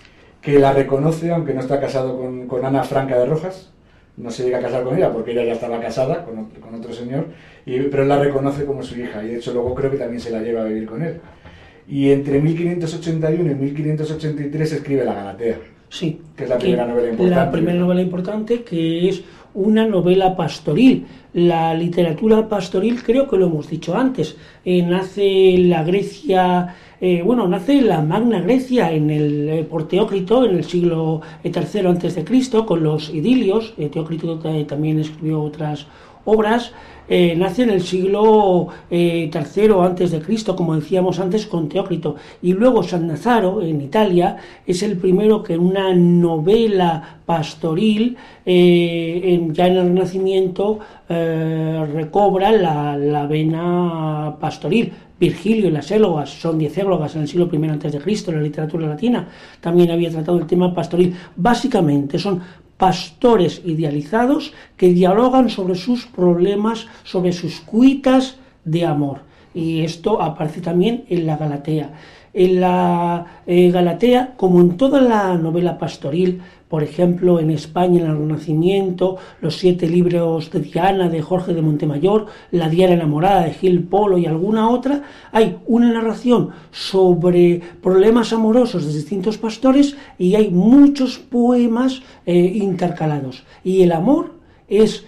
que la reconoce, aunque no está casado con, con Ana Franca de Rojas, no se llega a casar con ella porque ella ya estaba casada con otro, con otro señor, y, pero él la reconoce como su hija, y de hecho luego creo que también se la lleva a vivir con él. Y entre mil quinientos ochenta y uno y mil quinientos ochenta y tres escribe La Galatea, sí, que es la primera novela importante. La primera novela importante, que es una novela pastoril. La literatura pastoril, creo que lo hemos dicho antes, eh, nace la Grecia, eh, bueno, nace la Magna Grecia en el, eh, por Teócrito en el siglo tercero antes de Cristo, con los idilios. eh, Teócrito eh, también escribió otras obras. Eh, nace en el siglo eh, tercero antes de Cristo, como decíamos antes, con Teócrito, y luego Sannazaro en Italia es el primero que en una novela pastoril eh, en, ya en el Renacimiento eh, recobra la, la vena pastoril. Virgilio y las élogas son diez élogas en el siglo primero antes de Cristo, en la literatura latina, también había tratado el tema pastoril. Básicamente son pastores idealizados que dialogan sobre sus problemas, sobre sus cuitas de amor. Y esto aparece también en la Galatea. En la eh, Galatea, como en toda la novela pastoril, por ejemplo, en España, en el Renacimiento, los siete libros de Diana de Jorge de Montemayor, la Diana enamorada de Gil Polo y alguna otra, hay una narración sobre problemas amorosos de distintos pastores y hay muchos poemas eh, intercalados. Y el amor es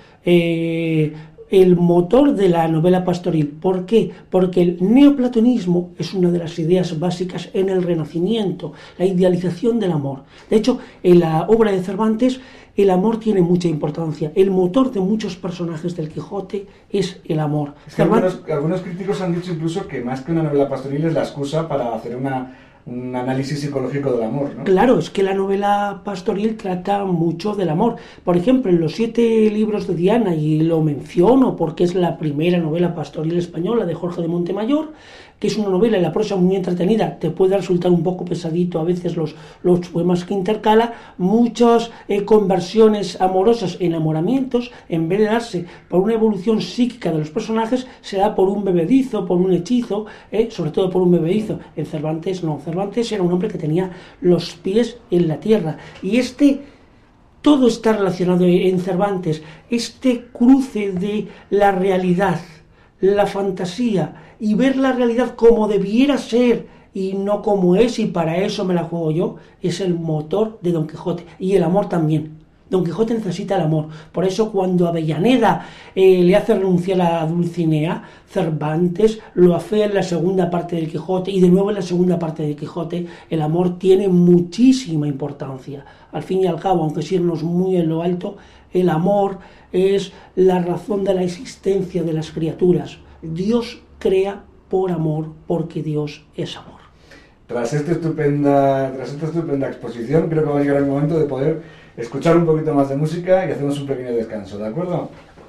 eh, el motor de la novela pastoril. ¿Por qué? Porque el neoplatonismo es una de las ideas básicas en el Renacimiento, la idealización del amor. De hecho, en la obra de Cervantes, el amor tiene mucha importancia. El motor de muchos personajes del Quijote es el amor. Es que Cervantes... algunos, algunos críticos han dicho incluso que más que una novela pastoril es la excusa para hacer una... un análisis psicológico del amor, ¿no? Claro, es que la novela pastoril trata mucho del amor. Por ejemplo, en los siete libros de Diana, y lo menciono porque es la primera novela pastoril española de Jorge de Montemayor, que es una novela y la prosa muy entretenida, te puede resultar un poco pesadito a veces los, los poemas que intercala, muchas eh, conversiones amorosas, enamoramientos, en vez de darse por una evolución psíquica de los personajes, se da por un bebedizo, por un hechizo, eh, sobre todo por un bebedizo. En Cervantes no, Cervantes era un hombre que tenía los pies en la tierra, y este... todo está relacionado en Cervantes, este cruce de la realidad, la fantasía, y ver la realidad como debiera ser y no como es, y para eso me la juego yo, es el motor de Don Quijote, y el amor también. Don Quijote necesita el amor. Por eso cuando Avellaneda eh, le hace renunciar a Dulcinea, Cervantes lo hace en la segunda parte del Quijote, y de nuevo en la segunda parte del Quijote el amor tiene muchísima importancia. Al fin y al cabo, aunque sin irnos muy en lo alto, el amor es la razón de la existencia de las criaturas. Dios crea por amor, porque Dios es amor. Tras esta estupenda, tras esta estupenda exposición, creo que va a llegar el momento de poder escuchar un poquito más de música y hacemos un pequeño descanso, ¿de acuerdo?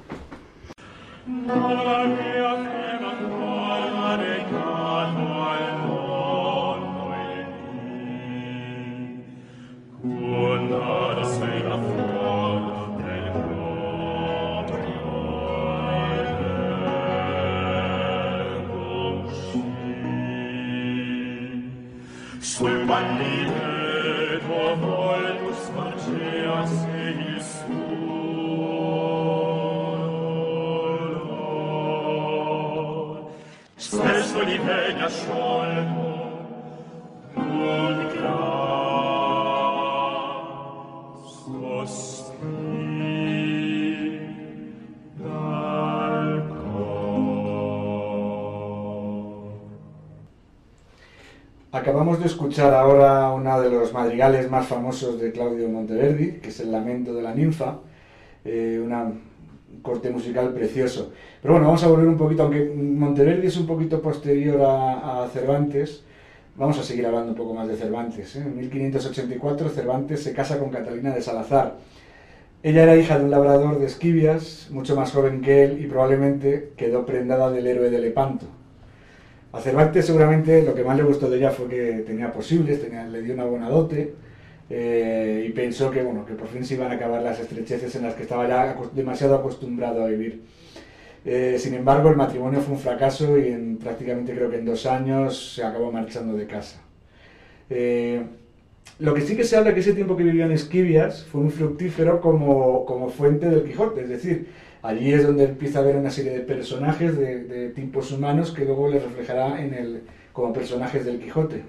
Sul bandito voltus marceas il suo stesso li vegna sciolto un gran sospir dal Acabamos de escuchar ahora uno de los madrigales más famosos de Claudio Monteverdi, que es el Lamento de la Ninfa, eh, una, un corte musical precioso. Pero bueno, vamos a volver un poquito, aunque Monteverdi es un poquito posterior a, a Cervantes, vamos a seguir hablando un poco más de Cervantes. ¿eh? En mil quinientos ochenta y cuatro Cervantes se casa con Catalina de Salazar. Ella era hija de un labrador de Esquivias, mucho más joven que él, y probablemente quedó prendada del héroe de Lepanto. A Cervantes seguramente lo que más le gustó de ella fue que tenía posibles, tenía, le dio una buena dote, eh, y pensó que, bueno, que por fin se iban a acabar las estrecheces en las que estaba ya demasiado acostumbrado a vivir. Eh, sin embargo, el matrimonio fue un fracaso y en, prácticamente creo que en dos años se acabó marchando de casa. Eh, lo que sí que se habla es que ese tiempo que vivió en Esquivias fue muy fructífero como, como fuente del Quijote, es decir, allí es donde empieza a haber una serie de personajes, de, de tipos humanos, que luego le reflejará en el, como personajes del Quijote.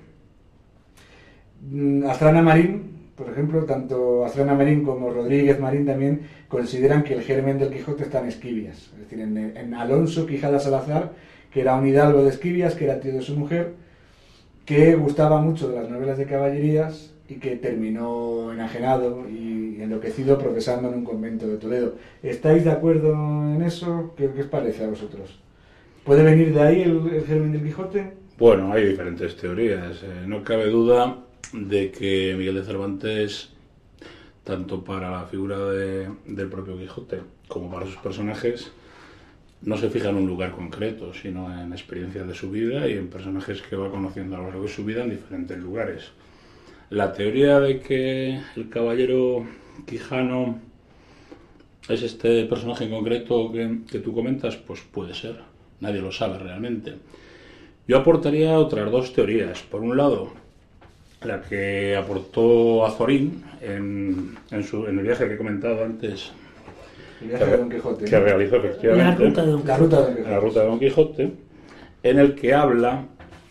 Astrana Marín, por ejemplo, tanto Astrana Marín como Rodríguez Marín también consideran que el germen del Quijote está en Esquivias, es decir, en, en Alonso Quijada Salazar, que era un hidalgo de Esquivias, que era tío de su mujer, que gustaba mucho de las novelas de caballerías y que terminó enajenado y enloquecido profesando en un convento de Toledo. ¿Estáis de acuerdo en eso? ¿Qué, qué os parece a vosotros? ¿Puede venir de ahí el, el germen del Quijote? Bueno, hay diferentes teorías. Eh, no cabe duda de que Miguel de Cervantes, tanto para la figura de, del propio Quijote como para sus personajes, no se fija en un lugar concreto, sino en experiencias de su vida y en personajes que va conociendo a lo largo de su vida en diferentes lugares. La teoría de que el caballero Quijano es este personaje en concreto que, que tú comentas, pues puede ser, nadie lo sabe realmente. Yo aportaría otras dos teorías. Por un lado, la que aportó Azorín en, en, su, en el viaje que he comentado antes, el viaje de Don Quijote, que realizó efectivamente, la ruta de Don Quijote, la ruta de Don Quijote, la ruta de Don Quijote, en el que habla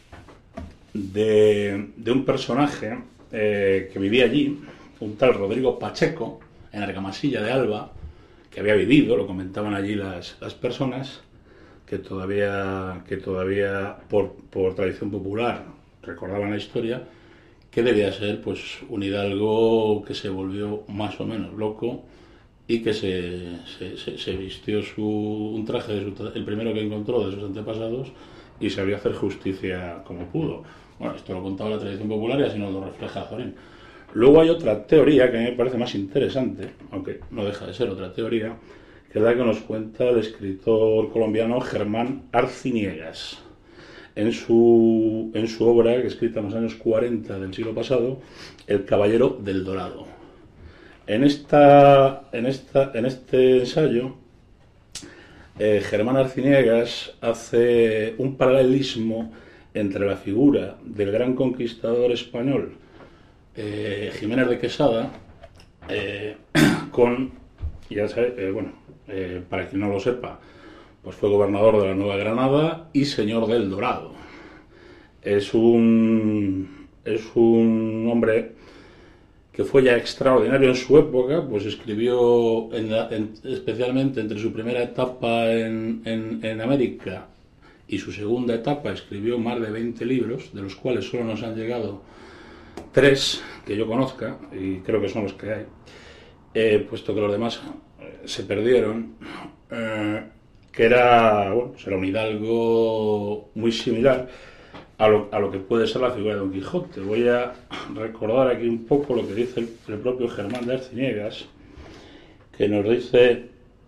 de, de un personaje eh, que vivía allí, un tal Rodrigo Pacheco, en Argamasilla de Alba, que había vivido, lo comentaban allí las, las personas, que todavía, que todavía por, por tradición popular recordaban la historia, que debía ser pues un hidalgo que se volvió más o menos loco y que se, se, se, se vistió su, un traje, de su, el primero que encontró de sus antepasados, y sabía hacer justicia como pudo. Bueno, esto lo contaba la tradición popular y así nos lo refleja Azorín. Luego hay otra teoría que a mí me parece más interesante, aunque no deja de ser otra teoría, que es la que nos cuenta el escritor colombiano Germán Arciniegas en su, en su obra, que escrita en los años cuarenta del siglo pasado, El Caballero del Dorado. En, esta, en, esta, en este ensayo, eh, Germán Arciniegas hace un paralelismo entre la figura del gran conquistador español eh, Jiménez de Quesada eh, con, ya sabe, eh, bueno, eh, para quien no lo sepa, pues fue gobernador de la Nueva Granada y señor del Dorado. Es un, es un hombre que fue ya extraordinario en su época, pues escribió en la, en, especialmente entre su primera etapa en, en, en América y su segunda etapa, escribió más de veinte libros, de los cuales solo nos han llegado tres que yo conozca, y creo que son los que hay, eh, puesto que los demás eh, se perdieron, eh, que era, bueno, era un hidalgo muy similar a lo, a lo que puede ser la figura de Don Quijote. Voy a recordar aquí un poco lo que dice el, el propio Germán de Arciniegas, que nos dice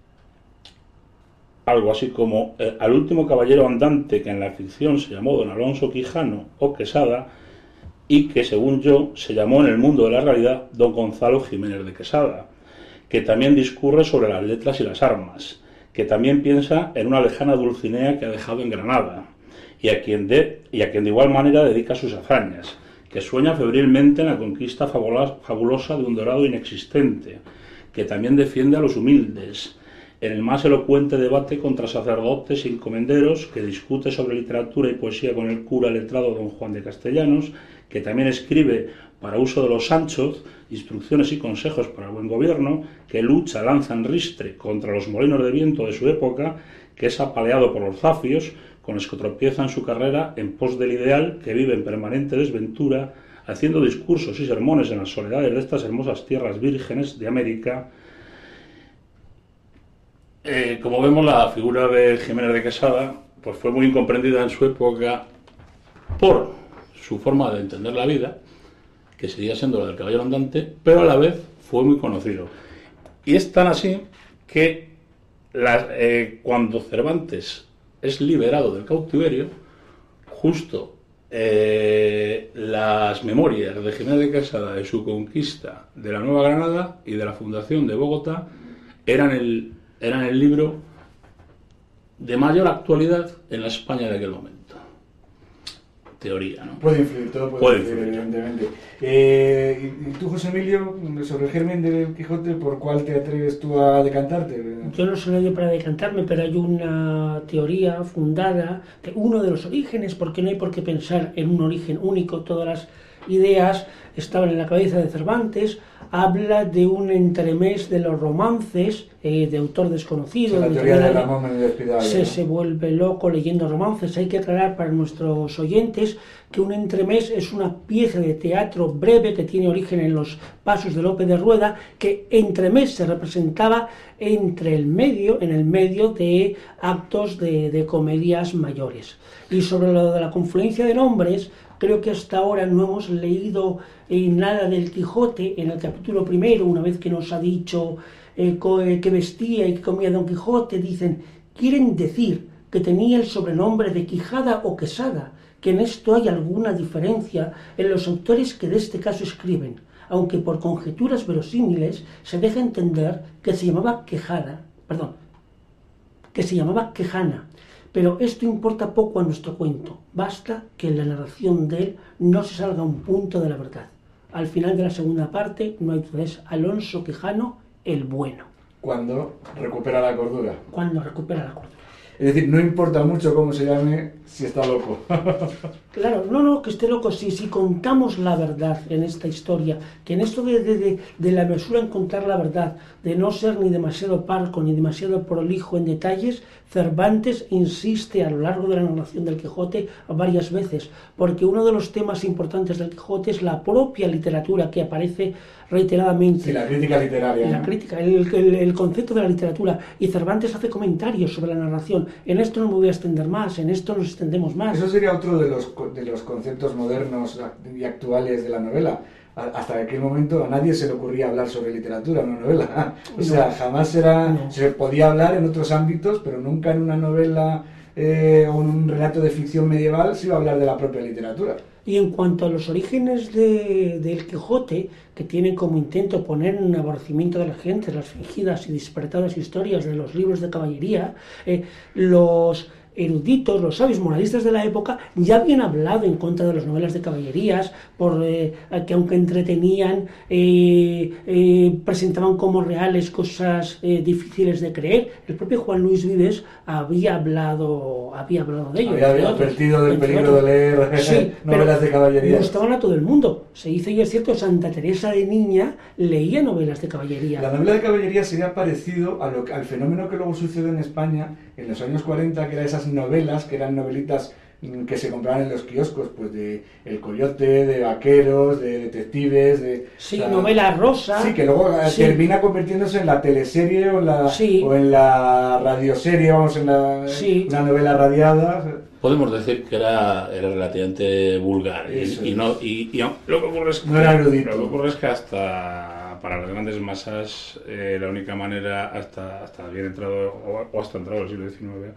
algo así como: eh, al último caballero andante que en la ficción se llamó Don Alonso Quijano o Quesada, y que según yo se llamó en el mundo de la realidad Don Gonzalo Jiménez de Quesada, que también discurre sobre las letras y las armas, que también piensa en una lejana Dulcinea que ha dejado en Granada, y a quien de, y a quien de igual manera dedica sus hazañas, que sueña febrilmente en la conquista fabulosa de un dorado inexistente, que también defiende a los humildes, en el más elocuente debate contra sacerdotes y encomenderos, que discute sobre literatura y poesía con el cura letrado don Juan de Castellanos, que también escribe para uso de los Sanchos instrucciones y consejos para el buen gobierno, que lucha, lanza en ristre contra los molinos de viento de su época, que es apaleado por los zafios, con los que tropieza en su carrera en pos del ideal, que vive en permanente desventura, haciendo discursos y sermones en las soledades de estas hermosas tierras vírgenes de América. Eh, como vemos, la figura de Jiménez de Quesada pues fue muy incomprendida en su época por su forma de entender la vida, que seguía siendo la del caballero andante, pero a la vez fue muy conocido. Y es tan así que la, eh, cuando Cervantes es liberado del cautiverio, justo eh, las memorias de Jiménez de Quesada de su conquista de la Nueva Granada y de la fundación de Bogotá eran el, eran el libro de mayor actualidad en la España de aquel momento. Teoría, ¿no? Puede influir, todo puede, puede influir, influir, evidentemente. Eh, y, y tú, José Emilio, sobre el germen del Quijote, ¿por cuál te atreves tú a decantarte? Yo no soy nadie para decantarme, pero hay una teoría fundada de uno de los orígenes, porque no hay por qué pensar en un origen único. Todas las ideas estaban en la cabeza de Cervantes. Habla de un entremés de los romances eh, de autor desconocido. O sea, la teoría de Ramón Menéndez Pidal, se, ¿no? se vuelve loco leyendo romances. Hay que aclarar para nuestros oyentes que un entremés es una pieza de teatro breve que tiene origen en los pasos de Lope de Rueda, que entremés se representaba entre el medio, en el medio de actos de, de comedias mayores. Y sobre lo de la confluencia de nombres, creo que hasta ahora no hemos leído eh, nada del Quijote. En el capítulo primero, una vez que nos ha dicho eh, co, eh, que vestía y que comía Don Quijote, dicen quieren decir que tenía el sobrenombre de Quijada o Quesada, que en esto hay alguna diferencia en los autores que de este caso escriben, aunque por conjeturas verosímiles se deja entender que se llamaba Quejada, perdón, que se llamaba Quejana. Pero esto importa poco a nuestro cuento, basta que en la narración de él no se salga un punto de la verdad. Al final de la segunda parte no hay duda, es Alonso Quijano el bueno. Cuando recupera la cordura. Cuando recupera la cordura. Es decir, no importa mucho cómo se llame si está loco. Claro, no, no, que esté loco. Si, si contamos la verdad en esta historia, que en esto de, de, de, de la mesura en contar la verdad, de no ser ni demasiado parco ni demasiado prolijo en detalles, Cervantes insiste a lo largo de la narración del Quijote varias veces, porque uno de los temas importantes del Quijote es la propia literatura que aparece reiteradamente. Sí, la crítica literaria. La ¿no? crítica, el, el, el concepto de la literatura. Y Cervantes hace comentarios sobre la narración. En esto no me voy a extender más, en esto nos extendemos más. Eso sería otro de los, de los conceptos modernos y actuales de la novela. Hasta aquel momento a nadie se le ocurría hablar sobre literatura en una novela. O sea, jamás era, no. se podía hablar en otros ámbitos, pero nunca en una novela eh, o en un relato de ficción medieval se iba a hablar de la propia literatura. Y en cuanto a los orígenes de, del Quijote, que tienen como intento poner en aborrecimiento de la gente las fingidas y disparatadas historias de los libros de caballería, eh, los eruditos, los sabios moralistas de la época ya habían hablado en contra de las novelas de caballerías, por, eh, que aunque entretenían, eh, eh, presentaban como reales cosas eh, difíciles de creer. El propio Juan Luis Vives había hablado, había hablado de ello. Había advertido del peligro de leer sí, novelas de caballerías. Gustaban a todo el mundo. Se hizo, y es cierto, Santa Teresa de niña leía novelas de caballería. La novela de caballería sería parecido a lo, al fenómeno que luego sucedió en España en los años cuarenta, que eran esas novelas, que eran novelitas que se compraban en los kioscos, pues de El Coyote, de vaqueros, de detectives, de... Sí, o sea, novela rosa. Sí, que luego sí. termina convirtiéndose en la teleserie o en la, sí. o en la radioserie, vamos, en la, sí. una novela radiada. Podemos decir que era, era relativamente vulgar. Y, y, no, y, y lo, que ocurre es que, no era erudito. Lo que ocurre es que hasta para las grandes masas eh, la única manera, hasta, hasta bien entrado, o, o hasta entrado el siglo diecinueve,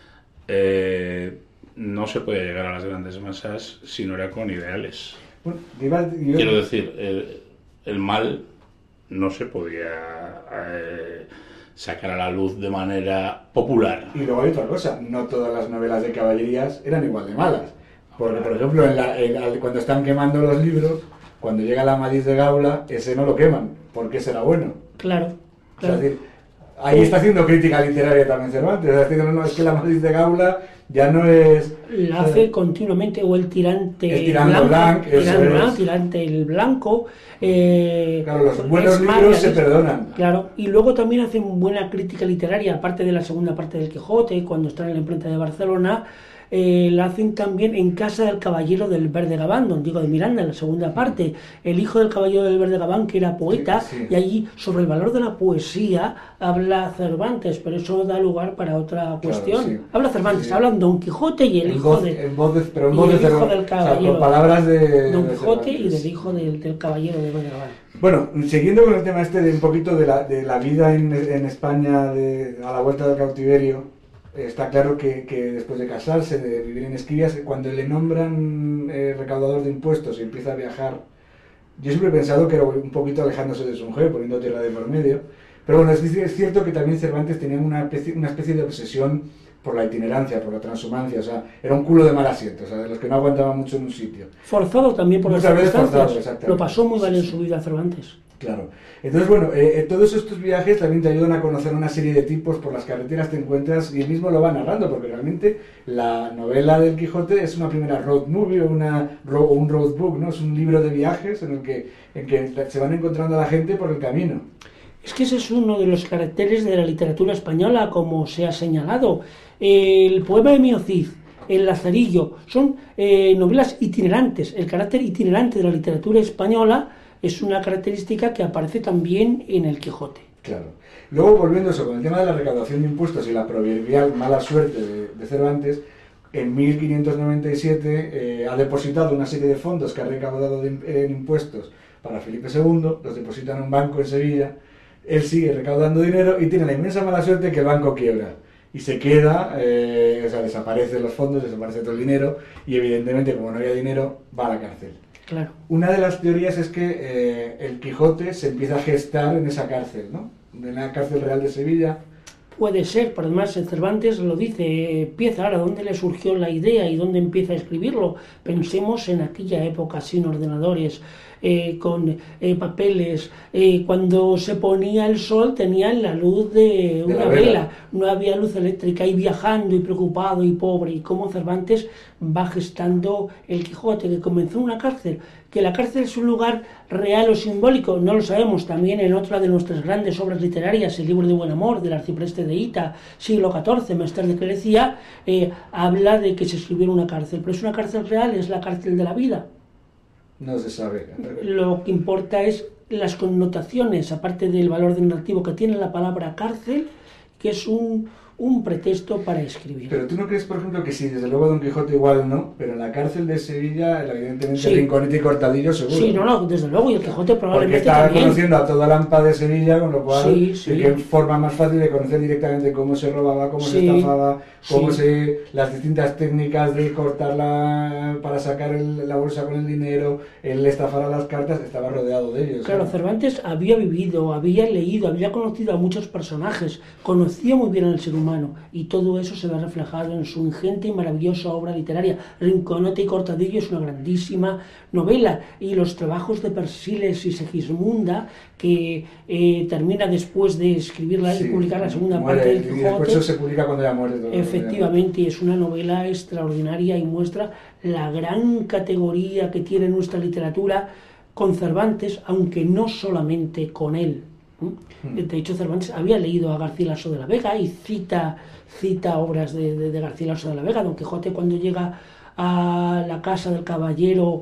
eh, no se podía llegar a las grandes masas si no era con ideales. Bueno, iba, yo... Quiero decir, el, el mal no se podía eh, sacar a la luz de manera popular. Y luego hay otra cosa, no todas las novelas de caballerías eran igual de malas. Porque, por ejemplo, en la, en, cuando están quemando los libros, cuando llega la Amadís de Gaula, ese no lo queman, porque será bueno. Claro, claro. Es decir, ahí está haciendo crítica literaria también Cervantes. Es decir, no, no, es que la Amadís de Gaula ya no es... La hace eh, continuamente, o el tirante el tirando blanco, blanco, tirante, blanco, tirante el blanco. Eh, claro, los buenos libros se perdonan. Claro, y luego también hacen buena crítica literaria, aparte de la segunda parte del Quijote, cuando está en la imprenta de Barcelona. Eh, la hacen también en Casa del Caballero del Verde Gabán, don Diego de Miranda, en la segunda parte, el hijo del Caballero del Verde Gabán, que era poeta, sí, sí. y allí sobre el valor de la poesía habla Cervantes, pero eso da lugar para otra cuestión. Claro, sí. Habla Cervantes, sí. hablan Don Quijote y el en hijo, voz, de, en voz de, pero en voz de, el hijo del Caballero, o sea, con palabras de Don de Quijote Cervantes. Y del hijo del, del Caballero del Verde Gabán. Bueno, siguiendo con el tema este de un poquito de la, de la vida en, en España de, a la vuelta del cautiverio. Está claro que, que después de casarse, de vivir en Esquivias, cuando le nombran eh, recaudador de impuestos y empieza a viajar, yo siempre he pensado que era un poquito alejándose de su mujer, poniendo tierra de por medio, pero bueno, es, es cierto que también Cervantes tenía una especie, una especie de obsesión por la itinerancia, por la transhumancia, o sea, era un culo de mal asiento, o sea, de los que no aguantaban mucho en un sitio. Forzado también por las circunstancias, lo pasó muy mal en sí, su vida Cervantes. Claro. Entonces, bueno, eh, todos estos viajes también te ayudan a conocer una serie de tipos por las carreteras te encuentras, y él mismo lo va narrando, porque realmente la novela del Quijote es una primera road movie o una, ro, un road book, ¿no? Es un libro de viajes en el que, en que se van encontrando a la gente por el camino. Es que ese es uno de los caracteres de la literatura española, como se ha señalado. El poema de Mío Cid, El Lazarillo, son eh, novelas itinerantes. El carácter itinerante de la literatura española es una característica que aparece también en el Quijote. Claro. Luego, volviendo a eso, con el tema de la recaudación de impuestos y la proverbial mala suerte de, de Cervantes, en mil quinientos noventa y siete eh, ha depositado una serie de fondos que ha recaudado de, en impuestos para Felipe segundo, los deposita en un banco en Sevilla, él sigue recaudando dinero y tiene la inmensa mala suerte que el banco quiebra. y se queda, eh, o sea, desaparece los fondos, desaparece todo el dinero y evidentemente como no había dinero va a la cárcel. Claro. Una de las teorías es que eh, el Quijote se empieza a gestar en esa cárcel, ¿no? En la cárcel real de Sevilla. Puede ser, pero además Cervantes lo dice, empieza ahora, ¿dónde le surgió la idea y dónde empieza a escribirlo? Pensemos en aquella época sin ordenadores, eh, con eh, papeles, eh, cuando se ponía el sol tenían la luz de una de vela. vela, no había luz eléctrica, y viajando y preocupado y pobre, y cómo Cervantes va gestando el Quijote, que comenzó en una cárcel. Que la cárcel es un lugar real o simbólico, no lo sabemos. También en otra de nuestras grandes obras literarias, el libro de Buen Amor, del arcipreste de Hita, siglo catorce, Mester de Clerecía, eh, habla de que se escribió en una cárcel, pero es una cárcel real, es la cárcel de la vida. No se sabe. Lo que importa es las connotaciones, aparte del valor narrativo que tiene la palabra cárcel, que es un... un pretexto para escribir. Pero tú no crees, por ejemplo, que sí, desde luego Don Quijote igual no, pero en la cárcel de Sevilla, evidentemente Sí. Rinconete y Cortadillo seguro. Sí, no, no, desde luego, y el Quijote probablemente Porque está también. conociendo a toda la AMPA de Sevilla, con lo cual, Sí, sí. ¿de qué forma más fácil de conocer directamente cómo se robaba, cómo se Sí, estafaba, cómo sí. se... las distintas técnicas de cortarla para sacar el- la bolsa con el dinero, el estafar a las cartas, estaba rodeado de ellos. Claro, ¿no? Cervantes había vivido, había leído, había conocido a muchos personajes, conocía muy bien al ser humano, y todo eso se ve reflejado en su ingente y maravillosa obra literaria. Rinconete y Cortadillo es una grandísima novela, y los trabajos de Persiles y Segismunda, que eh, termina después de escribirla y Sí, publicar la segunda muere, parte del y Quijote. después eso se publica cuando ya muere todo. Efectivamente, es una novela extraordinaria y muestra la gran categoría que tiene nuestra literatura con Cervantes, aunque no solamente con él. ¿Mm? De hecho, Cervantes había leído a Garcilaso de la Vega y cita, cita obras de, de, de Garcilaso de la Vega. Don Quijote, cuando llega a la casa del caballero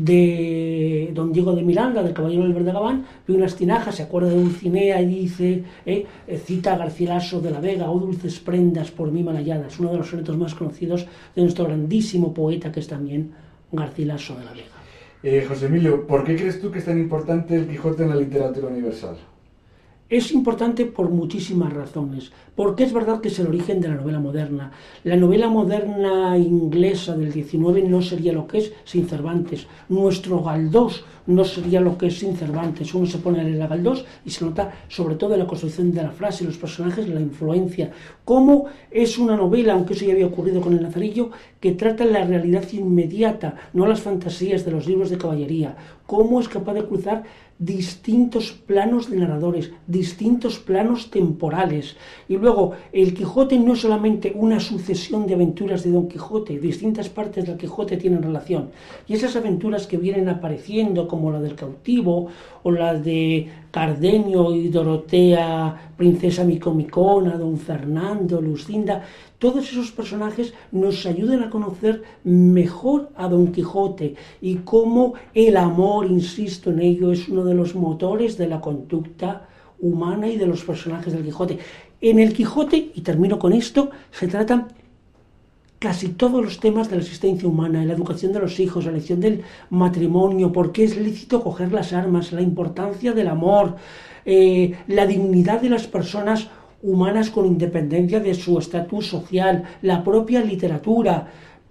de don Diego de Miranda, del caballero del Verde Gabán, ve unas tinajas, se acuerda de Dulcinea y dice, eh, eh, cita a Garcilaso de la Vega, oh dulces prendas por mí mal halladas, uno de los sonetos más conocidos de nuestro grandísimo poeta, que es también Garcilaso de la Vega. Eh, José Emilio, ¿por qué crees tú que es tan importante el Quijote en la literatura universal? Es importante por muchísimas razones, porque es verdad que es el origen de la novela moderna. La novela moderna inglesa del diecinueve no sería lo que es sin Cervantes. Nuestro Galdós no sería lo que es sin Cervantes. Uno se pone a leer a Galdós y se nota sobre todo en la construcción de la frase, los personajes, la influencia. Cómo es una novela, aunque eso ya había ocurrido con el Lazarillo, que trata la realidad inmediata, no las fantasías de los libros de caballería. Cómo es capaz de cruzar distintos planos de narradores, distintos planos temporales. Y luego, el Quijote no es solamente una sucesión de aventuras de Don Quijote, distintas partes del Quijote tienen relación. Y esas aventuras que vienen apareciendo, como la del cautivo, o la de Cardenio y Dorotea, princesa Micomicona, Don Fernando, Lucinda, todos esos personajes nos ayudan a conocer mejor a Don Quijote y cómo el amor, insisto en ello, es uno de los motores de la conducta humana y de los personajes del Quijote. En el Quijote, y termino con esto, se tratan casi todos los temas de la existencia humana, la educación de los hijos, la elección del matrimonio, por qué es lícito coger las armas, la importancia del amor, eh, la dignidad de las personas humanas con independencia de su estatus social, la propia literatura.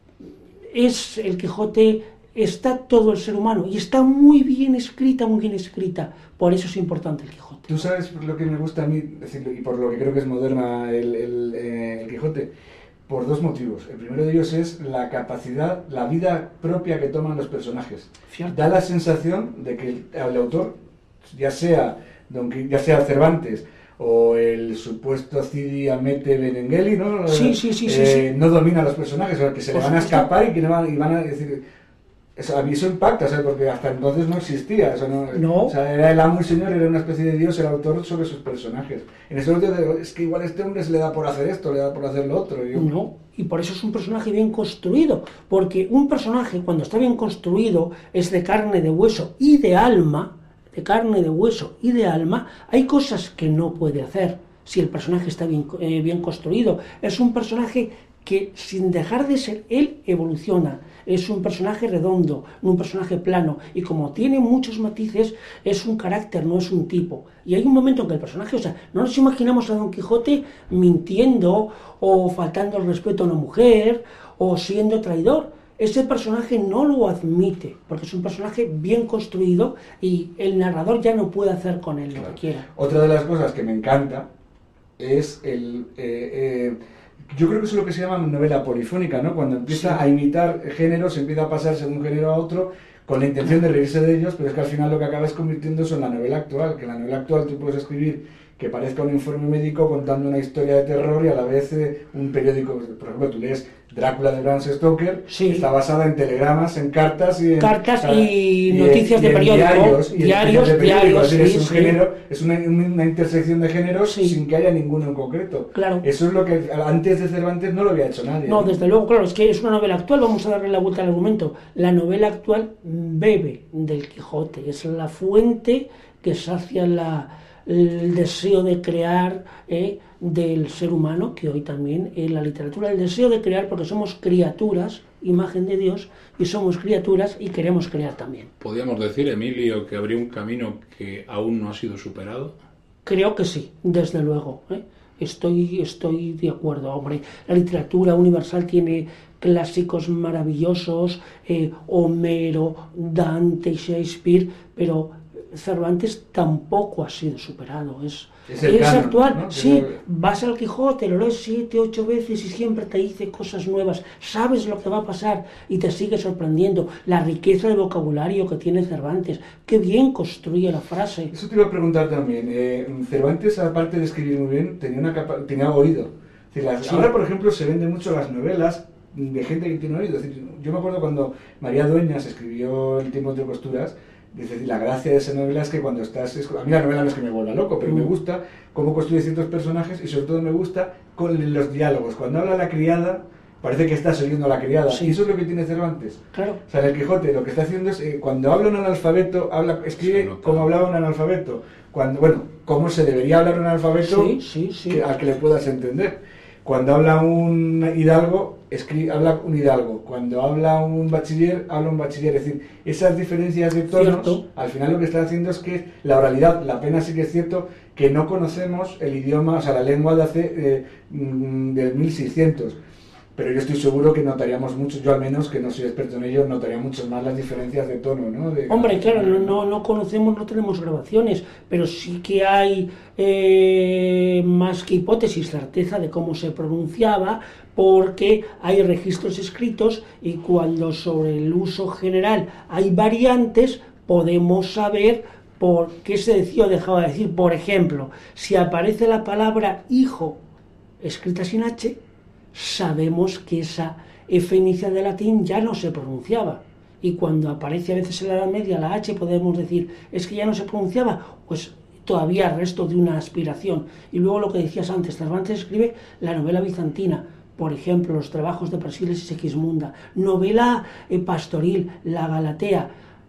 Es el Quijote, está todo el ser humano y está muy bien escrita, muy bien escrita. Por eso es importante el Quijote. Tú sabes por lo que me gusta a mí decirlo y por lo que creo que es moderna el, el, eh, el Quijote, por dos motivos. El primero de ellos es la capacidad, la vida propia que toman los personajes. Cierto. Da la sensación de que el, el autor, ya sea, don, ya sea Cervantes o el supuesto Cidi Hamete Benengeli, ¿no? Sí, sí, sí, sí, eh, sí. no domina a los personajes, o sea, que se Por le van a supuesto. escapar y que no van, y van a decir... Eso, a mí eso impacta, ¿sabes? Porque hasta entonces no existía. Eso no, No. O sea, era el amo y señor, era una especie de dios, el autor sobre sus personajes. En ese momento digo, es que igual este hombre se le da por hacer esto, le da por hacer lo otro. Y yo, No, y por eso es un personaje bien construido, porque un personaje cuando está bien construido es de carne, de hueso y de alma, de carne, de hueso y de alma. Hay cosas que no puede hacer si el personaje está bien, eh, bien construido. Es un personaje que sin dejar de ser él evoluciona. Es un personaje redondo, no un personaje plano, y como tiene muchos matices, es un carácter, no es un tipo. Y hay un momento en que el personaje, o sea, no nos imaginamos a Don Quijote mintiendo o faltando el respeto a una mujer o siendo traidor. Ese personaje no lo admite, porque es un personaje bien construido y el narrador ya no puede hacer con él claro. lo que quiera. Otra de las cosas que me encanta es el... Eh, eh, yo creo que eso es lo que se llama novela polifónica, ¿no? Cuando empieza sí. a imitar géneros, empieza a pasarse de un género a otro con la intención de reírse de ellos, pero es que al final lo que acabas convirtiéndose en la novela actual, que en la novela actual tú puedes escribir que parezca un informe médico contando una historia de terror y a la vez eh, un periódico. Por ejemplo, tú lees Drácula de Bram Stoker, sí. está basada en telegramas, en cartas y en, cartas cada, y, y noticias y de periódico, diarios, y diarios, de diarios, sí, es un sí. género, es una, una intersección de géneros sí. sin que haya ninguno en concreto. Claro. Eso es lo que antes de Cervantes no lo había hecho nadie. No, ¿no? desde luego, claro, es que es una novela actual, vamos a darle la vuelta al argumento. La novela actual bebe del Quijote, es la fuente que sacia la el deseo de crear eh, del ser humano, que hoy también en la literatura, el deseo de crear, porque somos criaturas, imagen de Dios, y somos criaturas y queremos crear también. ¿Podríamos decir, Emilio, que habría un camino que aún no ha sido superado? Creo que sí, desde luego, ¿eh? Estoy, estoy de acuerdo, hombre. La literatura universal tiene clásicos maravillosos, eh, Homero, Dante y Shakespeare, pero Cervantes tampoco ha sido superado, es, es, es canon, actual, ¿no? sí, vas al Quijote, lo lees siete, ocho veces y siempre te dice cosas nuevas, sabes lo que va a pasar y te sigue sorprendiendo, la riqueza de vocabulario que tiene Cervantes, qué bien construye la frase. Eso te iba a preguntar también, eh, Cervantes, aparte de escribir muy bien, tenía, una capa tenía oído. Es decir, las, sí. Ahora, por ejemplo, se venden mucho las novelas de gente que tiene oído. Es decir, yo me acuerdo cuando María Dueñas escribió El tiempo entre costuras. Es decir, la gracia de esa novela es que cuando estás... A mí la novela no es que me vuelva loco, pero mm. me gusta cómo construye ciertos personajes y sobre todo me gusta con los diálogos. Cuando habla la criada, parece que estás oyendo a la criada. Sí. Y eso es lo que tiene Cervantes. Claro. O sea, en el Quijote lo que está haciendo es, eh, cuando habla un analfabeto, habla, escribe sí, no, como hablaba un analfabeto. Cuando, bueno, cómo se debería hablar un analfabeto sí, sí, sí. Que, al que le puedas entender. Cuando habla un hidalgo, escribe, habla un hidalgo. Cuando habla un bachiller, habla un bachiller. Es decir, esas diferencias de tonos, cierto. Al final lo que está haciendo es que la oralidad, la pena sí que es cierto que no conocemos el idioma, o sea, la lengua de hace eh, del mil seiscientos. Pero yo estoy seguro que notaríamos mucho, yo al menos, que no soy experto en ello, notaría mucho más las diferencias de tono, ¿no? De... Hombre, claro, no, no, no conocemos, no tenemos grabaciones, pero sí que hay eh, más que hipótesis, certeza de cómo se pronunciaba, porque hay registros escritos y cuando sobre el uso general hay variantes, podemos saber por qué se decía o dejaba de decir. Por ejemplo, si aparece la palabra hijo escrita sin H, sabemos que esa F inicial de latín ya no se pronunciaba. Y cuando aparece a veces en la Edad Media la H, podemos decir, es que ya no se pronunciaba, pues todavía resto de una aspiración. Y luego lo que decías antes, Cervantes escribe la novela bizantina, por ejemplo, los trabajos de Persiles y Segismunda, novela eh, pastoril, la Galatea.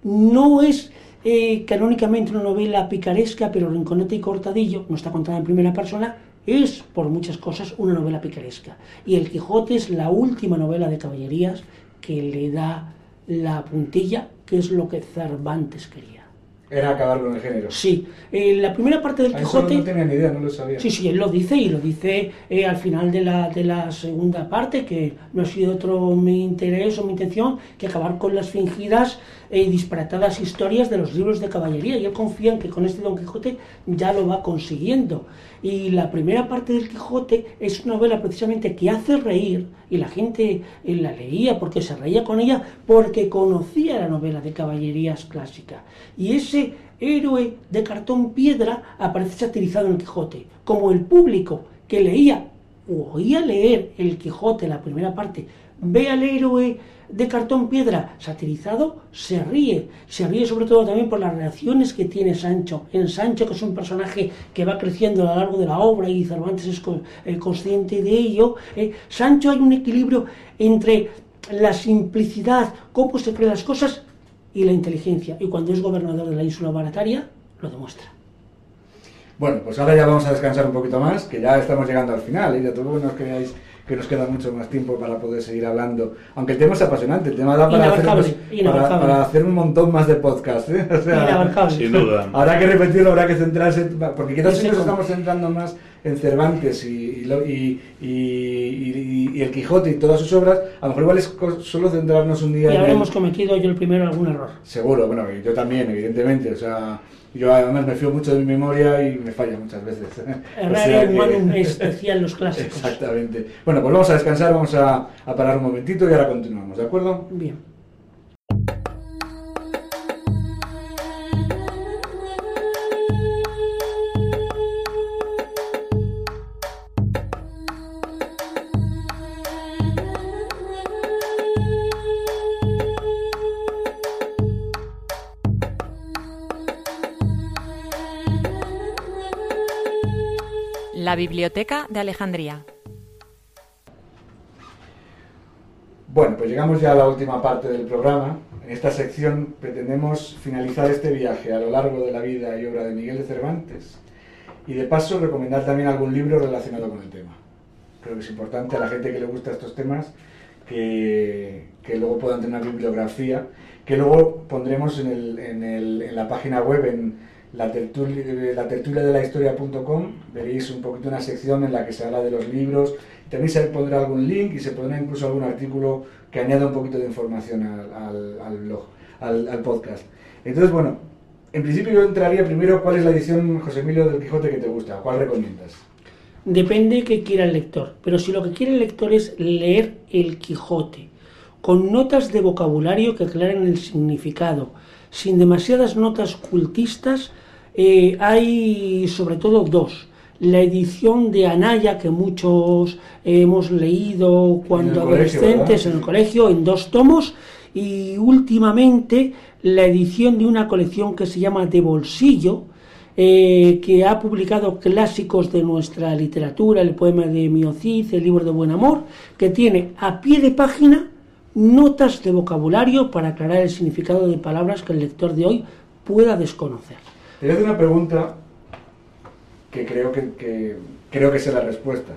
No es eh, canónicamente una novela picaresca, pero Rinconete y Cortadillo, no está contada en primera persona, es, por muchas cosas, una novela picaresca. Y El Quijote es la última novela de caballerías que le da la puntilla, que es lo que Cervantes quería. Era acabar con el género. Sí. Eh, la primera parte del a Quijote... Eso no tenía ni idea, no lo sabía. Sí, sí, él lo dice, y lo dice eh, al final de la, de la segunda parte, que no ha sido otro mi interés o mi intención que acabar con las fingidas y eh, disparatadas historias de los libros de caballería. Y él confía en que con este Don Quijote ya lo va consiguiendo. Y la primera parte del Quijote es una novela precisamente que hace reír, y la gente eh, la leía porque se reía con ella, porque conocía la novela de caballerías clásica. Y ese héroe de cartón piedra aparece satirizado en el Quijote, como el público que leía o oía leer el Quijote, la primera parte, ve al héroe de cartón piedra satirizado, se ríe, se ríe sobre todo también por las reacciones que tiene Sancho. En Sancho, que es un personaje que va creciendo a lo largo de la obra y Cervantes es eh, consciente de ello, eh, Sancho hay un equilibrio entre la simplicidad, cómo se creen las cosas, y la inteligencia, y cuando es gobernador de la ínsula Barataria, lo demuestra. Bueno, pues ahora ya vamos a descansar un poquito más, que ya estamos llegando al final, y ¿eh? Ya tampoco nos creáis que nos queda mucho más tiempo para poder seguir hablando, aunque el tema es apasionante, el tema da para, hacer, para, para hacer un montón más de podcast, ¿eh? O sea, sin duda. Habrá que repetirlo, habrá que centrarse, porque quizás si nos estamos centrando más en Cervantes y, y, y, y, y, y el Quijote y todas sus obras, a lo mejor igual es solo centrarnos un día y en habremos el... cometido yo el primero algún error. Seguro, bueno, yo también, evidentemente, o sea, yo además me fío mucho de mi memoria y me falla muchas veces. Errare humanum es, decían los clásicos. Exactamente. Bueno, pues vamos a descansar, vamos a, a parar un momentito y ahora continuamos, ¿de acuerdo? Bien. La Biblioteca de Alejandría. Bueno, pues llegamos ya a la última parte del programa. En esta sección pretendemos finalizar este viaje a lo largo de la vida y obra de Miguel de Cervantes y de paso recomendar también algún libro relacionado con el tema. Creo que es importante a la gente que le gusta estos temas que, que luego puedan tener una bibliografía que luego pondremos en, el, en, el, en la página web en la tertulia, la tertulia de la historia punto com. Veréis un poquito una sección en la que se habla de los libros. También se pondrá algún link y se pondrá incluso algún artículo que añada un poquito de información al, al, al blog, al, al podcast. Entonces, bueno, en principio yo entraría primero, ¿cuál es la edición, José Emilio, del Quijote que te gusta? ¿Cuál recomiendas? Depende que quiera el lector, pero si lo que quiere el lector es leer el Quijote, con notas de vocabulario que aclaren el significado, sin demasiadas notas cultistas, eh, hay sobre todo dos. La edición de Anaya, que muchos hemos leído cuando adolescentes en el colegio, en dos tomos, y últimamente la edición de una colección que se llama De Bolsillo, eh, que ha publicado clásicos de nuestra literatura, el poema de Mio Cid, el libro de Buen Amor, que tiene a pie de página notas de vocabulario para aclarar el significado de palabras que el lector de hoy pueda desconocer. Te voy a hacer una pregunta que creo que, que, creo que sé la respuesta.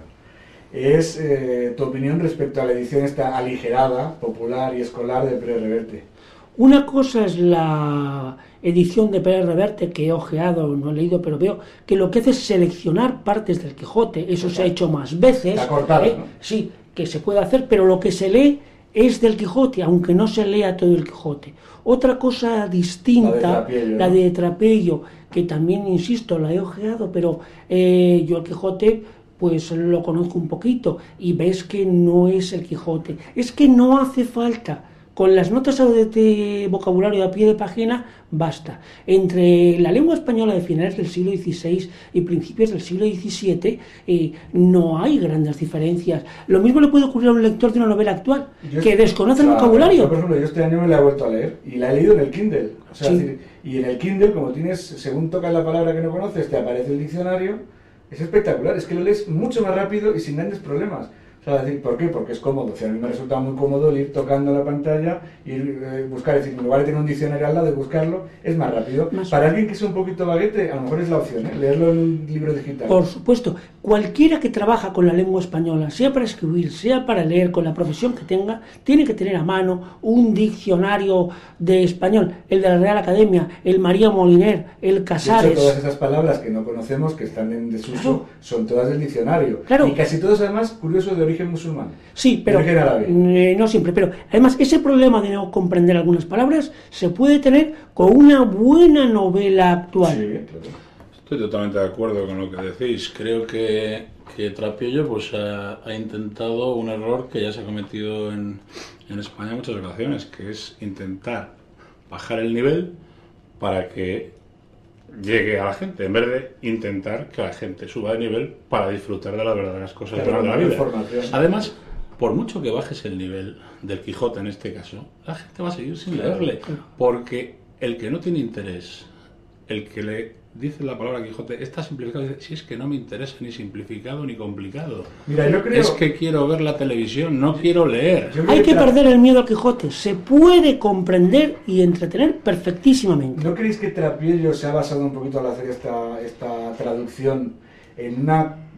Es eh, tu opinión respecto a la edición esta aligerada, popular y escolar de Pérez Reverte. Una cosa es la edición de Pérez Reverte, que he ojeado, no he leído, pero veo que lo que hace es seleccionar partes del Quijote. Eso Está. se ha hecho más veces. Está cortado, ¿eh? ¿no? Sí, que se puede hacer, pero lo que se lee es del Quijote, aunque no se lea todo el Quijote. Otra cosa distinta, la de Trapello, la de Trapello, que también, insisto, la he ojeado, pero eh, yo el Quijote pues lo conozco un poquito y ves que no es el Quijote. Es que no hace falta. Con las notas de vocabulario a pie de página basta. Entre la lengua española de finales del siglo dieciséis y principios del siglo diecisiete eh, no hay grandes diferencias. Lo mismo le puede ocurrir a un lector de una novela actual, yo que desconoce claro, el vocabulario. Yo, por ejemplo, yo este año me la he vuelto a leer y la he leído en el Kindle. O sea, sí. es decir, y en el Kindle, como tienes, según tocas la palabra que no conoces, te aparece el diccionario. Es espectacular, es que lo lees mucho más rápido y sin grandes problemas. O sea, decir, ¿por qué? Porque es cómodo. O sea, a mí me resulta muy cómodo el ir tocando la pantalla y eh, buscar, es decir, en lugar de tener un diccionario al lado y buscarlo, es más rápido. Más para alguien que es un poquito baguete, a lo mejor es la opción, ¿eh? Leerlo en un libro digital. Por supuesto, cualquiera que trabaja con la lengua española, sea para escribir, sea para leer, con la profesión que tenga, tiene que tener a mano un diccionario de español, el de la Real Academia, el María Moliner, el Casares. De hecho, todas esas palabras que no conocemos, que están en desuso, claro, son todas del diccionario. Claro. Y casi todos, además, curiosos, de origen musulmán. Sí, pero eh, no siempre. Pero además, ese problema de no comprender algunas palabras se puede tener con una buena novela actual. Sí, claro. Estoy totalmente de acuerdo con lo que decís. Creo que, que Trapello pues, ha, ha intentado un error que ya se ha cometido en, en España en muchas ocasiones, que es intentar bajar el nivel para que llegue a la gente, en vez de intentar que la gente suba de nivel para disfrutar de las verdaderas cosas claro, de la vida. Además, por mucho que bajes el nivel del Quijote en este caso, la gente va a seguir sin leerle, porque el que no tiene interés, el que le dice la palabra Quijote, está simplificado, dice, si es que no me interesa ni simplificado ni complicado. Mira, yo creo... Es que quiero ver la televisión, no quiero leer. Hay que perder el miedo al Quijote, se puede comprender y entretener perfectísimamente. ¿No creéis que Trapello se ha basado un poquito al hacer esta, esta traducción en una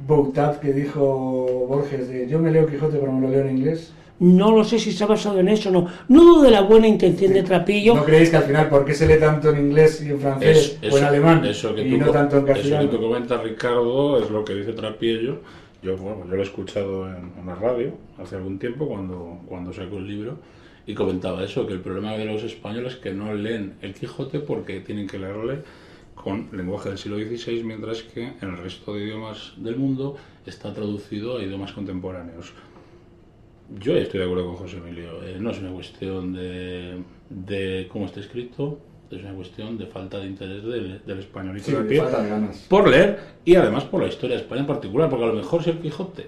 boutade que dijo Borges de yo me leo Quijote pero me lo leo en inglés? No lo sé si se ha basado en eso o no. No dudo de la buena intención sí. de Trapillo. ¿No creéis que al final por qué se lee tanto en inglés y en francés es, eso, o en alemán eso que y tú, no tanto en castellano? Eso que tú comentas, Ricardo, es lo que dice Trapillo. Yo, bueno, yo lo he escuchado en, en la radio hace algún tiempo cuando, cuando sacó el libro y comentaba eso, que el problema de los españoles es que no leen el Quijote porque tienen que leerle con lenguaje del siglo dieciséis, mientras que en el resto de idiomas del mundo está traducido a idiomas contemporáneos. Yo estoy de acuerdo con José Emilio, eh, no es una cuestión de, de cómo está escrito, es una cuestión de falta de interés del, del españolito sí, de falta de ganas. Por leer y además por la historia de España en particular, porque a lo mejor si el Quijote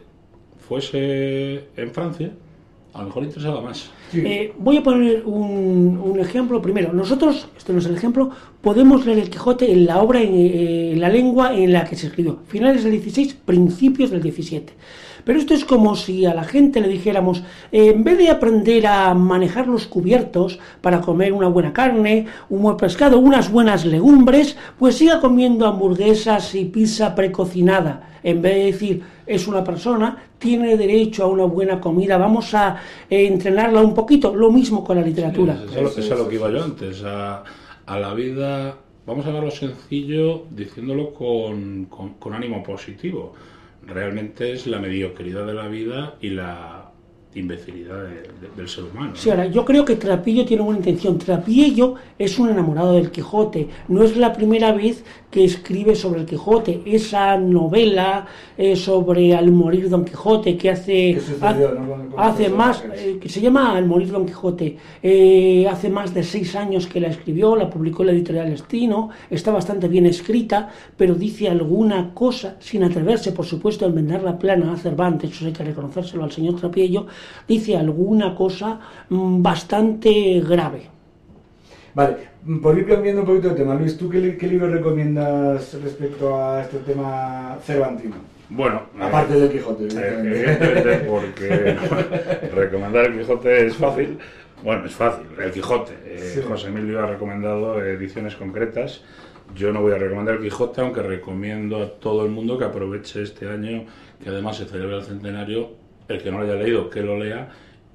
fuese en Francia, a lo mejor interesaba más. Sí. Eh, voy a poner un, un ejemplo primero. Nosotros, este no es el ejemplo, podemos leer el Quijote en la obra, en, en la lengua en la que se escribió, finales del dieciséis, principios del diecisiete. Pero esto es como si a la gente le dijéramos, eh, en vez de aprender a manejar los cubiertos para comer una buena carne, un buen pescado, unas buenas legumbres, pues siga comiendo hamburguesas y pizza precocinada. En vez de decir, es una persona, tiene derecho a una buena comida, vamos a eh, entrenarla un poquito. Lo mismo con la literatura. Sí, eso es a lo que iba yo antes, a, a la vida, vamos a verlo sencillo, diciéndolo con, con, con ánimo positivo. Realmente es la mediocridad de la vida y la imbecilidad de, de, del ser humano. Sí, ahora, yo creo que Trapillo tiene buena intención. Trapillo es un enamorado del Quijote. No es la primera vez que escribe sobre el Quijote. Esa novela eh, sobre Al morir Don Quijote, que hace, sucedió, hace, ¿no? con, con hace más, eh, que se llama Al morir Don Quijote, eh, hace más de seis años que la escribió, la publicó en la editorial Destino, está bastante bien escrita, pero dice alguna cosa, sin atreverse, por supuesto, a enmendar la plana a Cervantes, eso hay que reconocérselo al señor Trapillo, dice alguna cosa mmm, bastante grave. Vale, por ir cambiando un poquito de tema, Luis, ¿tú qué, qué libro recomiendas respecto a este tema cervantino? Bueno, aparte eh, del Quijote, evidentemente, porque recomendar el Quijote es fácil. Bueno, es fácil, el Quijote. Eh, sí. José Emilio ha recomendado ediciones concretas. Yo no voy a recomendar el Quijote, aunque recomiendo a todo el mundo que aproveche este año, que además se celebra el centenario, el que no lo haya leído, que lo lea,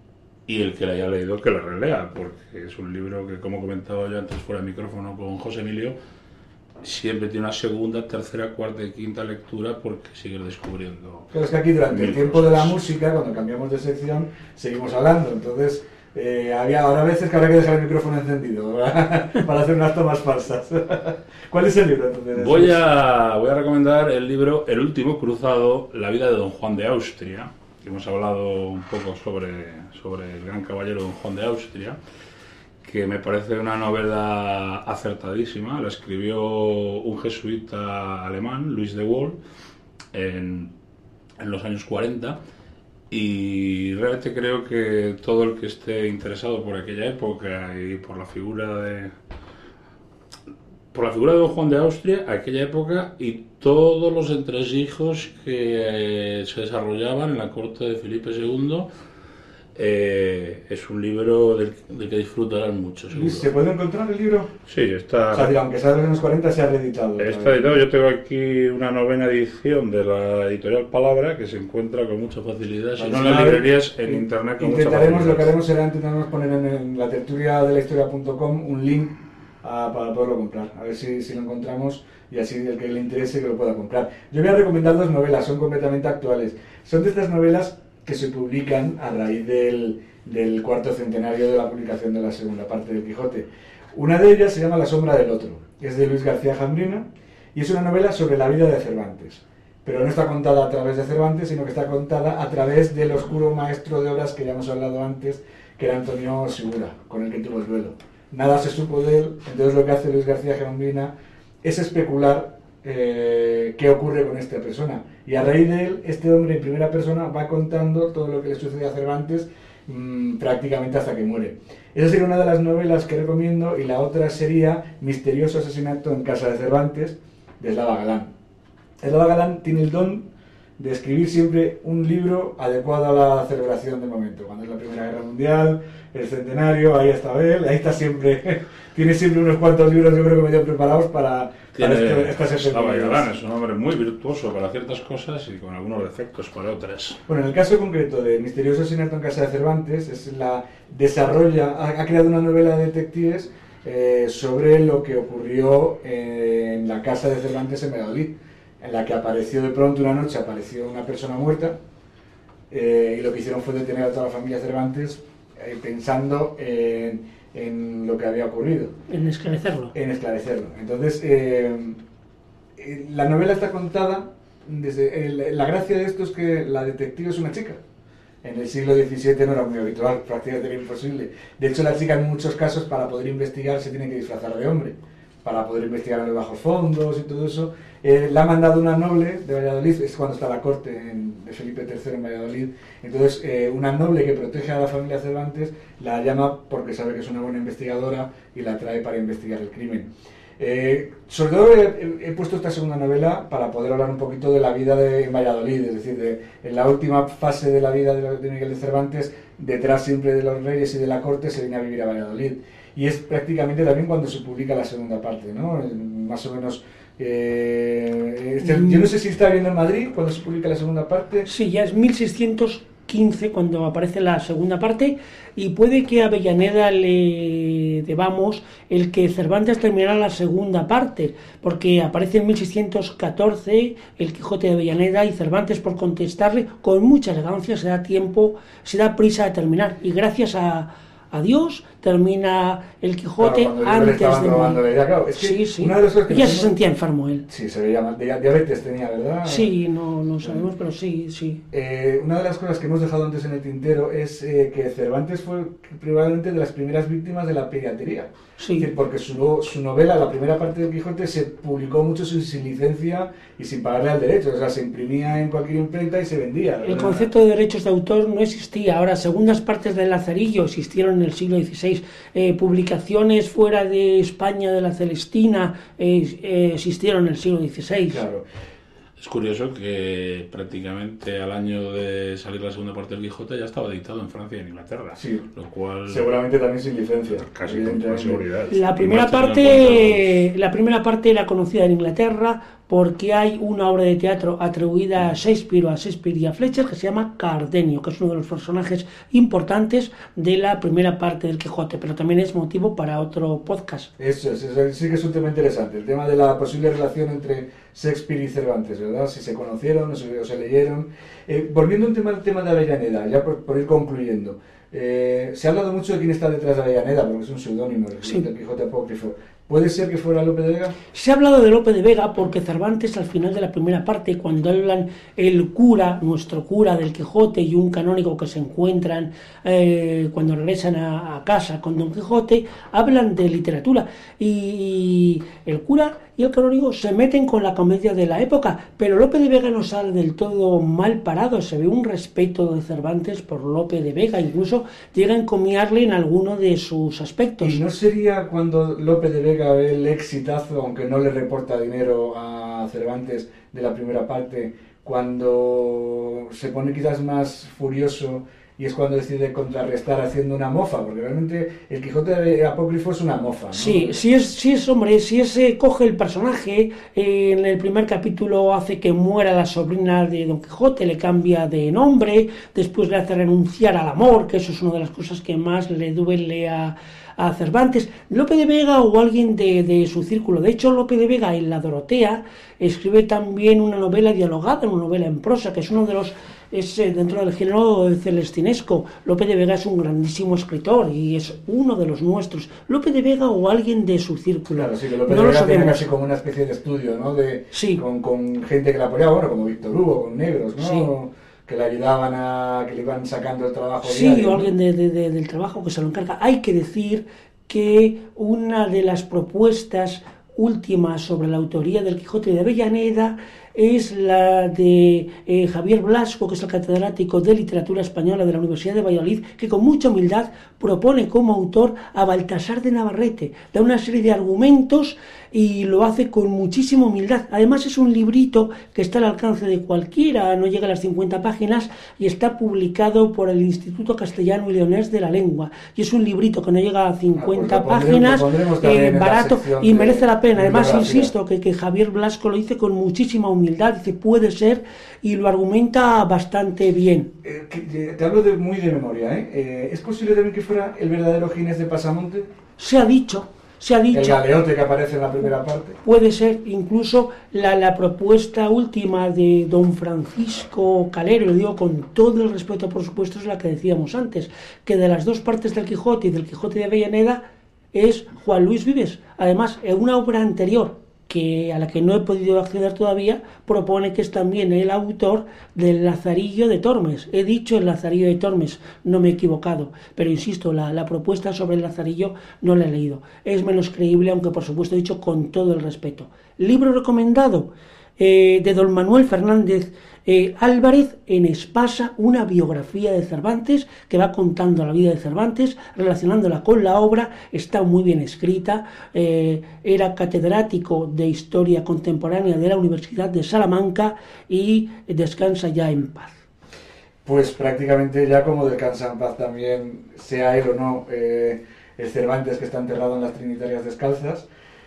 y el que lo haya leído, que lo relea, porque es un libro que, como comentaba yo antes fuera de micrófono con José Emilio, siempre tiene una segunda, tercera, cuarta y quinta lectura porque sigues descubriendo. Pero es que aquí durante el tiempo cosas. de la música, cuando cambiamos de sección, seguimos hablando, entonces eh, había ahora veces que habrá que dejar el micrófono encendido para hacer unas tomas falsas. ¿Cuál es el libro entonces? Voy a, voy a recomendar el libro El último cruzado, la vida de Don Juan de Austria. Hemos hablado un poco sobre, sobre el gran caballero Don Juan de Austria, que me parece una novela acertadísima. La escribió un jesuita alemán, Luis de Wahl, en, en los años cuarenta, y realmente creo que todo el que esté interesado por aquella época y por la figura de por la figura de Don Juan de Austria, aquella época, y todos los entresijos que eh, se desarrollaban en la corte de Felipe segundo, eh, es un libro del, del que disfrutarán mucho, seguro. ¿Se puede encontrar el libro? Sí, está... O sea, aunque sea de los años cuarenta, se ha reeditado. Está editado. Yo tengo aquí una novena edición de la editorial Palabra, que se encuentra con mucha facilidad, si no en las librerías, en internet con mucha facilidad. Intentaremos, lo que haremos será intentaremos poner en, en la tertulia de la historia punto com un link a, para poderlo comprar, a ver si, si lo encontramos y así el que le interese que lo pueda comprar. Yo voy a recomendar dos novelas, son completamente actuales. Son de estas novelas que se publican a raíz del, del cuarto centenario de la publicación de la segunda parte del Quijote. Una de ellas se llama La sombra del otro, es de Luis García Jambrina y es una novela sobre la vida de Cervantes, pero no está contada a través de Cervantes, sino que está contada a través del oscuro maestro de obras que ya hemos hablado antes, que era Antonio Segura, con el que tuvo el duelo. Nada se supo de él, entonces lo que hace Luis García Jambrina es especular eh, qué ocurre con esta persona. Y a raíz de él, este hombre en primera persona va contando todo lo que le sucede a Cervantes mmm, prácticamente hasta que muere. Esa sería una de las novelas que recomiendo, y la otra sería Misterioso asesinato en casa de Cervantes, de Eslava Galán. Eslava Galán tiene el don de escribir siempre un libro adecuado a la celebración del momento. Cuando es la Primera Guerra Mundial, el centenario, ahí está Abel, ahí está siempre, tiene siempre unos cuantos libros, yo creo que medio preparados para, tiene, para esto, estas efemérides. Galán es un hombre muy virtuoso para ciertas cosas y con algunos defectos para otras. Bueno, en el caso concreto de Misterioso Asesinato en Casa de Cervantes, es la desarrolla, ha, ha creado una novela de detectives eh, sobre lo que ocurrió en la casa de Cervantes en Valladolid, en la que apareció de pronto una noche, apareció una persona muerta, eh, y lo que hicieron fue detener a toda la familia Cervantes eh, pensando en, en lo que había ocurrido. En esclarecerlo. En esclarecerlo. Entonces, eh, la novela está contada, desde el, la gracia de esto es que la detective es una chica. En el siglo diecisiete no era muy habitual, prácticamente era imposible. De hecho, la chica en muchos casos para poder investigar se tiene que disfrazar de hombre, para poder investigar en los bajos fondos y todo eso. Eh, la ha mandado una noble de Valladolid, es cuando está la corte en, de Felipe tercero en Valladolid. Entonces, eh, una noble que protege a la familia Cervantes la llama porque sabe que es una buena investigadora y la trae para investigar el crimen. Eh, sobre todo he, he puesto esta segunda novela para poder hablar un poquito de la vida de en Valladolid, es decir, de, en la última fase de la vida de, de Miguel de Cervantes, detrás siempre de los reyes y de la corte, se viene a vivir a Valladolid. Y es prácticamente también cuando se publica la segunda parte, ¿no? Más o menos... Eh, este, yo no sé si está viendo en Madrid cuando se publica la segunda parte. Sí, ya es mil seiscientos quince cuando aparece la segunda parte, y puede que a Avellaneda le debamos el que Cervantes terminara la segunda parte, porque aparece en mil seiscientos catorce el Quijote de Avellaneda y Cervantes, por contestarle con mucha elegancia, se da tiempo, se da prisa de terminar, y gracias a a Dios termina el Quijote, claro, antes de morir. Claro, es que sí, sí. Una de las cosas que ya nos... se sentía enfermo él. Sí, se veía mal. Diabetes tenía, ¿verdad? Sí, no, no sabemos, pero sí, sí. Eh, una de las cosas que hemos dejado antes en el tintero es eh, que Cervantes fue probablemente de las primeras víctimas de la piratería. Sí. Es porque su, su novela, la primera parte del Quijote, se publicó mucho sin, sin licencia y sin pagarle al derecho. O sea, se imprimía en cualquier imprenta y se vendía. El concepto de derechos de autor no existía. Ahora, segundas partes del Lazarillo existieron en el siglo dieciséis. Eh, publicaciones fuera de España de la Celestina eh, eh, existieron en el siglo dieciséis. Claro. Es curioso que prácticamente al año de salir la segunda parte del Quijote ya estaba editado en Francia y en Inglaterra. Sí. Lo cual... Seguramente también sin licencia. Casi con toda seguridad. La primera parte, la primera parte era conocida en Inglaterra porque hay una obra de teatro atribuida a Shakespeare, a Shakespeare y a Fletcher, que se llama Cardenio, que es uno de los personajes importantes de la primera parte del Quijote, pero también es motivo para otro podcast. Eso, eso sí que es un tema interesante, el tema de la posible relación entre Shakespeare y Cervantes, ¿verdad? Si se conocieron o se, o se leyeron. Eh, volviendo a un tema, al tema de Avellaneda, ya por, por ir concluyendo, eh, se ha hablado mucho de quién está detrás de Avellaneda, porque es un seudónimo, el sí. Quijote apócrifo. ¿Puede ser que fuera Lope de Vega? Se ha hablado de Lope de Vega porque Cervantes, al final de la primera parte, cuando hablan el cura, nuestro cura del Quijote, y un canónigo que se encuentran eh, cuando regresan a, a casa con Don Quijote, hablan de literatura. Y el cura y el canónigo se meten con la comedia de la época, pero Lope de Vega no sale del todo mal parado. Se ve un respeto de Cervantes por Lope de Vega, incluso llega a encomiarle en alguno de sus aspectos. ¿Y no sería cuando Lope de Vega ve el exitazo, aunque no le reporta dinero a Cervantes de la primera parte, cuando se pone quizás más furioso y es cuando decide contrarrestar haciendo una mofa? Porque realmente el Quijote apócrifo es una mofa, ¿no? Sí, si es, si es hombre, si ese coge el personaje, eh, en el primer capítulo hace que muera la sobrina de Don Quijote, le cambia de nombre, después le hace renunciar al amor, que eso es una de las cosas que más le duele a a Cervantes. Lope de Vega o alguien de, de su círculo. De hecho, Lope de Vega en La Dorotea escribe también una novela dialogada, una novela en prosa, que es uno de los, es eh, dentro del género celestinesco. Lope de Vega es un grandísimo escritor y es uno de los nuestros. Lope de Vega o alguien de su círculo. Claro, sí, que Lope no de Vega tiene casi como una especie de estudio, ¿no? De, sí. Con, con gente que la apoyaba, bueno, como Víctor Hugo, con negros, ¿no? Sí. Que le ayudaban a, que le iban sacando el trabajo sí, diario, o alguien de, de, de, del trabajo que se lo encarga. Hay que decir que una de las propuestas últimas sobre la autoría del Quijote de Avellaneda es la de eh, Javier Blasco, que es el catedrático de Literatura Española de la Universidad de Valladolid, que con mucha humildad propone como autor a Baltasar de Navarrete. Da una serie de argumentos y lo hace con muchísima humildad. Además es un librito que está al alcance de cualquiera, no llega a las cincuenta páginas y está publicado por el Instituto Castellano y Leonés de la Lengua. Y es un librito que no llega a cincuenta ah, pues páginas, eh, barato y merece la pena. Además, insisto, que, que Javier Blasco lo dice con muchísima humildad, dice puede ser, y lo argumenta bastante bien. Eh, que, te hablo de, muy de memoria, ¿eh? Eh, ¿Es posible también que fuera el verdadero Ginés de Pasamonte? Se ha dicho. Se ha dicho, el galeote que aparece en la primera parte. Puede ser, incluso la, la propuesta última de don Francisco Calero, lo digo con todo el respeto, por supuesto, es la que decíamos antes, que de las dos partes del Quijote y del Quijote de Avellaneda es Juan Luis Vives. Además, en una obra anterior, que a la que no he podido acceder todavía, propone que es también el autor del Lazarillo de Tormes. He dicho el Lazarillo de Tormes, no me he equivocado, pero insisto, la, la propuesta sobre el Lazarillo no la he leído. Es menos creíble, aunque por supuesto he dicho con todo el respeto. Libro recomendado eh, de don Manuel Fernández eh, Álvarez, en Espasa, una biografía de Cervantes que va contando la vida de Cervantes, relacionándola con la obra. Está muy bien escrita. Eh, era catedrático de Historia Contemporánea de la Universidad de Salamanca y descansa ya en paz. Pues prácticamente ya como descansa en paz también, sea él o no, eh, el Cervantes, que está enterrado en las Trinitarias Descalzas.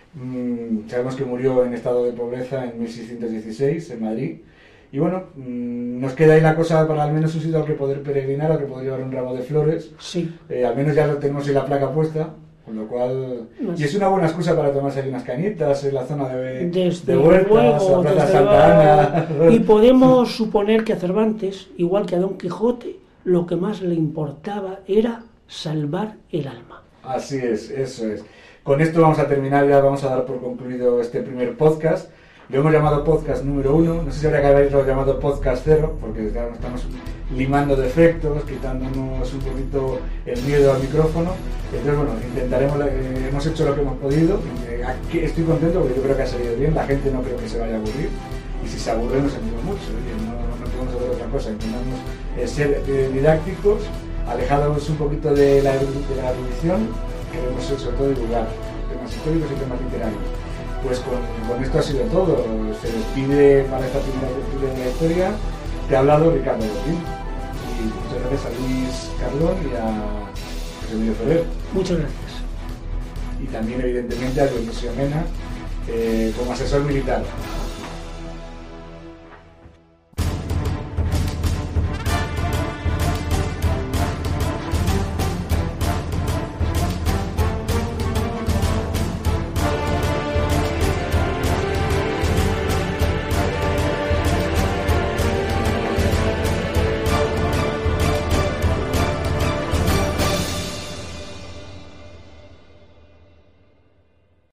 Mm, sabemos que murió en estado de pobreza en mil seiscientos dieciséis en Madrid. Y bueno, mmm, nos queda ahí la cosa para al menos un sitio al que poder peregrinar, al que poder llevar un ramo de flores. Sí. Eh, al menos ya lo tenemos en la placa puesta, con lo cual... No sé. Y es una buena excusa para tomarse ahí unas cañitas en la zona de, de Huertas, la Plaza Santa Ana. Y podemos suponer que a Cervantes, igual que a Don Quijote, lo que más le importaba era salvar el alma. Así es, eso es. Con esto vamos a terminar, ya vamos a dar por concluido este primer podcast. Lo hemos llamado podcast número uno, no sé si habría que haberlo llamado podcast cero, porque ya estamos limando defectos, quitándonos un poquito el miedo al micrófono. Entonces, bueno, intentaremos, eh, hemos hecho lo que hemos podido. Eh, aquí estoy contento porque yo creo que ha salido bien, la gente no creo que se vaya a aburrir, y si se aburre nos sentimos mucho, ¿eh? no, no podemos hacer otra cosa, intentamos eh, ser eh, didácticos, alejados un poquito de la, de la erudición, queremos sobre todo divulgar temas históricos y temas literarios. Pues con, con esto ha sido todo. Se despide para esta primera tertulia de la historia. Te ha hablado Ricardo Botín. Y muchas gracias a Luis Carlón y a José Emilio Ferrer. Muchas gracias. Y también, evidentemente, a Dionisio Mena eh, como asesor militar.